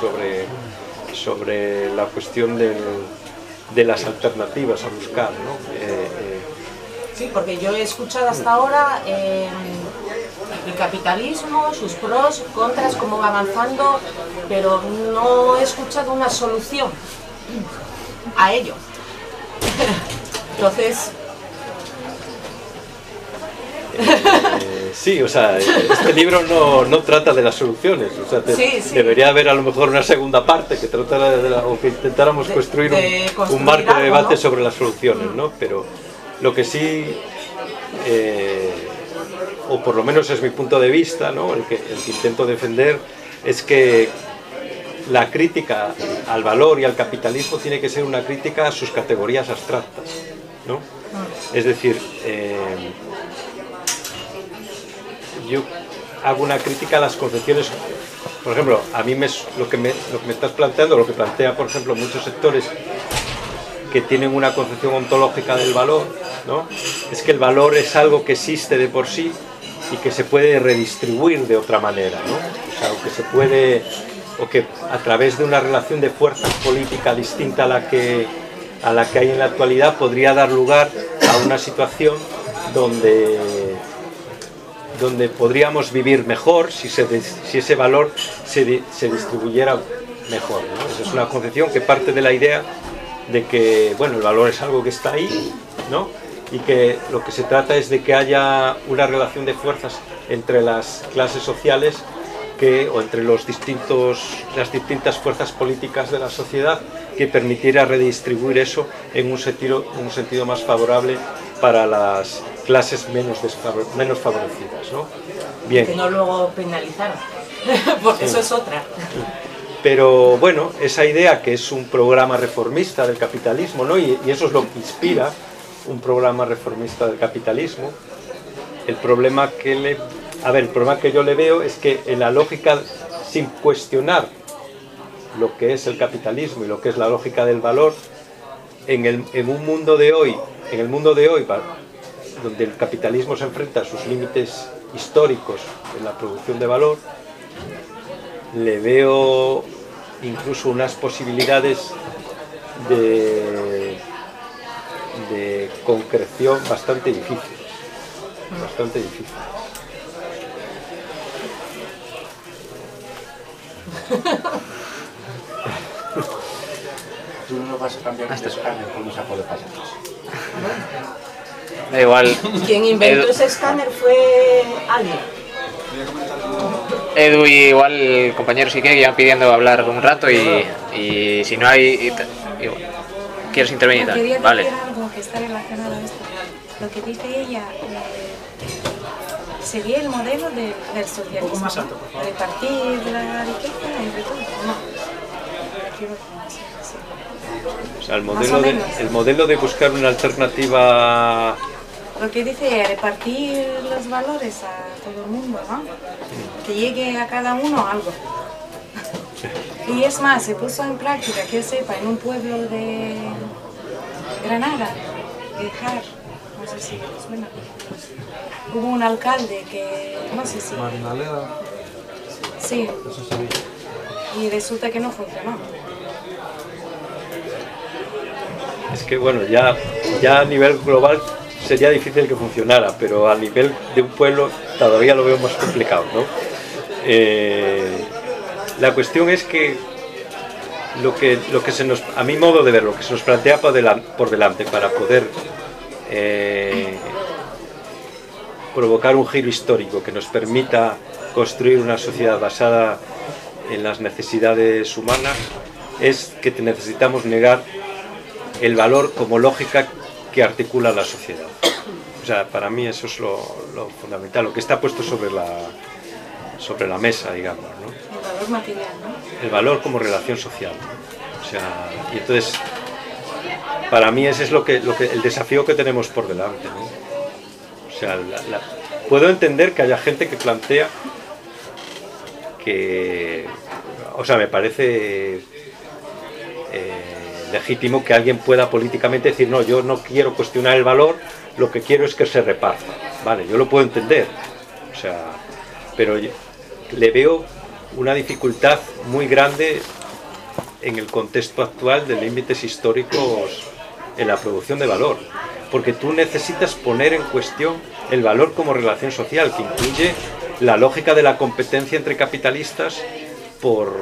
Sobre la cuestión de las alternativas a buscar, ¿no? Sí, porque yo he escuchado hasta ahora el capitalismo, sus pros, contras, cómo va avanzando, pero no he escuchado una solución a ello. Entonces... Sí, o sea, este libro no trata de las soluciones, o sea, debería haber a lo mejor una segunda parte que tratara o que intentáramos construir un marco de debate, ¿no?, sobre las soluciones, ¿no? Pero lo que sí, o por lo menos es mi punto de vista, ¿no?, el que intento defender, es que la crítica al valor y al capitalismo tiene que ser una crítica a sus categorías abstractas, ¿no? Es decir, yo hago una crítica a las concepciones. Por ejemplo, a mí lo que me estás planteando, lo que plantea, por ejemplo, muchos sectores que tienen una concepción ontológica del valor, ¿no?, es que el valor es algo que existe de por sí y que se puede redistribuir de otra manera, ¿no? O sea, o que a través de una relación de fuerzas política distinta a la que hay en la actualidad podría dar lugar a una situación donde podríamos vivir mejor si ese valor se distribuyera mejor, ¿no? Esa es una concepción que parte de la idea de que, bueno, el valor es algo que está ahí, ¿no?, y que lo que se trata es de que haya una relación de fuerzas entre las clases sociales o entre las distintas fuerzas políticas de la sociedad, que permitiera redistribuir eso en un sentido más favorable para las clases menos favorecidas, ¿no? Bien. Que no luego penalizar, porque eso es otra. Pero bueno, esa idea que es un programa reformista del capitalismo, ¿no?, y eso es lo que inspira un programa reformista del capitalismo. El problema que yo le veo es que en la lógica, sin cuestionar lo que es el capitalismo y lo que es la lógica del valor, en el mundo de hoy, donde el capitalismo se enfrenta a sus límites históricos en la producción de valor, le veo incluso unas posibilidades de concreción bastante difíciles. Tú no vas a cambiar este escáner con un saco de patatas. Da igual. Quien inventó ese escáner fue alguien. Edu y igual compañeros que iban pidiendo hablar un rato y si no hay... ¿Quieres intervenir? Quería decir Vale. algo que está relacionado a esto. Lo que dice ella sería el modelo del socialismo. Un poco más alto, por favor. Repartir la riqueza entre todos. No. O sea, el modelo de buscar una alternativa. Lo que dice repartir los valores a todo el mundo, ¿no? Que llegue a cada uno algo. Y es más, se puso en práctica, que yo sepa, en un pueblo de Granada, Guijar, más sé si te suena. Hubo un alcalde que, no sé si... Marinaleda. Sí. Eso sí. Y resulta que no funcionó. Es que bueno, ya a nivel global sería difícil que funcionara, pero a nivel de un pueblo todavía lo veo más complicado, ¿no? La cuestión es que lo que se nos, a mi modo de ver, lo que se nos plantea por delante para poder provocar un giro histórico que nos permita construir una sociedad basada en las necesidades humanas, es que necesitamos negar el valor como lógica que articula la sociedad. O sea, para mí eso es lo fundamental, lo que está puesto sobre la mesa, digamos, ¿no? El valor material, ¿no? El valor como relación social, ¿no? O sea, y entonces, para mí ese es el desafío que tenemos por delante, ¿no? O sea, puedo entender que haya gente que plantea que, o sea, me parece legítimo que alguien pueda políticamente decir, no, yo no quiero cuestionar el valor, lo que quiero es que se reparta. Vale, yo lo puedo entender, o sea, pero le veo una dificultad muy grande en el contexto actual de límites históricos en la producción de valor, porque tú necesitas poner en cuestión el valor como relación social, que incluye la lógica de la competencia entre capitalistas por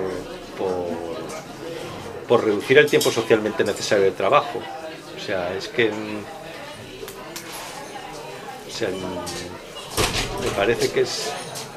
reducir el tiempo socialmente necesario de trabajo. O sea, es que me parece que es...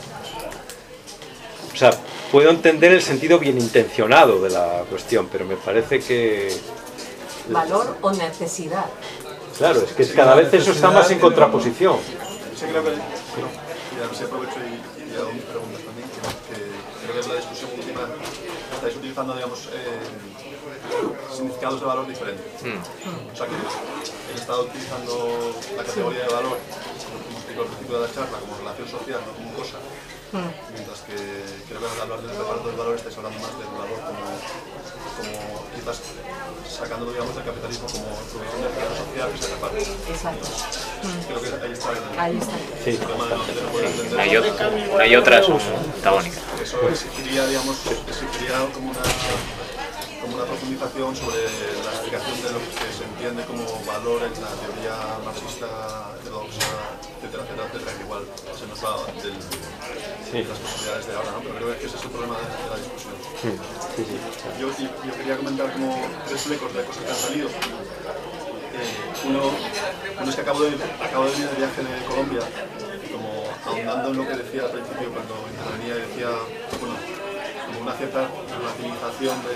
O sea, puedo entender el sentido bien intencionado de la cuestión, pero me parece que... ¿Valor o necesidad? Claro, es que cada vez eso está más en contraposición. Sí, creo que... Bueno, y a ver si aprovecho y hago mis preguntas también, que creo que es la discusión última. Estáis utilizando, digamos, significados de valor diferentes. O sea, que el Estado utilizando la categoría de valor, como explico al principio de la charla, como relación social, no como cosa, mientras que creo que al hablar del reparto del valor estáis hablando más del valor como quizás sacándolo, digamos, del capitalismo como producción de riqueza social que se reparte. Exacto. Creo que ahí está el Sí. tema de no poder entender. Hay otras antagónicas. Eso exigiría, digamos, como una profundización sobre la explicación de lo que se entiende como valor en la teoría marxista, ortodoxa, etcétera, etcétera, etcétera, que igual se nos va de las posibilidades de ahora, ¿no? Pero creo que ese es el problema de la discusión. Yo quería comentar como tres flecos de cosas que han salido. Uno es que acabo de venir de viaje de Colombia, y como ahondando en lo que decía al principio cuando intervenía, decía, bueno, como una cierta relativización de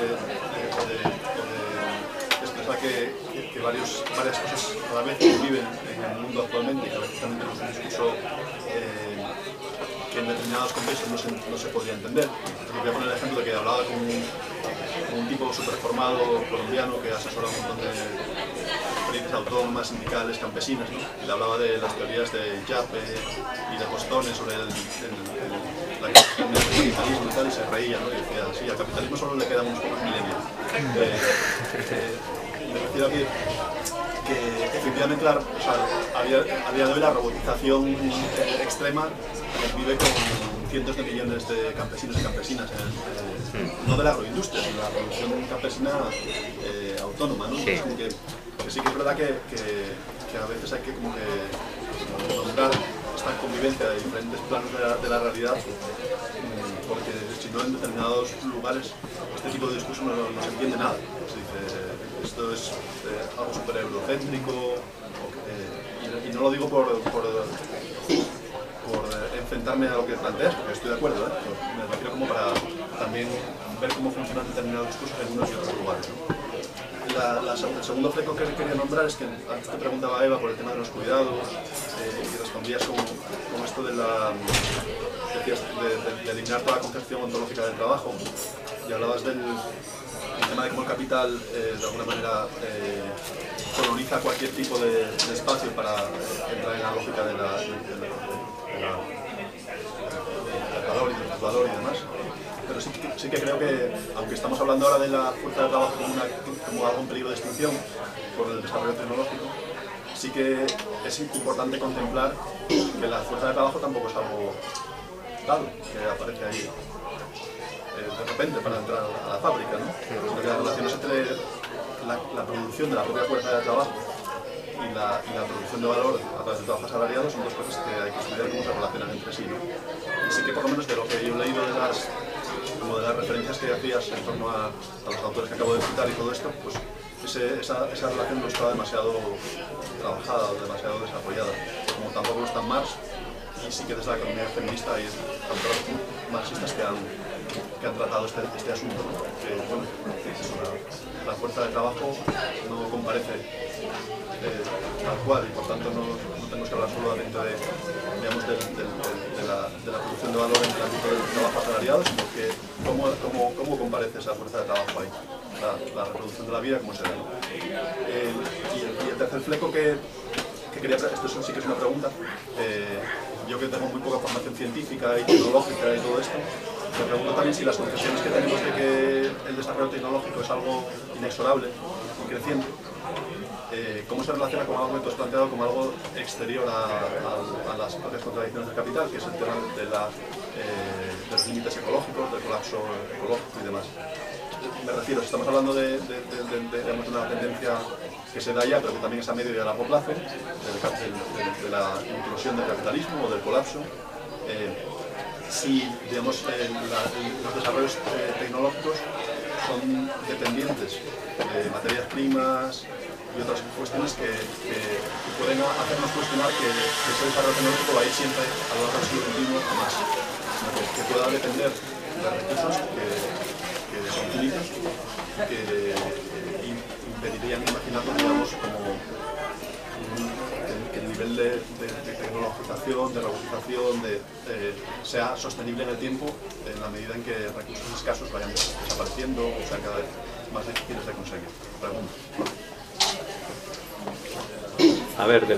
expresar que varias cosas a la vez viven en el mundo actualmente y que a veces también tenemos un discurso que en determinados contextos no se podría entender. Voy a poner el ejemplo de que hablaba con un tipo súper formado colombiano que asesora un montón de experiencias autónomas, sindicales, campesinas, ¿no? Y le hablaba de las teorías de Yape y de Postone sobre la cuestión del capitalismo y tal, y se reía, ¿no? Y decía, sí, al capitalismo solo le quedan unos pocos milenios. Me refiero a que efectivamente a día de hoy la robotización extrema vive con cientos de millones de campesinos y campesinas, no de la agroindustria, sino de la producción campesina autónoma, ¿no? Sí. Como que sí que es verdad que a veces hay que como que nombrar esta convivencia de diferentes planos de la realidad, porque si no en determinados lugares este tipo de discurso no se entiende nada. Se dice, esto es algo súper eurocéntrico, y no lo digo por enfrentarme a lo que planteas, porque estoy de acuerdo, me refiero como para también ver cómo funcionan determinados discursos en unos y otros lugares, ¿no? El segundo fleco que quería nombrar es que antes te preguntaba Eva por el tema de los cuidados y respondías con esto de eliminar toda la concepción ontológica del trabajo, y hablabas del tema de cómo el capital de alguna manera coloniza cualquier tipo de espacio para entrar en la lógica del valor y del valor y demás. Pero sí que creo que, aunque estamos hablando ahora de la fuerza de trabajo como algo en peligro de extinción por el desarrollo tecnológico, sí que es importante contemplar que la fuerza de trabajo tampoco es algo dado, que aparece ahí de repente para entrar a la fábrica, ¿no? Porque las relaciones entre la producción de la propia fuerza de trabajo y la producción de valor a través del trabajo asalariado son dos cosas que hay que estudiar cómo se relacionan entre sí, ¿no? Y sí que por lo menos de lo que yo he leído de las referencias que hacías en torno a los autores que acabo de citar y todo esto, pues esa relación no está demasiado trabajada o demasiado desarrollada, como tampoco lo está Marx, y sí que desde la economía feminista hay autores marxistas que han tratado este asunto, ¿no? Que, bueno, la fuerza de trabajo no comparece tal cual, y por tanto no tenemos que hablar solamente de la producción de valor en el ámbito del trabajo asalariado, sino que cómo comparece esa fuerza de trabajo ahí, la reproducción de la vida, cómo se ve, ¿no? Y el tercer fleco que quería, esto sí que es una pregunta, yo que tengo muy poca formación científica y tecnológica y todo esto, me pregunto también si las concesiones que tenemos de que el desarrollo tecnológico es algo inexorable y creciente, cómo se relaciona con algo que tú has planteado como algo exterior a las propias contradicciones del capital, que es el tema de los límites ecológicos, del colapso ecológico y demás. Me refiero, si estamos hablando de una tendencia que se da ya, pero que también es a medio y a largo plazo, de la implosión del capitalismo o del colapso, si digamos, los desarrollos tecnológicos son dependientes de materias primas y otras cuestiones que pueden hacernos cuestionar que ese desarrollo tecnológico va a ir siempre a lo largo del siglo XXI a más, que pueda depender de recursos que son finitos, que impedirían imaginarlo, digamos, como que el nivel de tecnologización, de robotización, sea sostenible en el tiempo en la medida en que recursos escasos vayan desapareciendo o sean cada vez más difíciles de conseguir. Pregunta. A ver,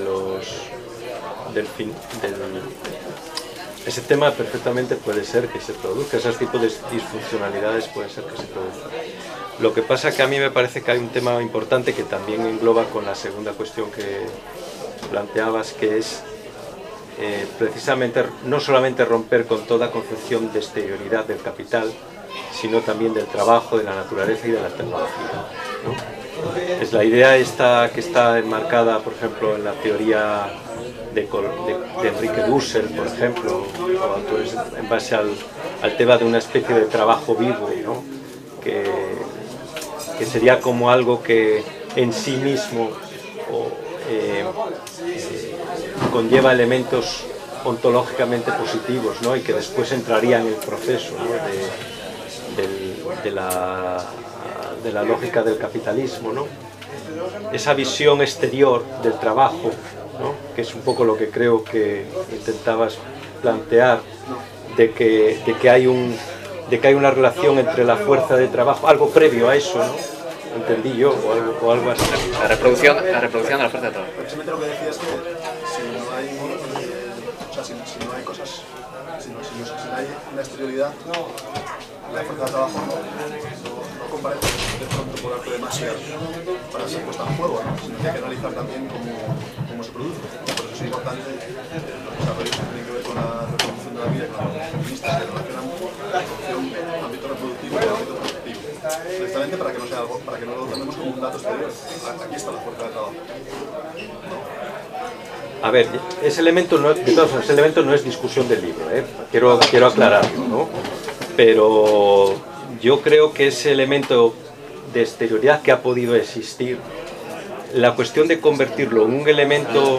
ese tema perfectamente puede ser que se produzca, esos tipos de disfuncionalidades pueden ser que se produzcan. Lo que pasa que a mí me parece que hay un tema importante que también engloba con la segunda cuestión que planteabas, que es precisamente no solamente romper con toda concepción de exterioridad del capital, sino también del trabajo, de la naturaleza y de la tecnología, ¿no? Es la idea esta que está enmarcada, por ejemplo, en la teoría de Enrique Dussel, por ejemplo, o autores en base al tema de una especie de trabajo vivo, ¿no? que sería como algo que en sí mismo conlleva elementos ontológicamente positivos, ¿no? Y que después entraría en el proceso, ¿no? de la lógica del capitalismo, ¿no? Esa visión exterior del trabajo, ¿no? Que es un poco lo que creo que intentabas plantear, de que hay una relación entre la fuerza de trabajo, algo previo a eso, ¿no? Entendí yo, o algo así. La reproducción de la fuerza de trabajo. Precisamente lo que decía es que si no hay cosas, si no hay una exterioridad, la fuerza de trabajo no comparece de pronto por arte de magia para ser puesta en juego, ¿no? Sino que hay que analizar también cómo se produce. Por eso es importante los desarrollos que tienen que ver con la reproducción de la vida, con las feministas que relacionan la reproducción ámbito reproductivo y ámbito productivo. Precisamente para que no sea algo, para que no lo tomemos como un dato exterior. Aquí está la fuerza de trabajo. A ver, ese elemento no es discusión del libro, ¿eh? Quiero aclararlo, ¿no? Pero yo creo que ese elemento de exterioridad que ha podido existir, la cuestión de convertirlo en un elemento...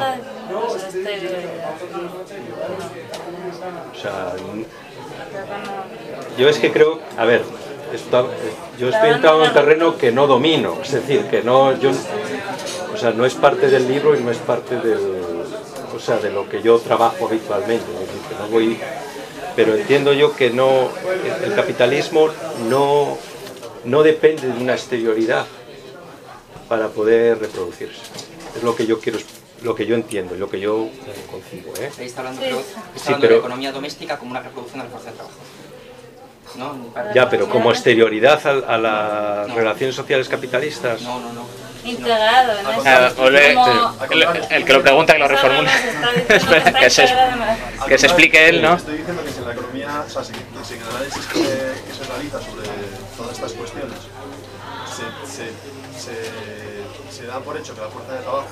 O sea, yo es que creo... A ver, yo estoy entrando en un terreno que no domino, es decir, que no... o sea, no es parte del libro y no es parte de lo que yo trabajo habitualmente, es decir, que no voy... Pero entiendo yo que el capitalismo no depende de una exterioridad para poder reproducirse. Es lo que yo quiero, lo que yo entiendo, lo que yo concibo, ¿eh? Ahí está hablando, de la economía doméstica como una reproducción de la fuerza de trabajo. ¿No? Ya, pero como exterioridad a las relaciones sociales capitalistas. No. integrado en el que lo pregunta que lo reformule. Que se explique él, ¿no? Estoy diciendo que si en la economía, o sea, si en el análisis que se realiza sobre todas estas cuestiones se da por hecho que la fuerza de trabajo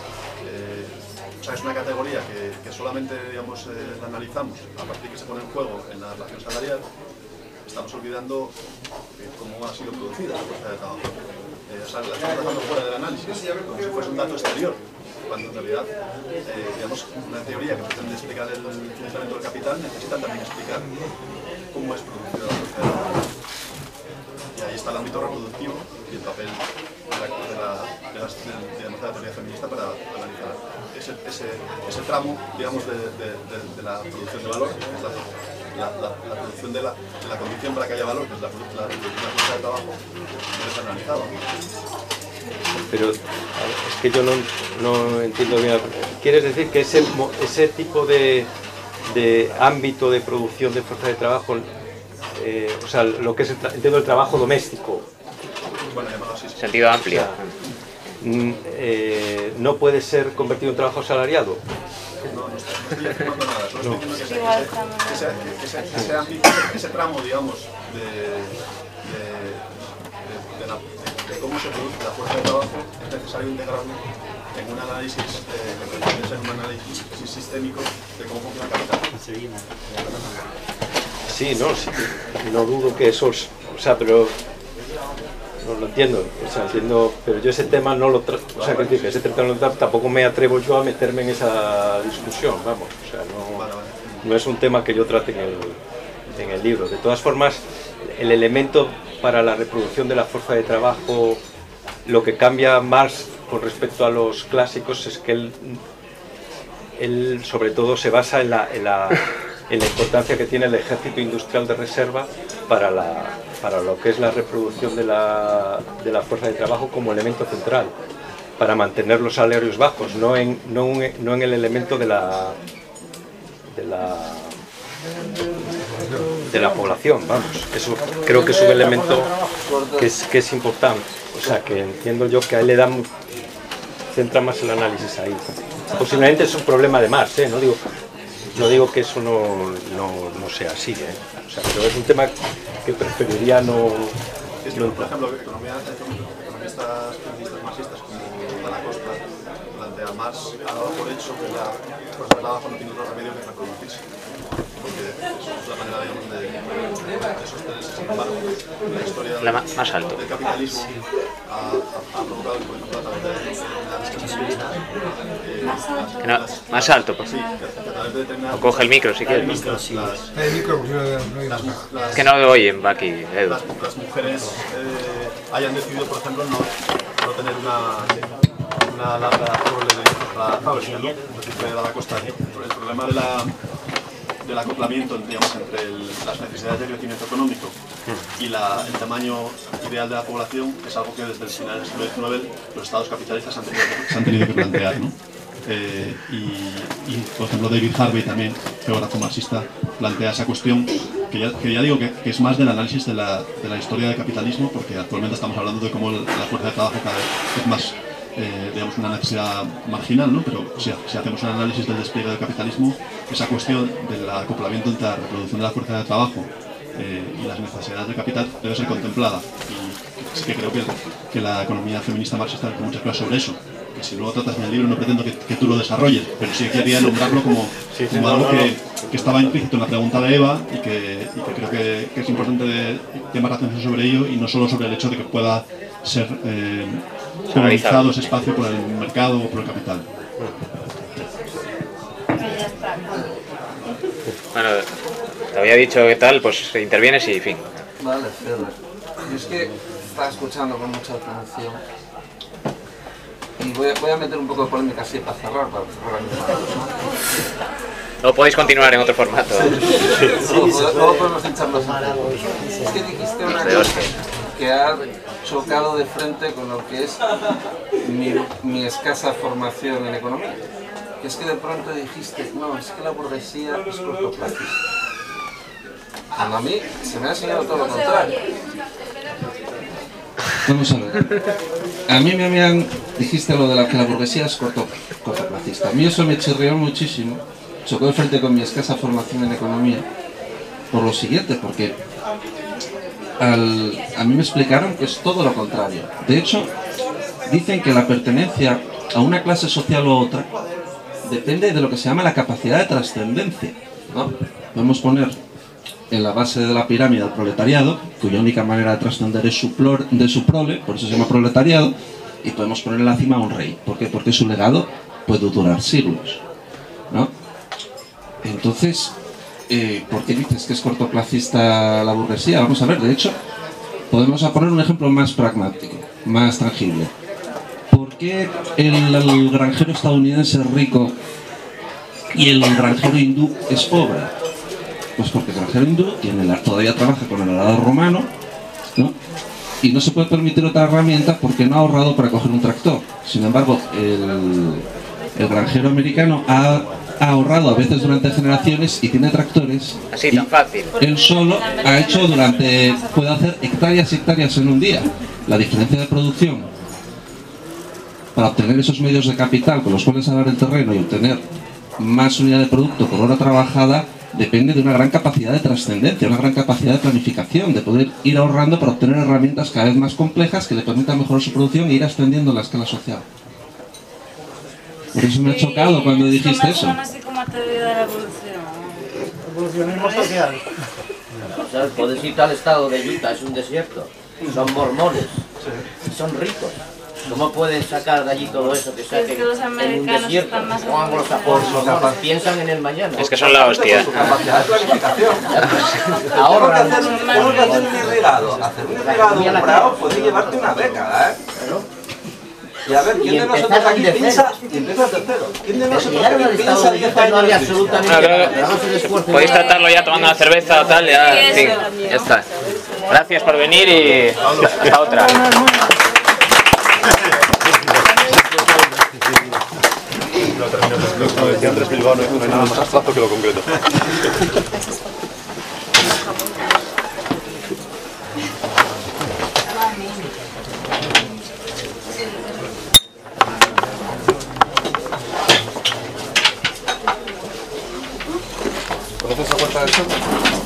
o sea, es una categoría que solamente, digamos, la analizamos a partir de que se pone en juego en la relación salarial, estamos olvidando cómo ha sido producida la fuerza de trabajo. O sea, la estamos dejando fuera del análisis, como si fuese un dato exterior, cuando en realidad, digamos, una teoría que pretende explicar el funcionamiento del capital necesita también explicar cómo es producida la fuerza de trabajo. Y ahí está el ámbito reproductivo y el papel de la teoría feminista para analizar ese tramo, digamos, de la producción de valor, que es la producción de la condición para que haya valor, que es la fuerza de trabajo, debe ser analizado. Pero es que yo no entiendo bien. ¿Quieres decir que ese tipo de ámbito de producción de fuerza de trabajo, o sea, lo que es entiendo el trabajo doméstico, bueno, llamado así, sentido amplio, o sea, no puede ser convertido en trabajo asalariado? No estoy afirmando nada, solo estoy diciendo que ese ámbito, ese tramo, digamos, de cómo se produce la fuerza de trabajo es necesario integrarlo en un análisis que pretende ser un análisis sistémico de cómo funciona el capital. Sí, no dudo que eso, o sea, pero no lo entiendo, o sea, entiendo, pero yo ese tema no lo o sea, que ese tema tampoco me atrevo yo a meterme en esa discusión, vamos, o sea, no es un tema que yo trate en el libro. De todas formas, el elemento para la reproducción de la fuerza de trabajo, lo que cambia más con respecto a los clásicos es que él sobre todo se basa en la importancia que tiene el ejército industrial de reserva para lo que es la reproducción de la fuerza de trabajo como elemento central, para mantener los salarios bajos, no en el elemento de la población, vamos. Eso creo que es un elemento que es importante, o sea, que entiendo yo que a él le dan, centra más el análisis ahí. Posiblemente es un problema de más, no digo que eso no sea así, o sea, pero es un tema que preferiría no por ejemplo, economistas marxistas como la Costa plantea Marx ha dado por hecho que la fuerza de trabajo no tiene otro remedio que reproducirse, porque es la manera, digamos, de sostenerse. Sin embargo, la historia más alto del capitalismo ha provocado, por ejemplo, a través de más alto, pues. Sí, o coge el micro si quieres. Que no lo oyen, va aquí, Edu. Las mujeres hayan decidido, por ejemplo, no tener una larga prole de hijos para la fábrica, ¿no? Lo que da la Costa. El problema del acoplamiento, digamos, entre las necesidades de crecimiento económico y el tamaño ideal de la población es algo que desde el final del siglo XIX los estados capitalistas se han tenido que plantear, ¿no? Y por ejemplo David Harvey, también geógrafo marxista, plantea esa cuestión que ya digo que es más del análisis de la historia del capitalismo, porque actualmente estamos hablando de cómo la fuerza de trabajo cada vez es más digamos, una necesidad marginal, ¿no? Pero si hacemos un análisis del despliegue del capitalismo, esa cuestión del acoplamiento entre la reproducción de la fuerza de trabajo y las necesidades del capital debe ser contemplada, y sí que creo que la economía feminista marxista dice muchas cosas sobre eso, que si luego tratas en el libro no pretendo que tú lo desarrolles, pero sí quería nombrarlo como algo que estaba implícito en la pregunta de Eva y que creo que es importante llamar la atención sobre ello, y no solo sobre el hecho de que pueda ser colonizado ese espacio por el mercado o por el capital. Bueno, te había dicho qué tal, pues intervienes y fin. Vale, Pedro. Yo es que estaba escuchando con mucha atención y voy a meter un poco de polémica así para cerrar, ¿no? O podéis continuar en otro formato. Luego podemos hincharnos. Es que dijiste una cosa que ha chocado de frente con lo que es mi escasa formación en economía. Que es que de pronto dijiste, no, es que la burguesía es cortoplacista. A mí se me ha enseñado todo lo contrario. Vamos a ver. A mí me habían... Dijiste lo de que la burguesía es cortoplacista. A mí eso me chirrió muchísimo. Chocó de frente con mi escasa formación en economía. Por lo siguiente, porque a mí me explicaron que es todo lo contrario. De hecho, dicen que la pertenencia a una clase social u otra depende de lo que se llama la capacidad de trascendencia, ¿no? Podemos poner en la base de la pirámide del proletariado, cuya única manera de trascender es su prole, por eso se llama proletariado, y podemos poner en la cima a un rey. ¿Por qué? Porque su legado puede durar siglos, ¿no? Entonces, ¿por qué dices que es cortoplacista la burguesía? Vamos a ver, de hecho, podemos poner un ejemplo más pragmático, más tangible. ¿Por qué el granjero estadounidense es rico y el granjero hindú es pobre? Pues porque el granjero hindú todavía trabaja con el arado romano, ¿no? Y no se puede permitir otra herramienta porque no ha ahorrado para coger un tractor. Sin embargo, el granjero americano ha ahorrado a veces durante generaciones y tiene tractores. Así, tan fácil. Él solo ha hecho puede hacer hectáreas y hectáreas en un día. La diferencia de producción para obtener esos medios de capital con los cuales arar el terreno y obtener más unidad de producto por hora trabajada depende de una gran capacidad de trascendencia, una gran capacidad de planificación, de poder ir ahorrando para obtener herramientas cada vez más complejas que le permitan mejorar su producción e ir ascendiendo la escala social. Por eso me ha chocado cuando dijiste eso. Así como teoría de la evolución. Evolucionismo social. O sea, puedes irte al estado de Utah, es un desierto. Son mormones. Son ricos. ¿Cómo pueden sacar de allí todo eso que saquen Es que los en un americanos desierto? están más ¿Cómo van los mormones? Piensan en el mañana. Es que son la hostia. Capacidad de planificación. Ahorran. Tengo que hacer un irrigado. Hacer un irrigado comprado puede llevarte una década, ¿eh? Y a ver, ¿quién de nosotros aquí piensa? Y empieza el tercero. ¿Quién de nosotros aquí piensa 10 años? No había absolutamente nada. Podéis tratarlo ya tomando una cerveza o tal, ya, en fin, ya está. Gracias por venir y hasta otra. Lo decía Andrés Bilbao, no hay nada más abstracto que lo concreto. ¿Conoces la Puerta del Sol?